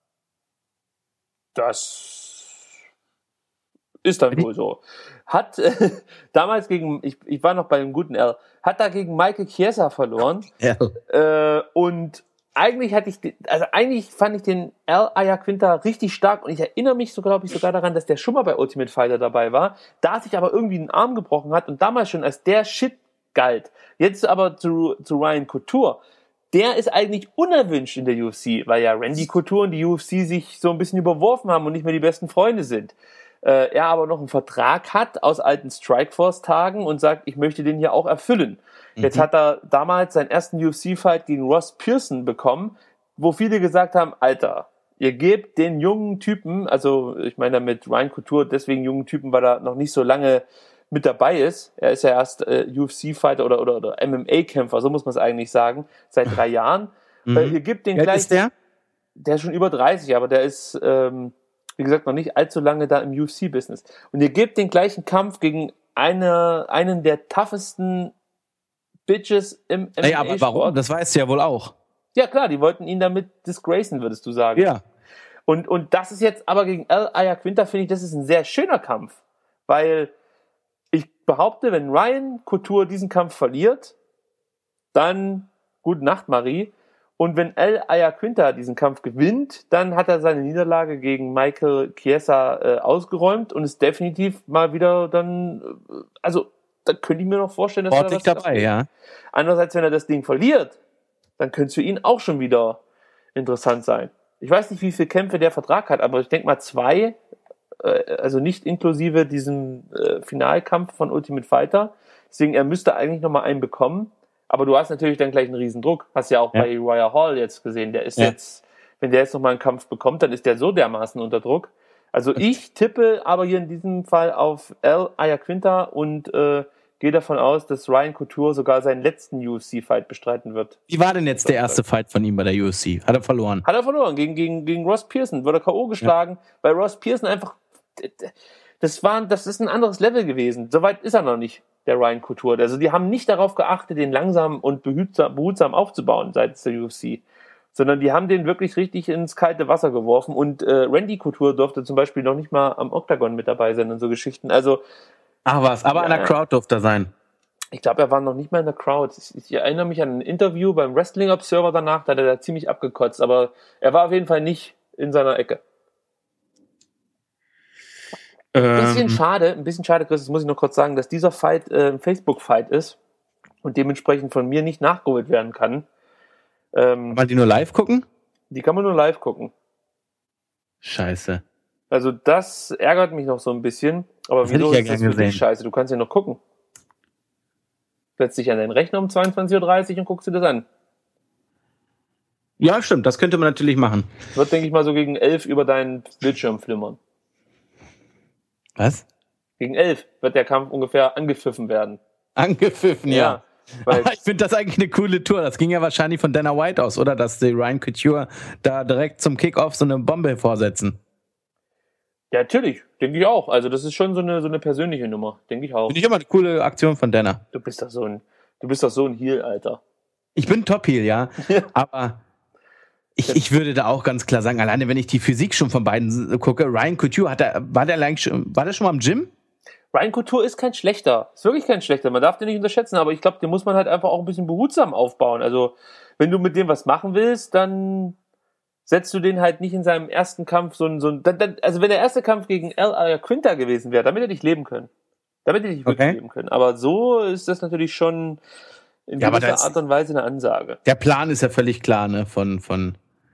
Das ist dann wohl so. Hat äh, damals gegen, ich, ich war noch bei dem guten Al, hat da gegen Michael Chiesa verloren. Ja. Äh, und eigentlich hatte ich, den, also eigentlich fand ich den Al Iaquinta richtig stark und ich erinnere mich so, glaube ich, sogar daran, dass der schon mal bei Ultimate Fighter dabei war, da sich aber irgendwie einen Arm gebrochen hat und damals schon als der Shit galt. Jetzt aber zu, zu Ryan Couture. Der ist eigentlich unerwünscht in der U F C, weil ja Randy Couture und die U F C sich so ein bisschen überworfen haben und nicht mehr die besten Freunde sind. Äh, er aber noch einen Vertrag hat aus alten Strikeforce-Tagen und sagt, ich möchte den hier auch erfüllen. Mhm. Jetzt hat er damals seinen ersten U F C-Fight gegen Ross Pearson bekommen, wo viele gesagt haben, Alter, ihr gebt den jungen Typen, also ich meine damit Ryan Couture, deswegen jungen Typen, weil er noch nicht so lange mit dabei ist. Er ist ja erst äh, U F C-Fighter oder, oder, oder M M A-Kämpfer, so muss man es eigentlich sagen, seit drei Jahren. Mhm. Äh, ihr gebt den Wie alt gleich. ist der? Der ist schon über dreißig, aber der ist, ähm, wie gesagt, noch nicht allzu lange da im U F C-Business. Und ihr gebt den gleichen Kampf gegen eine, einen der toughesten Bitches im M M A-Sport. Ey, aber warum? Das weißt du ja wohl auch. Ja klar, die wollten ihn damit disgracen, würdest du sagen. Ja. Und, und das ist jetzt aber gegen Al Iaquinta, finde ich, das ist ein sehr schöner Kampf. Weil ich behaupte, wenn Ryan Couture diesen Kampf verliert, dann gute Nacht, Marie. Und wenn Al Iaquinta diesen Kampf gewinnt, dann hat er seine Niederlage gegen Michael Chiesa äh, ausgeräumt und ist definitiv mal wieder dann, äh, also da könnte ich mir noch vorstellen, dass Ordentlich er was dabei, ja. Andererseits, wenn er das Ding verliert, dann könnte es für ihn auch schon wieder interessant sein. Ich weiß nicht, wie viele Kämpfe der Vertrag hat, aber ich denke mal zwei, äh, also nicht inklusive diesem äh, Finalkampf von Ultimate Fighter. Deswegen, er müsste eigentlich nochmal einen bekommen. Aber du hast natürlich dann gleich einen riesen Druck. Hast ja auch ja. bei Uriah Hall jetzt gesehen. Der ist ja. jetzt, wenn der jetzt nochmal einen Kampf bekommt, dann ist der so dermaßen unter Druck. Also ich tippe aber hier in diesem Fall auf Al Iaquinta und äh, gehe davon aus, dass Ryan Couture sogar seinen letzten U F C-Fight bestreiten wird. Wie war denn jetzt der erste Fight von ihm bei der U F C? Hat er verloren? Hat er verloren, gegen, gegen, gegen Ross Pearson. Wurde K O geschlagen, ja. weil Ross Pearson einfach, das war, das ist ein anderes Level gewesen. Soweit ist er noch nicht, der Ryan Couture. Also die haben nicht darauf geachtet, den langsam und behutsam, behutsam aufzubauen seitens der U F C. Sondern die haben den wirklich richtig ins kalte Wasser geworfen. Und äh, Randy Couture durfte zum Beispiel noch nicht mal am Octagon mit dabei sein und so Geschichten. Also Ach was, aber ja, an der Crowd durfte er sein. Ich glaube, er war noch nicht mal in der Crowd. Ich, ich erinnere mich an ein Interview beim Wrestling Observer danach, da hat er da ziemlich abgekotzt. Aber er war auf jeden Fall nicht in seiner Ecke. Ein ähm. bisschen schade, ein bisschen schade, Chris, das muss ich noch kurz sagen, dass dieser Fight äh, ein Facebook-Fight ist und dementsprechend von mir nicht nachgeholt werden kann. Ähm, kann man die nur live gucken? Die kann man nur live gucken. Scheiße. Also das ärgert mich noch so ein bisschen. Aber das wieso ich ja ist das gern für dich gesehen. scheiße? Du kannst ja noch gucken. setzt dich an deinen Rechner um zweiundzwanzig Uhr dreißig und guckst dir das an. Ja, stimmt, das könnte man natürlich machen. Wird, denke ich mal, so gegen elf über deinen Bildschirm flimmern. Was? Gegen elf wird der Kampf ungefähr angepfiffen werden. Angepfiffen, ja. Ja, weil Aber ich finde das eigentlich eine coole Tour. Das ging ja wahrscheinlich von Dana White aus, oder? Dass die Ryan Couture da direkt zum Kickoff so eine Bombe vorsetzen. ja, natürlich, denke ich auch. Also das ist schon so eine, so eine persönliche Nummer, denke ich auch. Finde ich immer eine coole Aktion von Dana. Du bist doch so ein, du bist doch so ein Heel, Alter. Ich bin Top-Heel, ja. Aber ich, ich würde da auch ganz klar sagen, alleine wenn ich die Physik schon von beiden gucke, Ryan Couture, hat er, war der eigentlich schon, war der schon mal im Gym? Ryan Couture ist kein schlechter, ist wirklich kein schlechter. Man darf den nicht unterschätzen, aber ich glaube, den muss man halt einfach auch ein bisschen behutsam aufbauen. Also wenn du mit dem was machen willst, dann setzt du den halt nicht in seinem ersten Kampf so ein, so ein dann, dann, also wenn der erste Kampf gegen Al Quinta gewesen wäre, damit hätte ich leben können. Damit hätte ich wirklich Okay. leben können. Aber so ist das natürlich schon in Ja, aber gewisser das- Art und Weise eine Ansage. Der Plan ist ja völlig klar, ne, von, von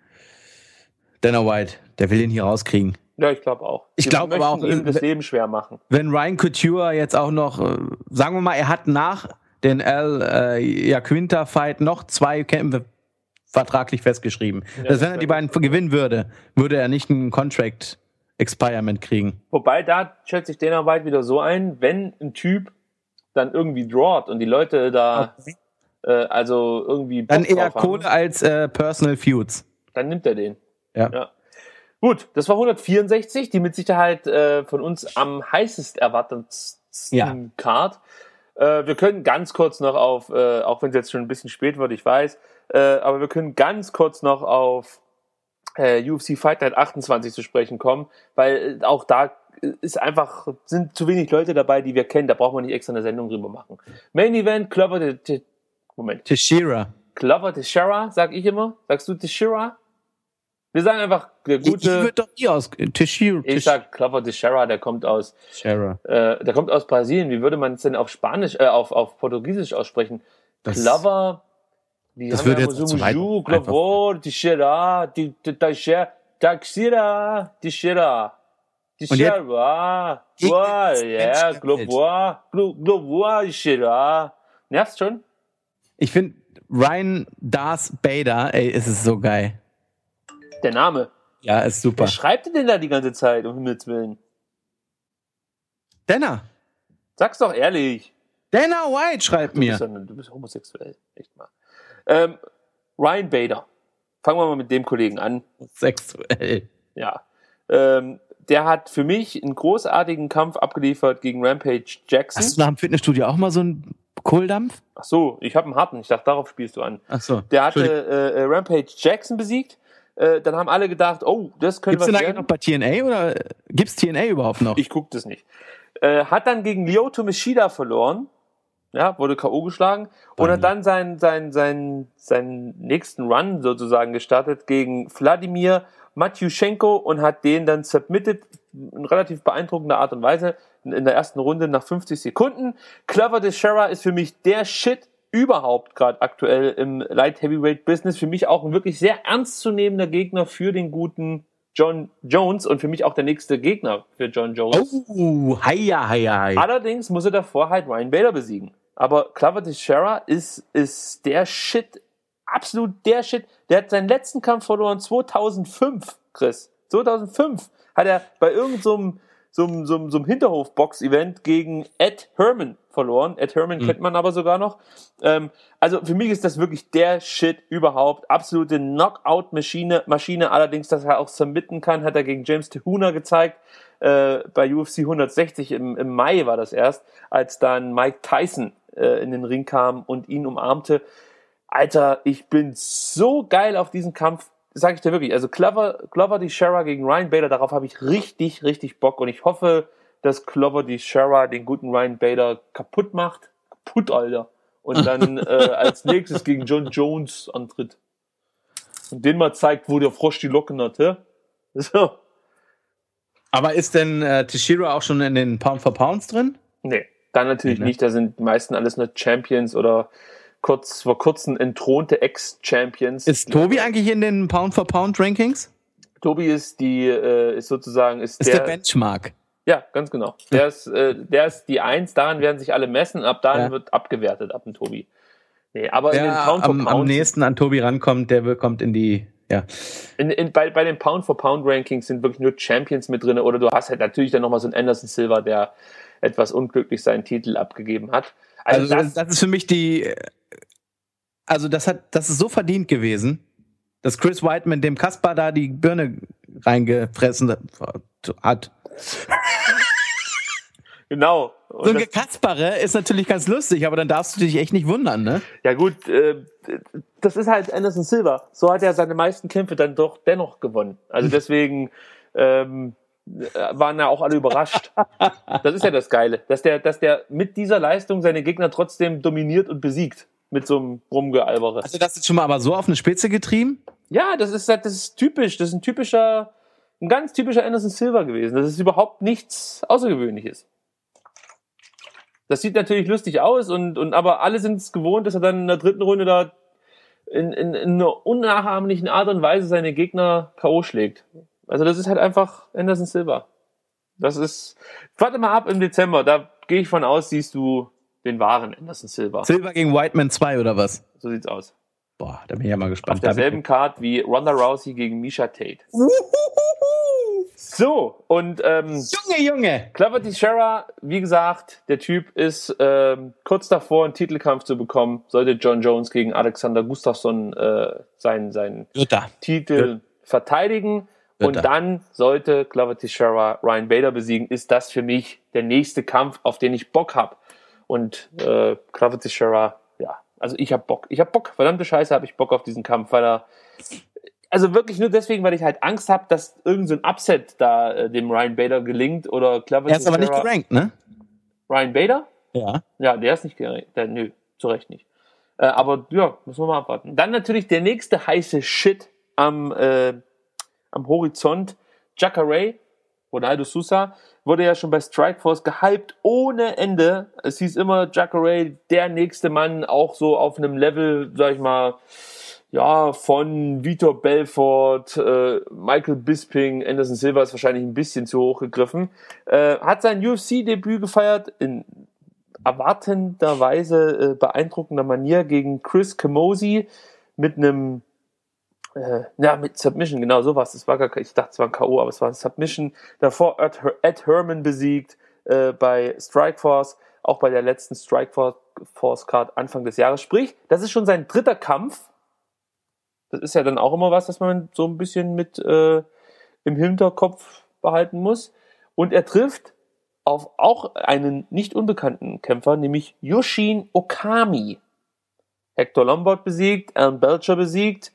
Dana White. Der will ihn hier rauskriegen. Ja, ich glaube auch. Ich Die glaube aber möchten auch, ihm das äh, Leben schwer machen. Wenn Ryan Couture jetzt auch noch, äh, sagen wir mal, er hat nach den Al äh, Iaquinta-Fight noch zwei Kämpfe vertraglich festgeschrieben. Ja, dass das wenn er die wär- beiden gewinnen würde, würde er nicht ein Contract Expirement kriegen. Wobei, da schätze ich Dana White wieder so ein, wenn ein Typ dann irgendwie drawt und die Leute da äh, also irgendwie Bock Dann eher drauf haben, Kohle als äh, Personal Feuds. dann nimmt er den. Ja. Ja. Gut, das war hundertvierundsechzig, die mit Sicherheit äh, von uns am heißest erwartetsten Ja. Card. Äh, wir können ganz kurz noch auf, äh, auch wenn es jetzt schon ein bisschen spät wird, ich weiß, äh, aber wir können ganz kurz noch auf äh, U F C Fight Night achtundzwanzig zu sprechen kommen, weil äh, auch da ist einfach, sind zu wenig Leute dabei, die wir kennen, da braucht man nicht extra eine Sendung drüber machen. Main Event, Glover, Te- Te- Moment, Teixeira. Glover Teixeira, sag ich immer. Sagst du Teixeira? Wir sagen einfach, der Ich, ich gute, würde doch nie aus Teixeira. ich sag Glover Teixeira, der kommt aus, Teixeira. äh, der kommt aus Brasilien. Wie würde man es denn auf Spanisch, äh, auf, auf Portugiesisch aussprechen? Das- Glover, die das haben würde ja jetzt so zu weit Muju, einfach. Glover, Teixeira, Te- Te- Teixeira, Teixeira, Teixeira, Teixeira, Gegen Boah, das ja, Mensch Glover, Glo- Glover, Teixeira. Nervt's schon? Ich finde Ryan Darth Bader, ey, es ist so geil. Der Name. Ja, ist super. Wer schreibt denn da die ganze Zeit, um Himmels Willen? Dana. Sag's doch ehrlich. Dana White schreibt Du bist, mir. ja, du bist homosexuell. Echt mal. Ähm, Ryan Bader. Fangen wir mal mit dem Kollegen an. Sexuell. Ja. Ähm, der hat für mich einen großartigen Kampf abgeliefert gegen Rampage Jackson. Hast du nach dem Fitnessstudio auch mal so einen Kohldampf? Ach so, ich habe einen harten. Ich dachte, darauf spielst du an. Ach so. Der hatte äh, äh, Rampage Jackson besiegt. Äh, dann haben alle gedacht, oh, das könnte Gibt's was den eigentlich werden. noch bei T N A oder gibt's T N A überhaupt noch? Ich guck das nicht. Äh, hat dann gegen Lyoto Machida verloren. Ja, wurde K O geschlagen. Und hat dann seinen, seinen, seinen, seinen nächsten Run sozusagen gestartet gegen Wladimir Matjuschenko und hat den dann submitted in relativ beeindruckender Art und Weise in der ersten Runde nach fünfzig Sekunden. Glover Teixeira ist für mich der Shit überhaupt gerade aktuell im Light Heavyweight Business. Für mich auch ein wirklich sehr ernstzunehmender Gegner für den guten John Jones und für mich auch der nächste Gegner für John Jones. Oh, heia, heia, heia. Allerdings muss er davor halt Ryan Bader besiegen. Aber Glover Teixeira ist, ist der Shit, absolut der Shit. Der hat seinen letzten Kampf verloren zweitausendfünf, Chris. zweitausendfünf hat er bei irgendeinem so einem, so einem, so einem, so einem Hinterhof-Box-Event gegen Ed Herman verloren. Ed Herman Mhm. kennt man aber sogar noch. Ähm, also für mich ist das wirklich der Shit überhaupt. Absolute Knockout-Maschine. Maschine. Allerdings, dass er auch submitten kann, hat er gegen James Tehuna gezeigt. Äh, bei U F C hundertsechzig im, im Mai war das erst, als dann Mike Tyson äh, in den Ring kam und ihn umarmte. Alter, ich bin so geil auf diesen Kampf, sag ich dir wirklich. Also Glover, Glover Teixeira gegen Ryan Bader, darauf habe ich richtig, richtig Bock und ich hoffe, dass Glover Teixeira den guten Ryan Bader kaputt macht. Kaputt, Alter. Und dann äh, als nächstes gegen John Jones antritt. Und den mal zeigt, wo der Frosch die Locken hat, hä? So. Aber ist denn äh, Teixeira auch schon in den Pound for Pounds drin? Nee, dann natürlich Nee, ne? nicht. Da sind die meisten alles nur Champions oder kurz vor kurzem entthronte Ex-Champions. Ist Tobi eigentlich in den Pound for Pound Rankings? Tobi ist die, äh, ist sozusagen, ist, Ist der, der Benchmark. Ja, ganz genau. Der ist, äh, der ist die Eins, daran werden sich alle messen, ab dahin Ja. wird abgewertet, ab dem Tobi. Nee, aber in den Wer Pound for am, Pound. am nächsten an Tobi rankommt, der kommt in die, ja. In, in, bei, bei den Pound for Pound Rankings sind wirklich nur Champions mit drin, oder du hast halt natürlich dann nochmal so einen Anderson Silva, der etwas unglücklich seinen Titel abgegeben hat. Also, also das, das ist für mich die, also das hat, das ist so verdient gewesen, dass Chris Weidman dem Kaspar da die Birne reingefressen hat. Genau. Und so ein Gekaspere ist natürlich ganz lustig, aber dann darfst du dich echt nicht wundern, ne? Ja gut, äh, das ist halt Anderson Silva. So hat er seine meisten Kämpfe dann doch dennoch gewonnen. Also deswegen ähm, waren ja auch alle überrascht. Das ist ja das Geile, dass der, dass der mit dieser Leistung seine Gegner trotzdem dominiert und besiegt. Mit so einem Rumgealbere. Hast du das jetzt schon mal aber so auf eine Spitze getrieben? Ja, das ist, das ist typisch. Das ist ein typischer, ein ganz typischer Anderson Silva gewesen. Das ist überhaupt nichts Außergewöhnliches. Das sieht natürlich lustig aus, und, und aber alle sind es gewohnt, dass er dann in der dritten Runde da in, in, in einer unnachahmlichen Art und Weise seine Gegner K O schlägt. Also das ist halt einfach Anderson Silva. Das ist, warte mal ab im Dezember, da gehe ich von aus, siehst du den wahren Anderson Silva. Silva gegen Weidman zwei oder was? So sieht's aus. Boah, da bin ich ja mal gespannt. Auf derselben Card wie Ronda Rousey gegen Miesha Tate. So, und ähm, Junge, Junge! Glover Teixeira, wie gesagt, der Typ ist ähm, kurz davor, einen Titelkampf zu bekommen. Sollte John Jones gegen Alexander Gustafsson äh, seinen, seinen Ritter. Titel Ritter. verteidigen. Und Ritter. dann sollte Glover Teixeira Ryan Bader besiegen. Ist das für mich der nächste Kampf, auf den ich Bock habe. Und äh, Glover Teixeira, ja, also ich hab Bock. Ich hab Bock, verdammte Scheiße, habe ich Bock auf diesen Kampf, weil er, also wirklich nur deswegen, weil ich halt Angst habe, dass irgend so ein Upset da äh, dem Ryan Bader gelingt oder Glover Teixeira. Er ist aber nicht gerankt, ne? Ryan Bader? Ja. Ja, der ist nicht gerankt. Der, nö, zu Recht nicht. Äh, aber ja, müssen wir mal abwarten. Dann natürlich der nächste heiße Shit am, äh, am Horizont. Jacare, Ronaldo Sousa, wurde ja schon bei Strikeforce gehypt ohne Ende. Es hieß immer, Jacare, der nächste Mann, auch so auf einem Level, sag ich mal, ja, von Vitor Belfort, äh, Michael Bisping, Anderson Silva ist wahrscheinlich ein bisschen zu hoch gegriffen. Äh, hat sein U F C-Debüt gefeiert in erwartenderweise äh, beeindruckender Manier gegen Chris Camozzi mit einem Äh, ja, mit Submission, genau, sowas. Das war gar, ich dachte, es war ein K O, aber es war ein Submission. Davor Ed, Her- Ed Herman besiegt äh, bei Strikeforce, auch bei der letzten Strikeforce-Card Anfang des Jahres. Sprich, das ist schon sein dritter Kampf. Das ist ja dann auch immer was, was man so ein bisschen mit äh, im Hinterkopf behalten muss. Und er trifft auf auch einen nicht unbekannten Kämpfer, nämlich Yoshin Okami. Hector Lombard besiegt, Alan Belcher besiegt.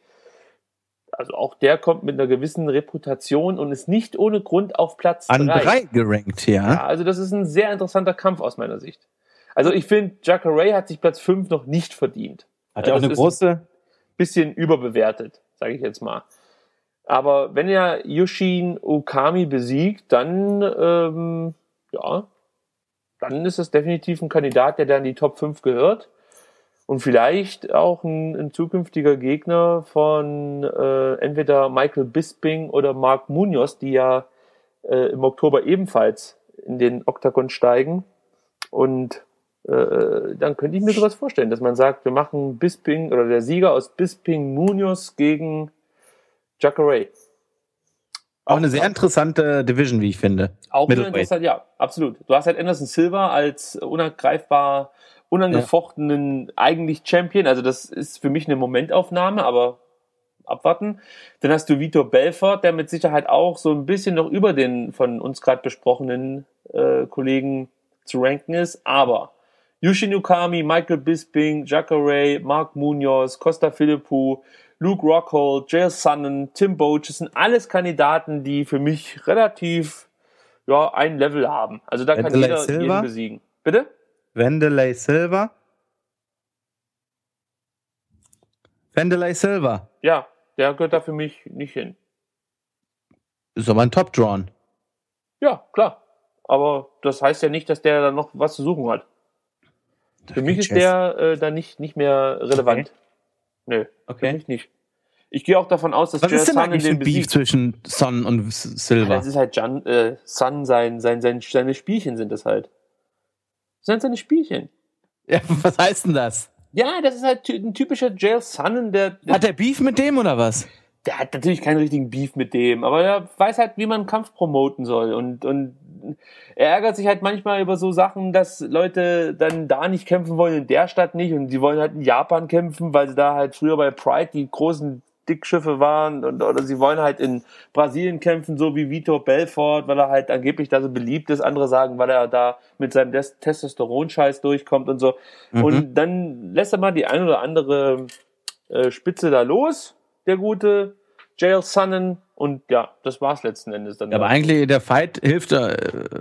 Also auch der kommt mit einer gewissen Reputation und ist nicht ohne Grund auf Platz An drei. drei gerankt, ja. Ja, also das ist ein sehr interessanter Kampf aus meiner Sicht. Also ich finde, Jacare hat sich Platz fünf noch nicht verdient. Hat er auch Das eine ist große... ein bisschen überbewertet, sage ich jetzt mal. Aber wenn er Yoshin Okami besiegt, dann ähm, ja, dann ist es definitiv ein Kandidat, der da in die Top fünf gehört. Und vielleicht auch ein, ein zukünftiger Gegner von äh, entweder Michael Bisping oder Mark Munoz, die ja äh, im Oktober ebenfalls in den Oktagon steigen. Und äh, dann könnte ich mir sowas vorstellen, dass man sagt, wir machen Bisping oder der Sieger aus Bisping Munoz gegen Jacare. Auch eine sehr interessante Division, wie ich finde. Auch eine Middleweight. interessante, ja, absolut. Du hast halt Anderson Silva als unangreifbar, unangefochtenen ja. eigentlich Champion. Also das ist für mich eine Momentaufnahme, aber abwarten. Dann hast du Vitor Belfort, der mit Sicherheit auch so ein bisschen noch über den von uns gerade besprochenen äh, Kollegen zu ranken ist. Aber Yoshin Okami, Michael Bisping, Jacare, Mark Munoz, Costa Philippou, Luke Rockhold, J L Sonnen, Tim Boach, das sind alles Kandidaten, die für mich relativ ja ein Level haben. Also da kann Wanderlei jeder Silva? jeden besiegen. Bitte? Wanderlei Silva? Wanderlei Silva. Ja, der gehört da für mich nicht hin. Ist aber ein Top-Drawn. Ja, klar. Aber das heißt ja nicht, dass der da noch was zu suchen hat. Für mich ist der äh, da nicht, nicht mehr relevant. Okay. Nö, Okay. für mich nicht. Ich gehe auch davon aus, dass Was Chael ist denn Sonnen eigentlich den ein Beef besiegt. zwischen Son und S- Silver? Das ist halt Jan, äh, Sun, sein, sein, sein, seine Spielchen sind das halt. Das sind seine Spielchen. Ja, was heißt denn das? Ja, das ist halt ty- ein typischer Chael Sonnen, der, der, Hat der Beef mit dem oder was? der hat natürlich keinen richtigen Beef mit dem, aber er weiß halt, wie man einen Kampf promoten soll und, und er ärgert sich halt manchmal über so Sachen, dass Leute dann da nicht kämpfen wollen, in der Stadt nicht und die wollen halt in Japan kämpfen, weil sie da halt früher bei Pride die großen Dickschiffe waren und, oder sie wollen halt in Brasilien kämpfen, so wie Vitor Belfort, weil er halt angeblich da so beliebt ist. Andere sagen, weil er da mit seinem Des- Testosteron-Scheiß durchkommt und so. Mhm. Und dann lässt er mal die ein oder andere äh, Spitze da los, der gute Chael Sonnen. Und ja, das war's letzten Endes dann. Ja, aber eigentlich der Fight hilft, äh,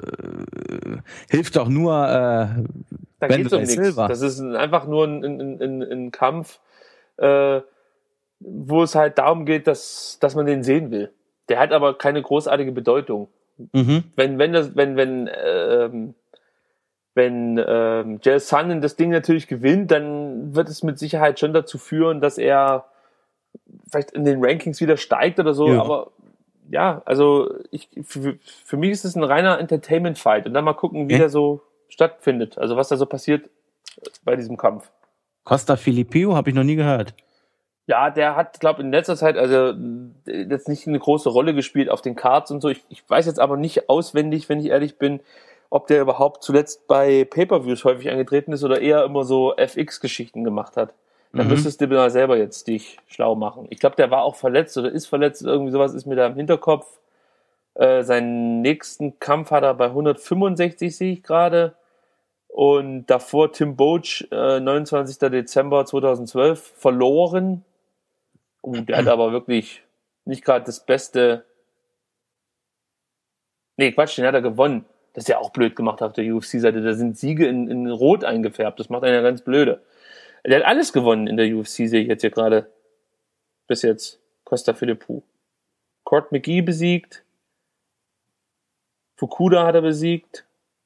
hilft doch nur äh, da Ben geht's um nichts. Silver. Das ist ein- einfach nur ein, ein, ein, ein Kampf, äh, wo es halt darum geht, dass, dass man den sehen will. Der hat aber keine großartige Bedeutung. Mhm. Wenn, wenn das, wenn, wenn, ähm, wenn ähm, Chael Sonnen das Ding natürlich gewinnt, dann wird es mit Sicherheit schon dazu führen, dass er vielleicht in den Rankings wieder steigt oder so, Ja. aber ja, also ich, für, für mich ist es ein reiner Entertainment-Fight und dann mal gucken, wie Okay. der so stattfindet, also was da so passiert bei diesem Kampf. Costa Filipino habe ich noch nie gehört. Ja, der hat, glaube ich, in letzter Zeit also jetzt nicht eine große Rolle gespielt auf den Cards und so. Ich, ich weiß jetzt aber nicht auswendig, wenn ich ehrlich bin, ob der überhaupt zuletzt bei Pay-Per-Views häufig angetreten ist oder eher immer so F X-Geschichten gemacht hat. Da Mhm. müsstest du mal selber jetzt dich schlau machen. Ich glaube, der war auch verletzt oder ist verletzt. Irgendwie sowas ist mir da im Hinterkopf. Äh, seinen nächsten Kampf hat er bei hundertfünfundsechzig, sehe ich gerade. Und davor Tim Boetsch, äh, neunundzwanzigster Dezember zweitausendzwölf, verloren. Oh, der hat aber wirklich nicht gerade das Beste. Nee, Quatsch, den hat er gewonnen. Das ist ja auch blöd gemacht auf der U F C-Seite. Da sind Siege in, in Rot eingefärbt. Das macht einen ja ganz blöde. Der hat alles gewonnen in der U F C, sehe ich jetzt hier gerade. Bis jetzt. Costa Philippou. Court McGee besiegt. Fukuda hat er besiegt.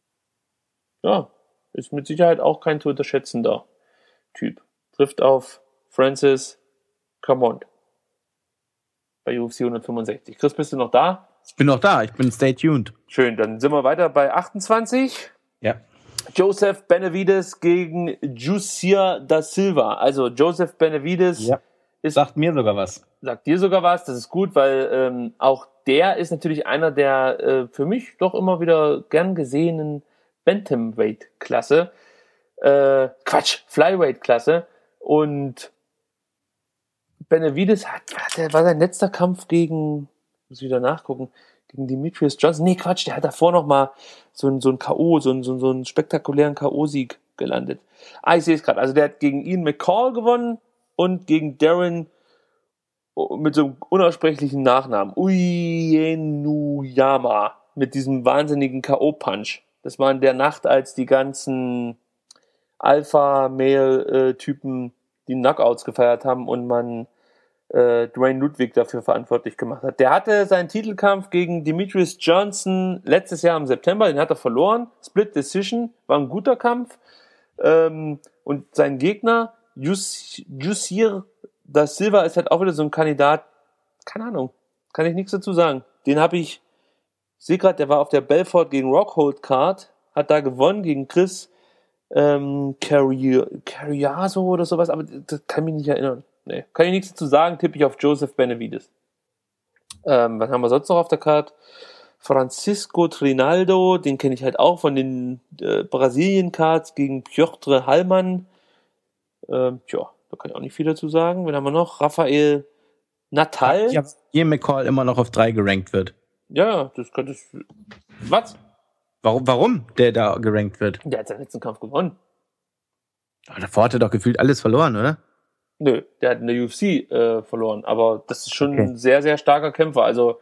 Ja, ist mit Sicherheit auch kein zu unterschätzender Typ. Trifft auf Francis Camont bei U F C hundertfünfundsechzig. Chris, bist du noch da? Ich bin noch da, ich bin stay tuned. Schön, dann sind wir weiter bei achtundzwanzig. Ja. Joseph Benavidez gegen Jussier da Silva. Also Joseph Benavidez Ja. ist, Sagt mir sogar was. sagt dir sogar was, das ist gut, weil ähm, auch der ist natürlich einer der äh, für mich doch immer wieder gern gesehenen Bantamweight-Klasse. Äh, Quatsch, Flyweight-Klasse. Und Benavidez hat, der war sein letzter Kampf gegen, muss ich wieder nachgucken, gegen Demetrius Johnson. Nee, Quatsch, der hat davor noch mal so ein, so ein K O, so ein, so, ein, so einen spektakulären K O-Sieg gelandet. Ah, ich sehe es gerade. Also der hat gegen Ian McCall gewonnen und gegen Darren mit so einem unaussprechlichen Nachnamen. Uyenuyama. Mit diesem wahnsinnigen K O-Punch. Das war in der Nacht, als die ganzen Alpha-Male-Typen die Knockouts gefeiert haben und man äh, Dwayne Ludwig dafür verantwortlich gemacht hat. Der hatte seinen Titelkampf gegen Demetrius Johnson letztes Jahr im September, den hat er verloren. Split Decision, war ein guter Kampf. Ähm, und sein Gegner, Jussier da Silva, ist halt auch wieder so ein Kandidat, keine Ahnung, kann ich nichts dazu sagen. Den habe ich, ich sehe gerade, der war auf der Belfort gegen Rockhold Card, hat da gewonnen gegen Chris ähm, Carriazo oder sowas, aber das kann mich nicht erinnern. Nee, kann ich nichts dazu sagen, tippe ich auf Joseph Benavidez. Ähm, was haben wir sonst noch auf der Card? Francisco Trinaldo, den kenne ich halt auch von den äh, Brasilien-Cards gegen Piotr Hallmann. Ähm, tja, da kann ich auch nicht viel dazu sagen. Wen haben wir noch? Raphael Natal. Ja, Ian McCall immer noch auf drei gerankt wird. Ja, das könnte es. Was? Warum, warum der da gerankt wird? Der hat seinen letzten Kampf gewonnen. Aber davor hat er doch gefühlt alles verloren, oder? Nö, der hat in der U F C äh, verloren. Aber das ist schon Okay. ein sehr, sehr starker Kämpfer. Also,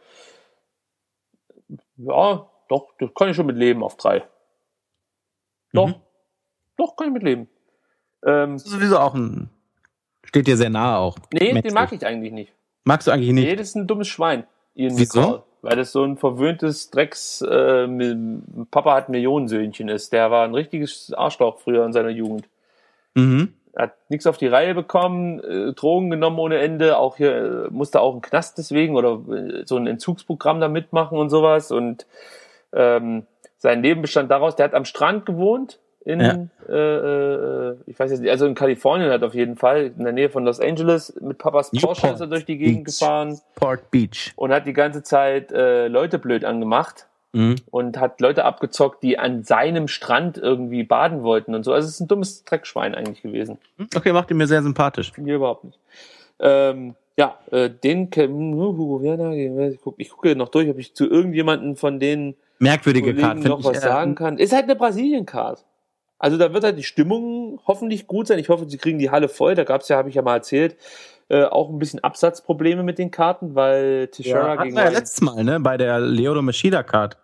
ja, doch, das kann ich schon mit leben auf drei. Doch, Mhm. doch, kann ich mit leben. Ähm, Das ist sowieso auch ein. Steht dir sehr nahe auch. nee, den Menschlich. mag ich eigentlich nicht. Magst du eigentlich nicht? Nee, das ist ein dummes Schwein. Ian Wieso? McCall. Weil das so ein verwöhntes Drecks, äh, Mil- Papa hat Millionensöhnchen ist. Der war ein richtiges Arschloch früher in seiner Jugend. Mhm. er hat nichts auf die Reihe bekommen, äh, Drogen genommen ohne Ende, auch hier äh, musste auch einen Knast deswegen oder äh, so ein Entzugsprogramm da mitmachen und sowas. Und ähm, sein Leben bestand daraus, der hat am Strand gewohnt, in, Ja. äh, äh, ich weiß jetzt nicht, also in Kalifornien halt auf jeden Fall, in der Nähe von Los Angeles, mit Papas Porsche ist er durch die Gegend Beach. gefahren Port Beach. und hat die ganze Zeit äh, Leute blöd angemacht Mhm. und hat Leute abgezockt, die an seinem Strand irgendwie baden wollten und so. Also es ist ein dummes Dreckschwein eigentlich gewesen. Okay, macht ihn mir sehr sympathisch. Finde ich überhaupt nicht. Ähm, ja, äh, den kennen Hugo Werner, ich gucke ich gucke noch durch, ob ich zu irgendjemanden von den Merkwürdige Kollegen Karte, finde noch ich. was äh, sagen kann. Ist halt eine Brasilien-Card. Also da wird halt die Stimmung hoffentlich gut sein. Ich hoffe, sie kriegen die Halle voll. Da gab es ja, habe ich ja mal erzählt, äh, auch ein bisschen Absatzprobleme mit den Karten, weil Teixeira Ja, hatten gegen wir ja Ryan- letztes Mal, ne, bei der Lyoto Machida Card.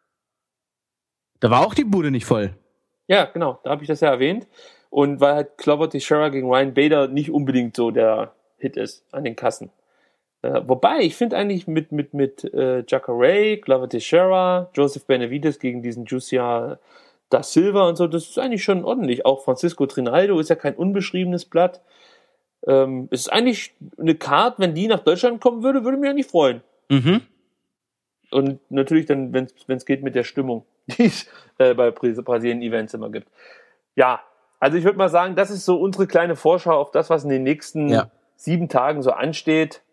Da war auch die Bude nicht voll. Ja, genau, da habe ich das ja erwähnt. Und weil halt Glover Teixeira gegen Ryan Bader nicht unbedingt so der Hit ist an den Kassen. Äh, wobei, ich finde eigentlich mit, mit, mit äh, Jacare, Glover Teixeira, Joseph Benavides gegen diesen Jussier da Silva und so, das ist eigentlich schon ordentlich. Auch Francisco Trinaldo ist ja kein unbeschriebenes Blatt. Ähm, es ist eigentlich eine Card, wenn die nach Deutschland kommen würde, würde mich eigentlich freuen. Mhm. Und natürlich dann, wenn es geht, mit der Stimmung, die es äh, bei Brasilien-Events immer gibt. Ja, also ich würde mal sagen, das ist so unsere kleine Vorschau auf das, was in den nächsten Ja. sieben Tagen so ansteht.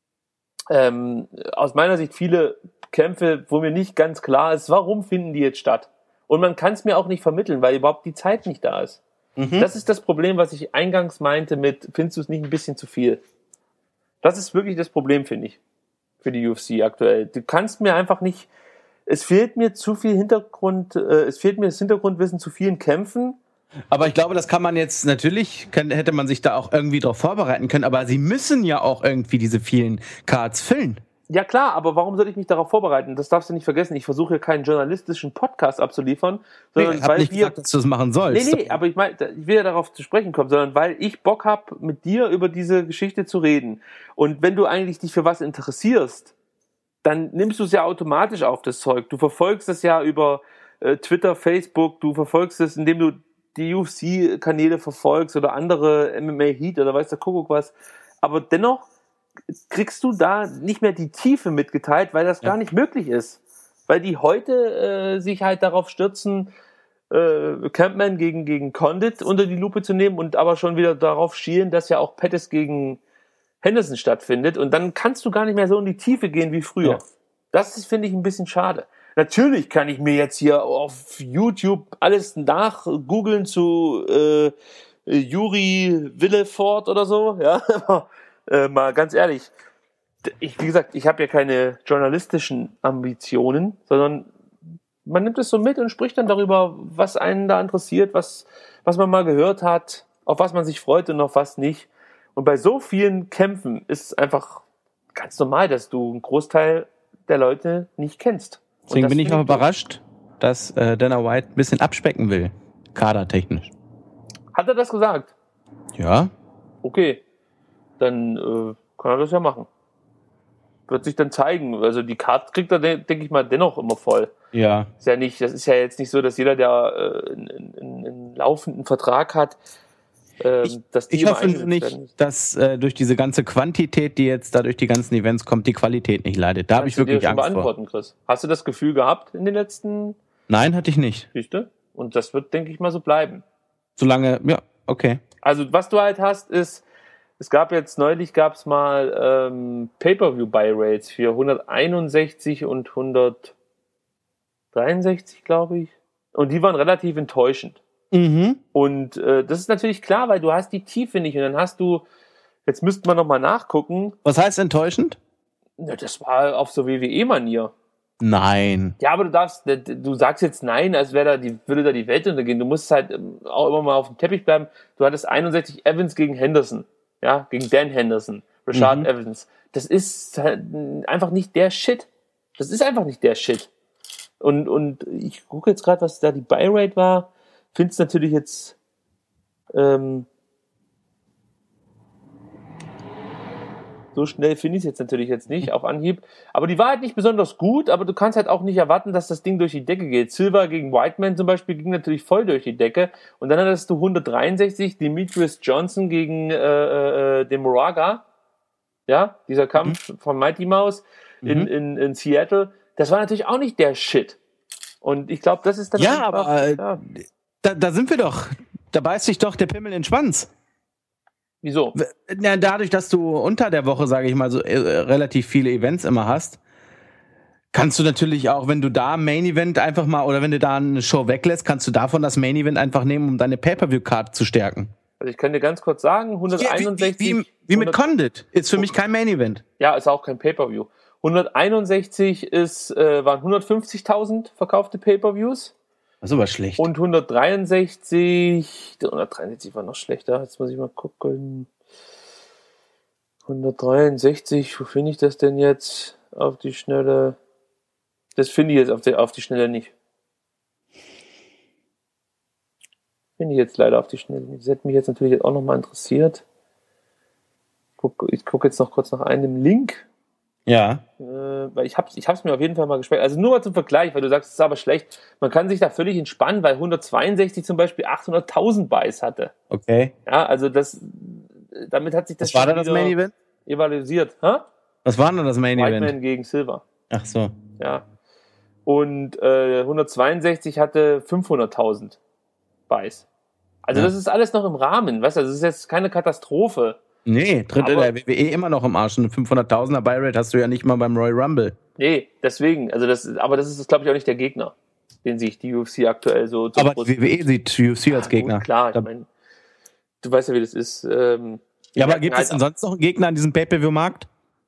Ähm, aus meiner Sicht viele Kämpfe, wo mir nicht ganz klar ist, warum finden die jetzt statt? Und man kann es mir auch nicht vermitteln, weil überhaupt die Zeit nicht da ist. Mhm. Das ist das Problem, was ich eingangs meinte mit, findest du es nicht ein bisschen zu viel? Das ist wirklich das Problem, finde ich, für die U F C aktuell. Du kannst mir einfach nicht, es fehlt mir zu viel Hintergrund, äh, es fehlt mir das Hintergrundwissen zu vielen Kämpfen. Aber ich glaube, das kann man jetzt, natürlich kann, hätte man sich da auch irgendwie drauf vorbereiten können, aber sie müssen ja auch irgendwie diese vielen Cards füllen. Ja klar, aber warum soll ich mich darauf vorbereiten? Das darfst du nicht vergessen. Ich versuche hier keinen journalistischen Podcast abzuliefern, sondern ich habe weil nicht wir... gesagt, dass du das machen sollst. Nee, nee, aber ich meine, ich will ja darauf zu sprechen kommen, sondern weil ich Bock habe, mit dir über diese Geschichte zu reden. Und wenn du eigentlich dich für was interessierst, dann nimmst du es ja automatisch auf, das Zeug. Du verfolgst es ja über äh, Twitter, Facebook, du verfolgst es, indem du die U F C-Kanäle verfolgst oder andere M M A Heat oder weiß der Kuckuck was. Aber dennoch kriegst du da nicht mehr die Tiefe mitgeteilt, weil das Ja. gar nicht möglich ist. Weil die heute äh, sich halt darauf stürzen, äh, Campman gegen, gegen Condit unter die Lupe zu nehmen und aber schon wieder darauf schielen, dass ja auch Pettis gegen Henderson stattfindet. Und dann kannst du gar nicht mehr so in die Tiefe gehen wie früher. Ja. Das ist, finde ich, ein bisschen schade. Natürlich kann ich mir jetzt hier auf YouTube alles nachgoogeln zu äh, Juri Willefort oder so, ja, aber äh, mal ganz ehrlich, ich, wie gesagt, ich habe ja keine journalistischen Ambitionen, sondern man nimmt es so mit und spricht dann darüber, was einen da interessiert, was, was man mal gehört hat, auf was man sich freut und auf was nicht. Und bei so vielen Kämpfen ist es einfach ganz normal, dass du einen Großteil der Leute nicht kennst. Und Deswegen das bin ich finde noch überrascht, dass äh, Dana White ein bisschen abspecken will, kadertechnisch. Hat er das gesagt? Ja, Okay, dann äh, kann er das ja machen. Wird sich dann zeigen. Also die Karte kriegt er, de- denke ich mal, dennoch immer voll. ja. Ist ja nicht, das ist ja jetzt nicht so, dass jeder, der äh, einen, einen, einen laufenden Vertrag hat, ähm, Ich, dass die ich immer hoffe nur eingesetzt werden nicht, müssen. dass äh, durch diese ganze Quantität, die jetzt da durch die ganzen Events kommt, die Qualität nicht leidet. Da habe ich Kannst du dir wirklich schon Angst vor. beantworten, Chris. Hast du das Gefühl gehabt in den letzten Nein, hatte ich nicht. Geschichte? Und das wird, denke ich mal, so bleiben. Solange, ja, okay. Also was du halt hast, ist, es gab jetzt neulich, gab es mal ähm, Pay-Per-View-Buy-Rates für hunderteinundsechzig und hundertdreiundsechzig, glaube ich. Und die waren relativ enttäuschend. Mhm. Und äh, das ist natürlich klar, weil du hast die Tiefe nicht. Und dann hast du, jetzt müsste man nochmal nachgucken, Was heißt enttäuschend? na, das war auf so W W E-Manier. Nein. Ja, aber du darfst, du sagst jetzt nein, als wäre da die, würde da die Welt untergehen. Du musst halt auch immer mal auf dem Teppich bleiben. Du hattest einundsechzig Evans gegen Henderson. Ja, gegen Dan Henderson. Rashad Mhm. Evans. Das ist halt einfach nicht der Shit. Das ist einfach nicht der Shit. Und, und ich gucke jetzt gerade, was da die Buy-Rate war. Find's natürlich jetzt, ähm, So schnell finde ich es jetzt natürlich jetzt nicht auf Anhieb. Aber die war halt nicht besonders gut, aber du kannst halt auch nicht erwarten, dass das Ding durch die Decke geht. Silva gegen Whiteman zum Beispiel ging natürlich voll durch die Decke. Und dann hattest du hundertdreiundsechzig Demetrius Johnson gegen äh, äh, den Moraga. Ja, dieser Kampf mhm. von Mighty Mouse in, mhm. in, in Seattle. Das war natürlich auch nicht der Shit. Und ich glaube, das ist dann ja, einfach... Aber, äh, ja, da, da sind wir doch. Da beißt sich doch der Pimmel in den Schwanz. Wieso? Ja, dadurch, dass du unter der Woche, sage ich mal, so äh, relativ viele Events immer hast, kannst du natürlich auch, wenn du da Main Event einfach mal, oder wenn du da eine Show weglässt, kannst du davon das Main Event einfach nehmen, um deine Pay-Per-View-Card zu stärken. Also ich kann dir ganz kurz sagen, hunderteinundsechzig... Ja, wie, wie, wie mit Condit. Ist für mich kein Main Event. Ja, ist auch kein Pay-Per-View. hunderteinundsechzig ist, äh, waren hundertfünfzigtausend verkaufte Pay-Per-Views. Das ist aber schlecht. Und hundertdreiundsechzig, hundertdreiundsechzig war noch schlechter, jetzt muss ich mal gucken. hundertdreiundsechzig, wo finde ich das denn jetzt auf die Schnelle? Das finde ich jetzt auf die, auf die Schnelle nicht. Finde ich jetzt leider auf die Schnelle nicht. Das hätte mich jetzt natürlich jetzt auch nochmal interessiert. Guck, ich gucke jetzt noch kurz nach einem Link. Ja. Äh, weil ich hab's, ich hab's mir auf jeden Fall mal gespeichert. Also nur mal zum Vergleich, weil du sagst, es ist aber schlecht. Man kann sich da völlig entspannen, weil hundertzweiundsechzig zum Beispiel achthunderttausend Buys hatte. Okay. Ja, also das, damit hat sich das Was war da das Main Event? Evaluiert. Ha? Was war denn das Main Event? Whiteman gegen Silva. Ach so. Ja. Und äh, hundertzweiundsechzig hatte fünfhunderttausend Buys. Also ja. Das ist alles noch im Rahmen. Weißt du, das ist jetzt keine Katastrophe. Nee, tritt in der W W E immer noch im Arsch. Eine fünfhunderttausender Buy-Rate hast du ja nicht mal beim Royal Rumble. Nee, deswegen. Also das, aber das ist, glaube ich, auch nicht der Gegner, den sich die U F C aktuell so... Aber die W W E sieht U F C als Gegner. Gut, klar, ich meine, du weißt ja, wie das ist. Ähm, ja, aber gibt es denn sonst noch einen Gegner an diesem Pay-Per-View-Markt?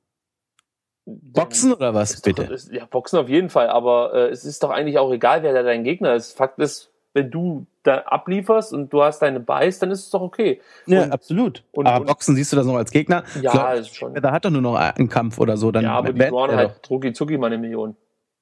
Boxen oder was, bitte? Doch, ist, ja, Boxen auf jeden Fall, aber äh, es ist doch eigentlich auch egal, wer da dein Gegner ist. Fakt ist, wenn du da ablieferst und du hast deine Buys, dann ist es doch okay. Ja, und, absolut. Und, aber und, Boxen siehst du das noch als Gegner? Ja, glaub, ist schon. Da hat er nur noch einen Kampf oder so. Dann ja, aber die brauchen halt rucki zucki mal eine Million.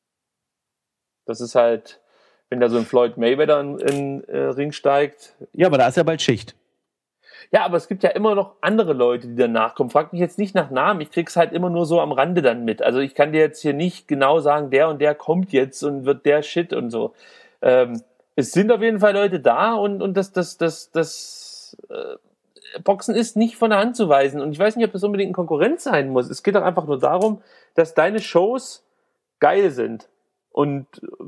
Das ist halt, wenn da so ein Floyd Mayweather in den äh, Ring steigt. Ja, aber da ist ja bald Schicht. Ja, aber es gibt ja immer noch andere Leute, die danach kommen. Frag mich jetzt nicht nach Namen, ich krieg's halt immer nur so am Rande dann mit. Also ich kann dir jetzt hier nicht genau sagen, der und der kommt jetzt und wird der Shit und so. Ähm, es sind auf jeden Fall Leute da und, und das, das, das, das äh, Boxen ist nicht von der Hand zu weisen. Und ich weiß nicht, ob das unbedingt ein Konkurrent sein muss. Es geht doch einfach nur darum, dass deine Shows geil sind. Und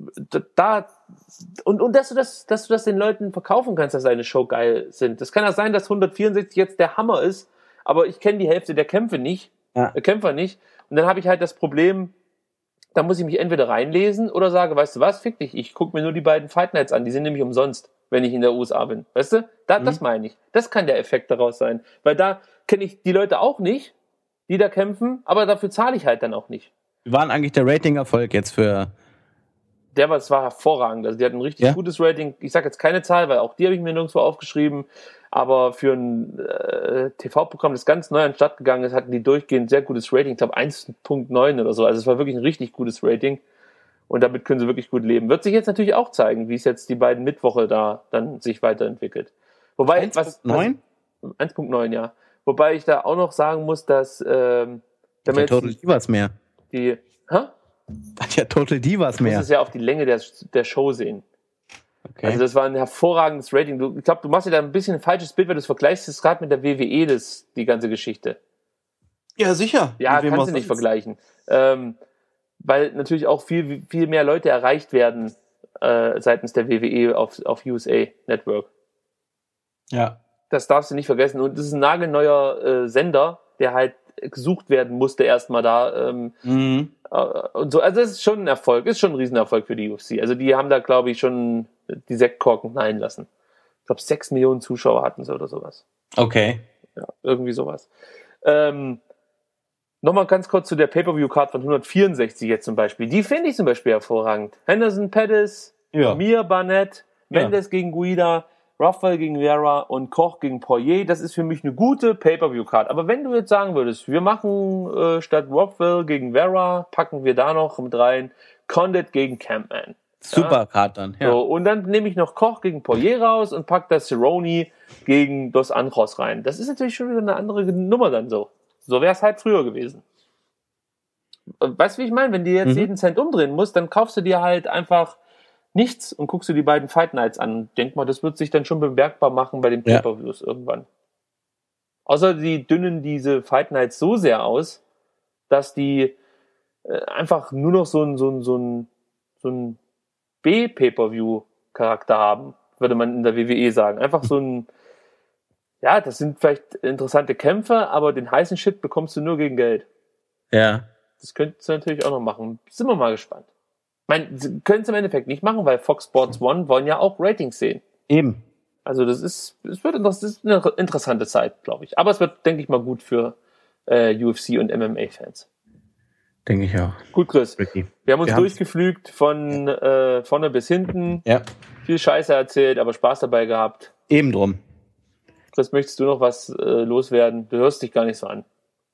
da und, und dass du das, dass du das den Leuten verkaufen kannst, dass deine Show geil sind. Das kann ja sein, dass hundertvierundsechzig jetzt der Hammer ist, aber ich kenne die Hälfte der Kämpfe nicht, ja. der Kämpfer nicht. Und dann habe ich halt das Problem, da muss ich mich entweder reinlesen oder sage, weißt du was, fick dich, ich gucke mir nur die beiden Fight Nights an, die sind nämlich umsonst, wenn ich in der U S A bin. Weißt du? Da, mhm. Das meine ich. Das kann der Effekt daraus sein. Weil da kenne ich die Leute auch nicht, die da kämpfen, aber dafür zahle ich halt dann auch nicht. Wie war denn eigentlich der Rating-Erfolg jetzt für... Der war, es war hervorragend. Also die hatten ein richtig ja? gutes Rating. Ich sage jetzt keine Zahl, weil auch die habe ich mir nirgendwo aufgeschrieben. Aber für ein äh, T V-Programm, das ganz neu an den Start gegangen ist, hatten die durchgehend sehr gutes Rating. Ich glaube eins Komma neun oder so. Also es war wirklich ein richtig gutes Rating. Und damit können sie wirklich gut leben. Wird sich jetzt natürlich auch zeigen, wie es jetzt die beiden Mittwoche da dann sich weiterentwickelt. Wobei eins Komma neun? eins Komma neun, ja. Wobei ich da auch noch sagen muss, dass ähm, wenn man Total Divas mehr. Die, hä? Hat ja Total Divas mehr. Du musst es ja auf die Länge der, der Show sehen. Okay. Also das war ein hervorragendes Rating. Du, ich glaube, du machst dir da ein bisschen ein falsches Bild, weil du es vergleichst es gerade mit der W W E, das, die ganze Geschichte. Ja, sicher. Ja, kannst du nicht vergleichen. Ähm, weil natürlich auch viel, viel mehr Leute erreicht werden äh, seitens der W W E auf, auf U S A Network. Ja. Das darfst du nicht vergessen. Und das ist ein nagelneuer äh, Sender, der halt gesucht werden musste erstmal da. Ähm, mhm. äh, und so. Also das ist schon ein Erfolg, ist schon ein Riesenerfolg für die U F C. Also die haben da, glaube ich, schon die Sektkorken knallen lassen. Ich glaube, sechs Millionen Zuschauer hatten sie oder sowas. Okay. Ja, irgendwie sowas. Ähm, Nochmal ganz kurz zu der Pay-Per-View-Card von hundertvierundsechzig jetzt zum Beispiel. Die finde ich zum Beispiel hervorragend. Henderson, Pettis, ja. Mir, Barnett, Mendes ja. gegen Guida, Rafael gegen Vera und Koch gegen Poirier, das ist für mich eine gute Pay-Per-View-Card. Aber wenn du jetzt sagen würdest, wir machen äh, statt Rafael gegen Vera, packen wir da noch mit rein Condit gegen Campman. Super ja? Card dann, ja. So, und dann nehme ich noch Koch gegen Poirier raus und pack das Cerrone gegen Dos Anjos rein. Das ist natürlich schon wieder eine andere Nummer dann so. so wäre es halt früher gewesen. Weißt du, wie ich meine? Wenn du jetzt mhm. jeden Cent umdrehen musst, dann kaufst du dir halt einfach nichts und guckst du die beiden Fight Nights an. Denk mal, das wird sich dann schon bemerkbar machen bei den Pay-Per-Views ja. irgendwann. Außer die dünnen diese Fight Nights so sehr aus, dass die äh, einfach nur noch so ein, so ein, so ein, so ein B-Pay-Per-View-Charakter haben, würde man in der W W E sagen. Einfach so ein, ja, das sind vielleicht interessante Kämpfe, aber den heißen Shit bekommst du nur gegen Geld. Ja. Das könntest du natürlich auch noch machen. Sind wir mal gespannt. Ich meine, sie können es im Endeffekt nicht machen, weil Fox Sports One wollen ja auch Ratings sehen. Eben. Also das ist, es wird das ist eine interessante Zeit, glaube ich. Aber es wird, denke ich mal, gut für äh, U F C und M M A-Fans. Denke ich auch. Gut, Chris. Ricky. Wir haben uns Wir durchgeflügt von ja. äh, vorne bis hinten. Ja. Viel Scheiße erzählt, aber Spaß dabei gehabt. Eben drum. Chris, möchtest du noch was äh, loswerden? Du hörst dich gar nicht so an.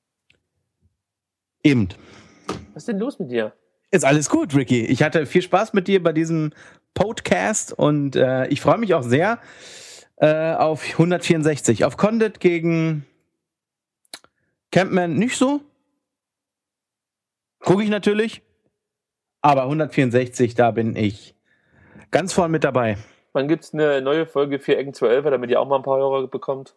Eben. Was ist denn los mit dir? Ist alles gut, Ricky. Ich hatte viel Spaß mit dir bei diesem Podcast und äh, ich freue mich auch sehr äh, auf hundertvierundsechzig. Auf Condit gegen Campman nicht so. Gucke ich natürlich. Aber hundertvierundsechzig, da bin ich ganz vorne mit dabei. Wann gibt es eine neue Folge vier Ecken zwölf, damit ihr auch mal ein paar Hörer bekommt?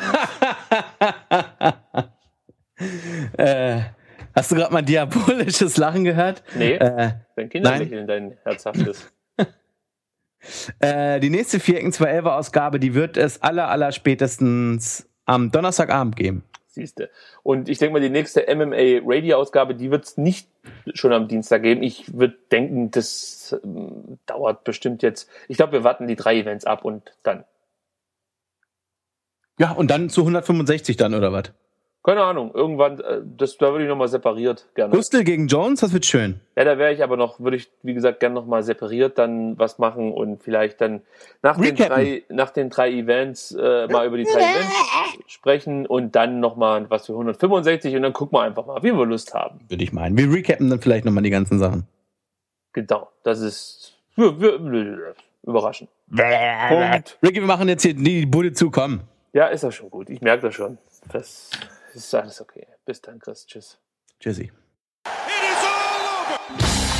äh... Hast du gerade mal ein diabolisches Lachen gehört? Nee, äh, dein Kinderlächeln, dein herzhaftes. äh, die nächste vier Ecken zwei elfer Ausgabe, die wird es aller, aller spätestens am Donnerstagabend geben. Siehste. Und ich denke mal, die nächste M M A-Radio-Ausgabe, die wird es nicht schon am Dienstag geben. Ich würde denken, das ähm, dauert bestimmt jetzt. Ich glaube, wir warten die drei Events ab und dann. Ja, und dann zu hundertfünfundsechzig dann, oder was? Keine Ahnung, irgendwann, das, da würde ich nochmal separiert gerne. Gustl gegen Jones, das wird schön. Ja, da wäre ich aber noch, würde ich, wie gesagt, gerne nochmal separiert dann was machen und vielleicht dann nach den drei, nach den drei Events äh, mal über die drei Events sprechen und dann nochmal was für hundertfünfundsechzig und dann gucken wir einfach mal, wie wir Lust haben. Würde ich meinen. Wir recappen dann vielleicht nochmal die ganzen Sachen. Genau, das ist wir, wir, überraschend. Punkt. Ricky, wir machen jetzt hier die Bude zu, komm. Ja, ist ja schon gut, ich merke das schon. Das ist alles okay. Bis dann, Chris. Tschüss. Tschüssi. It is all over.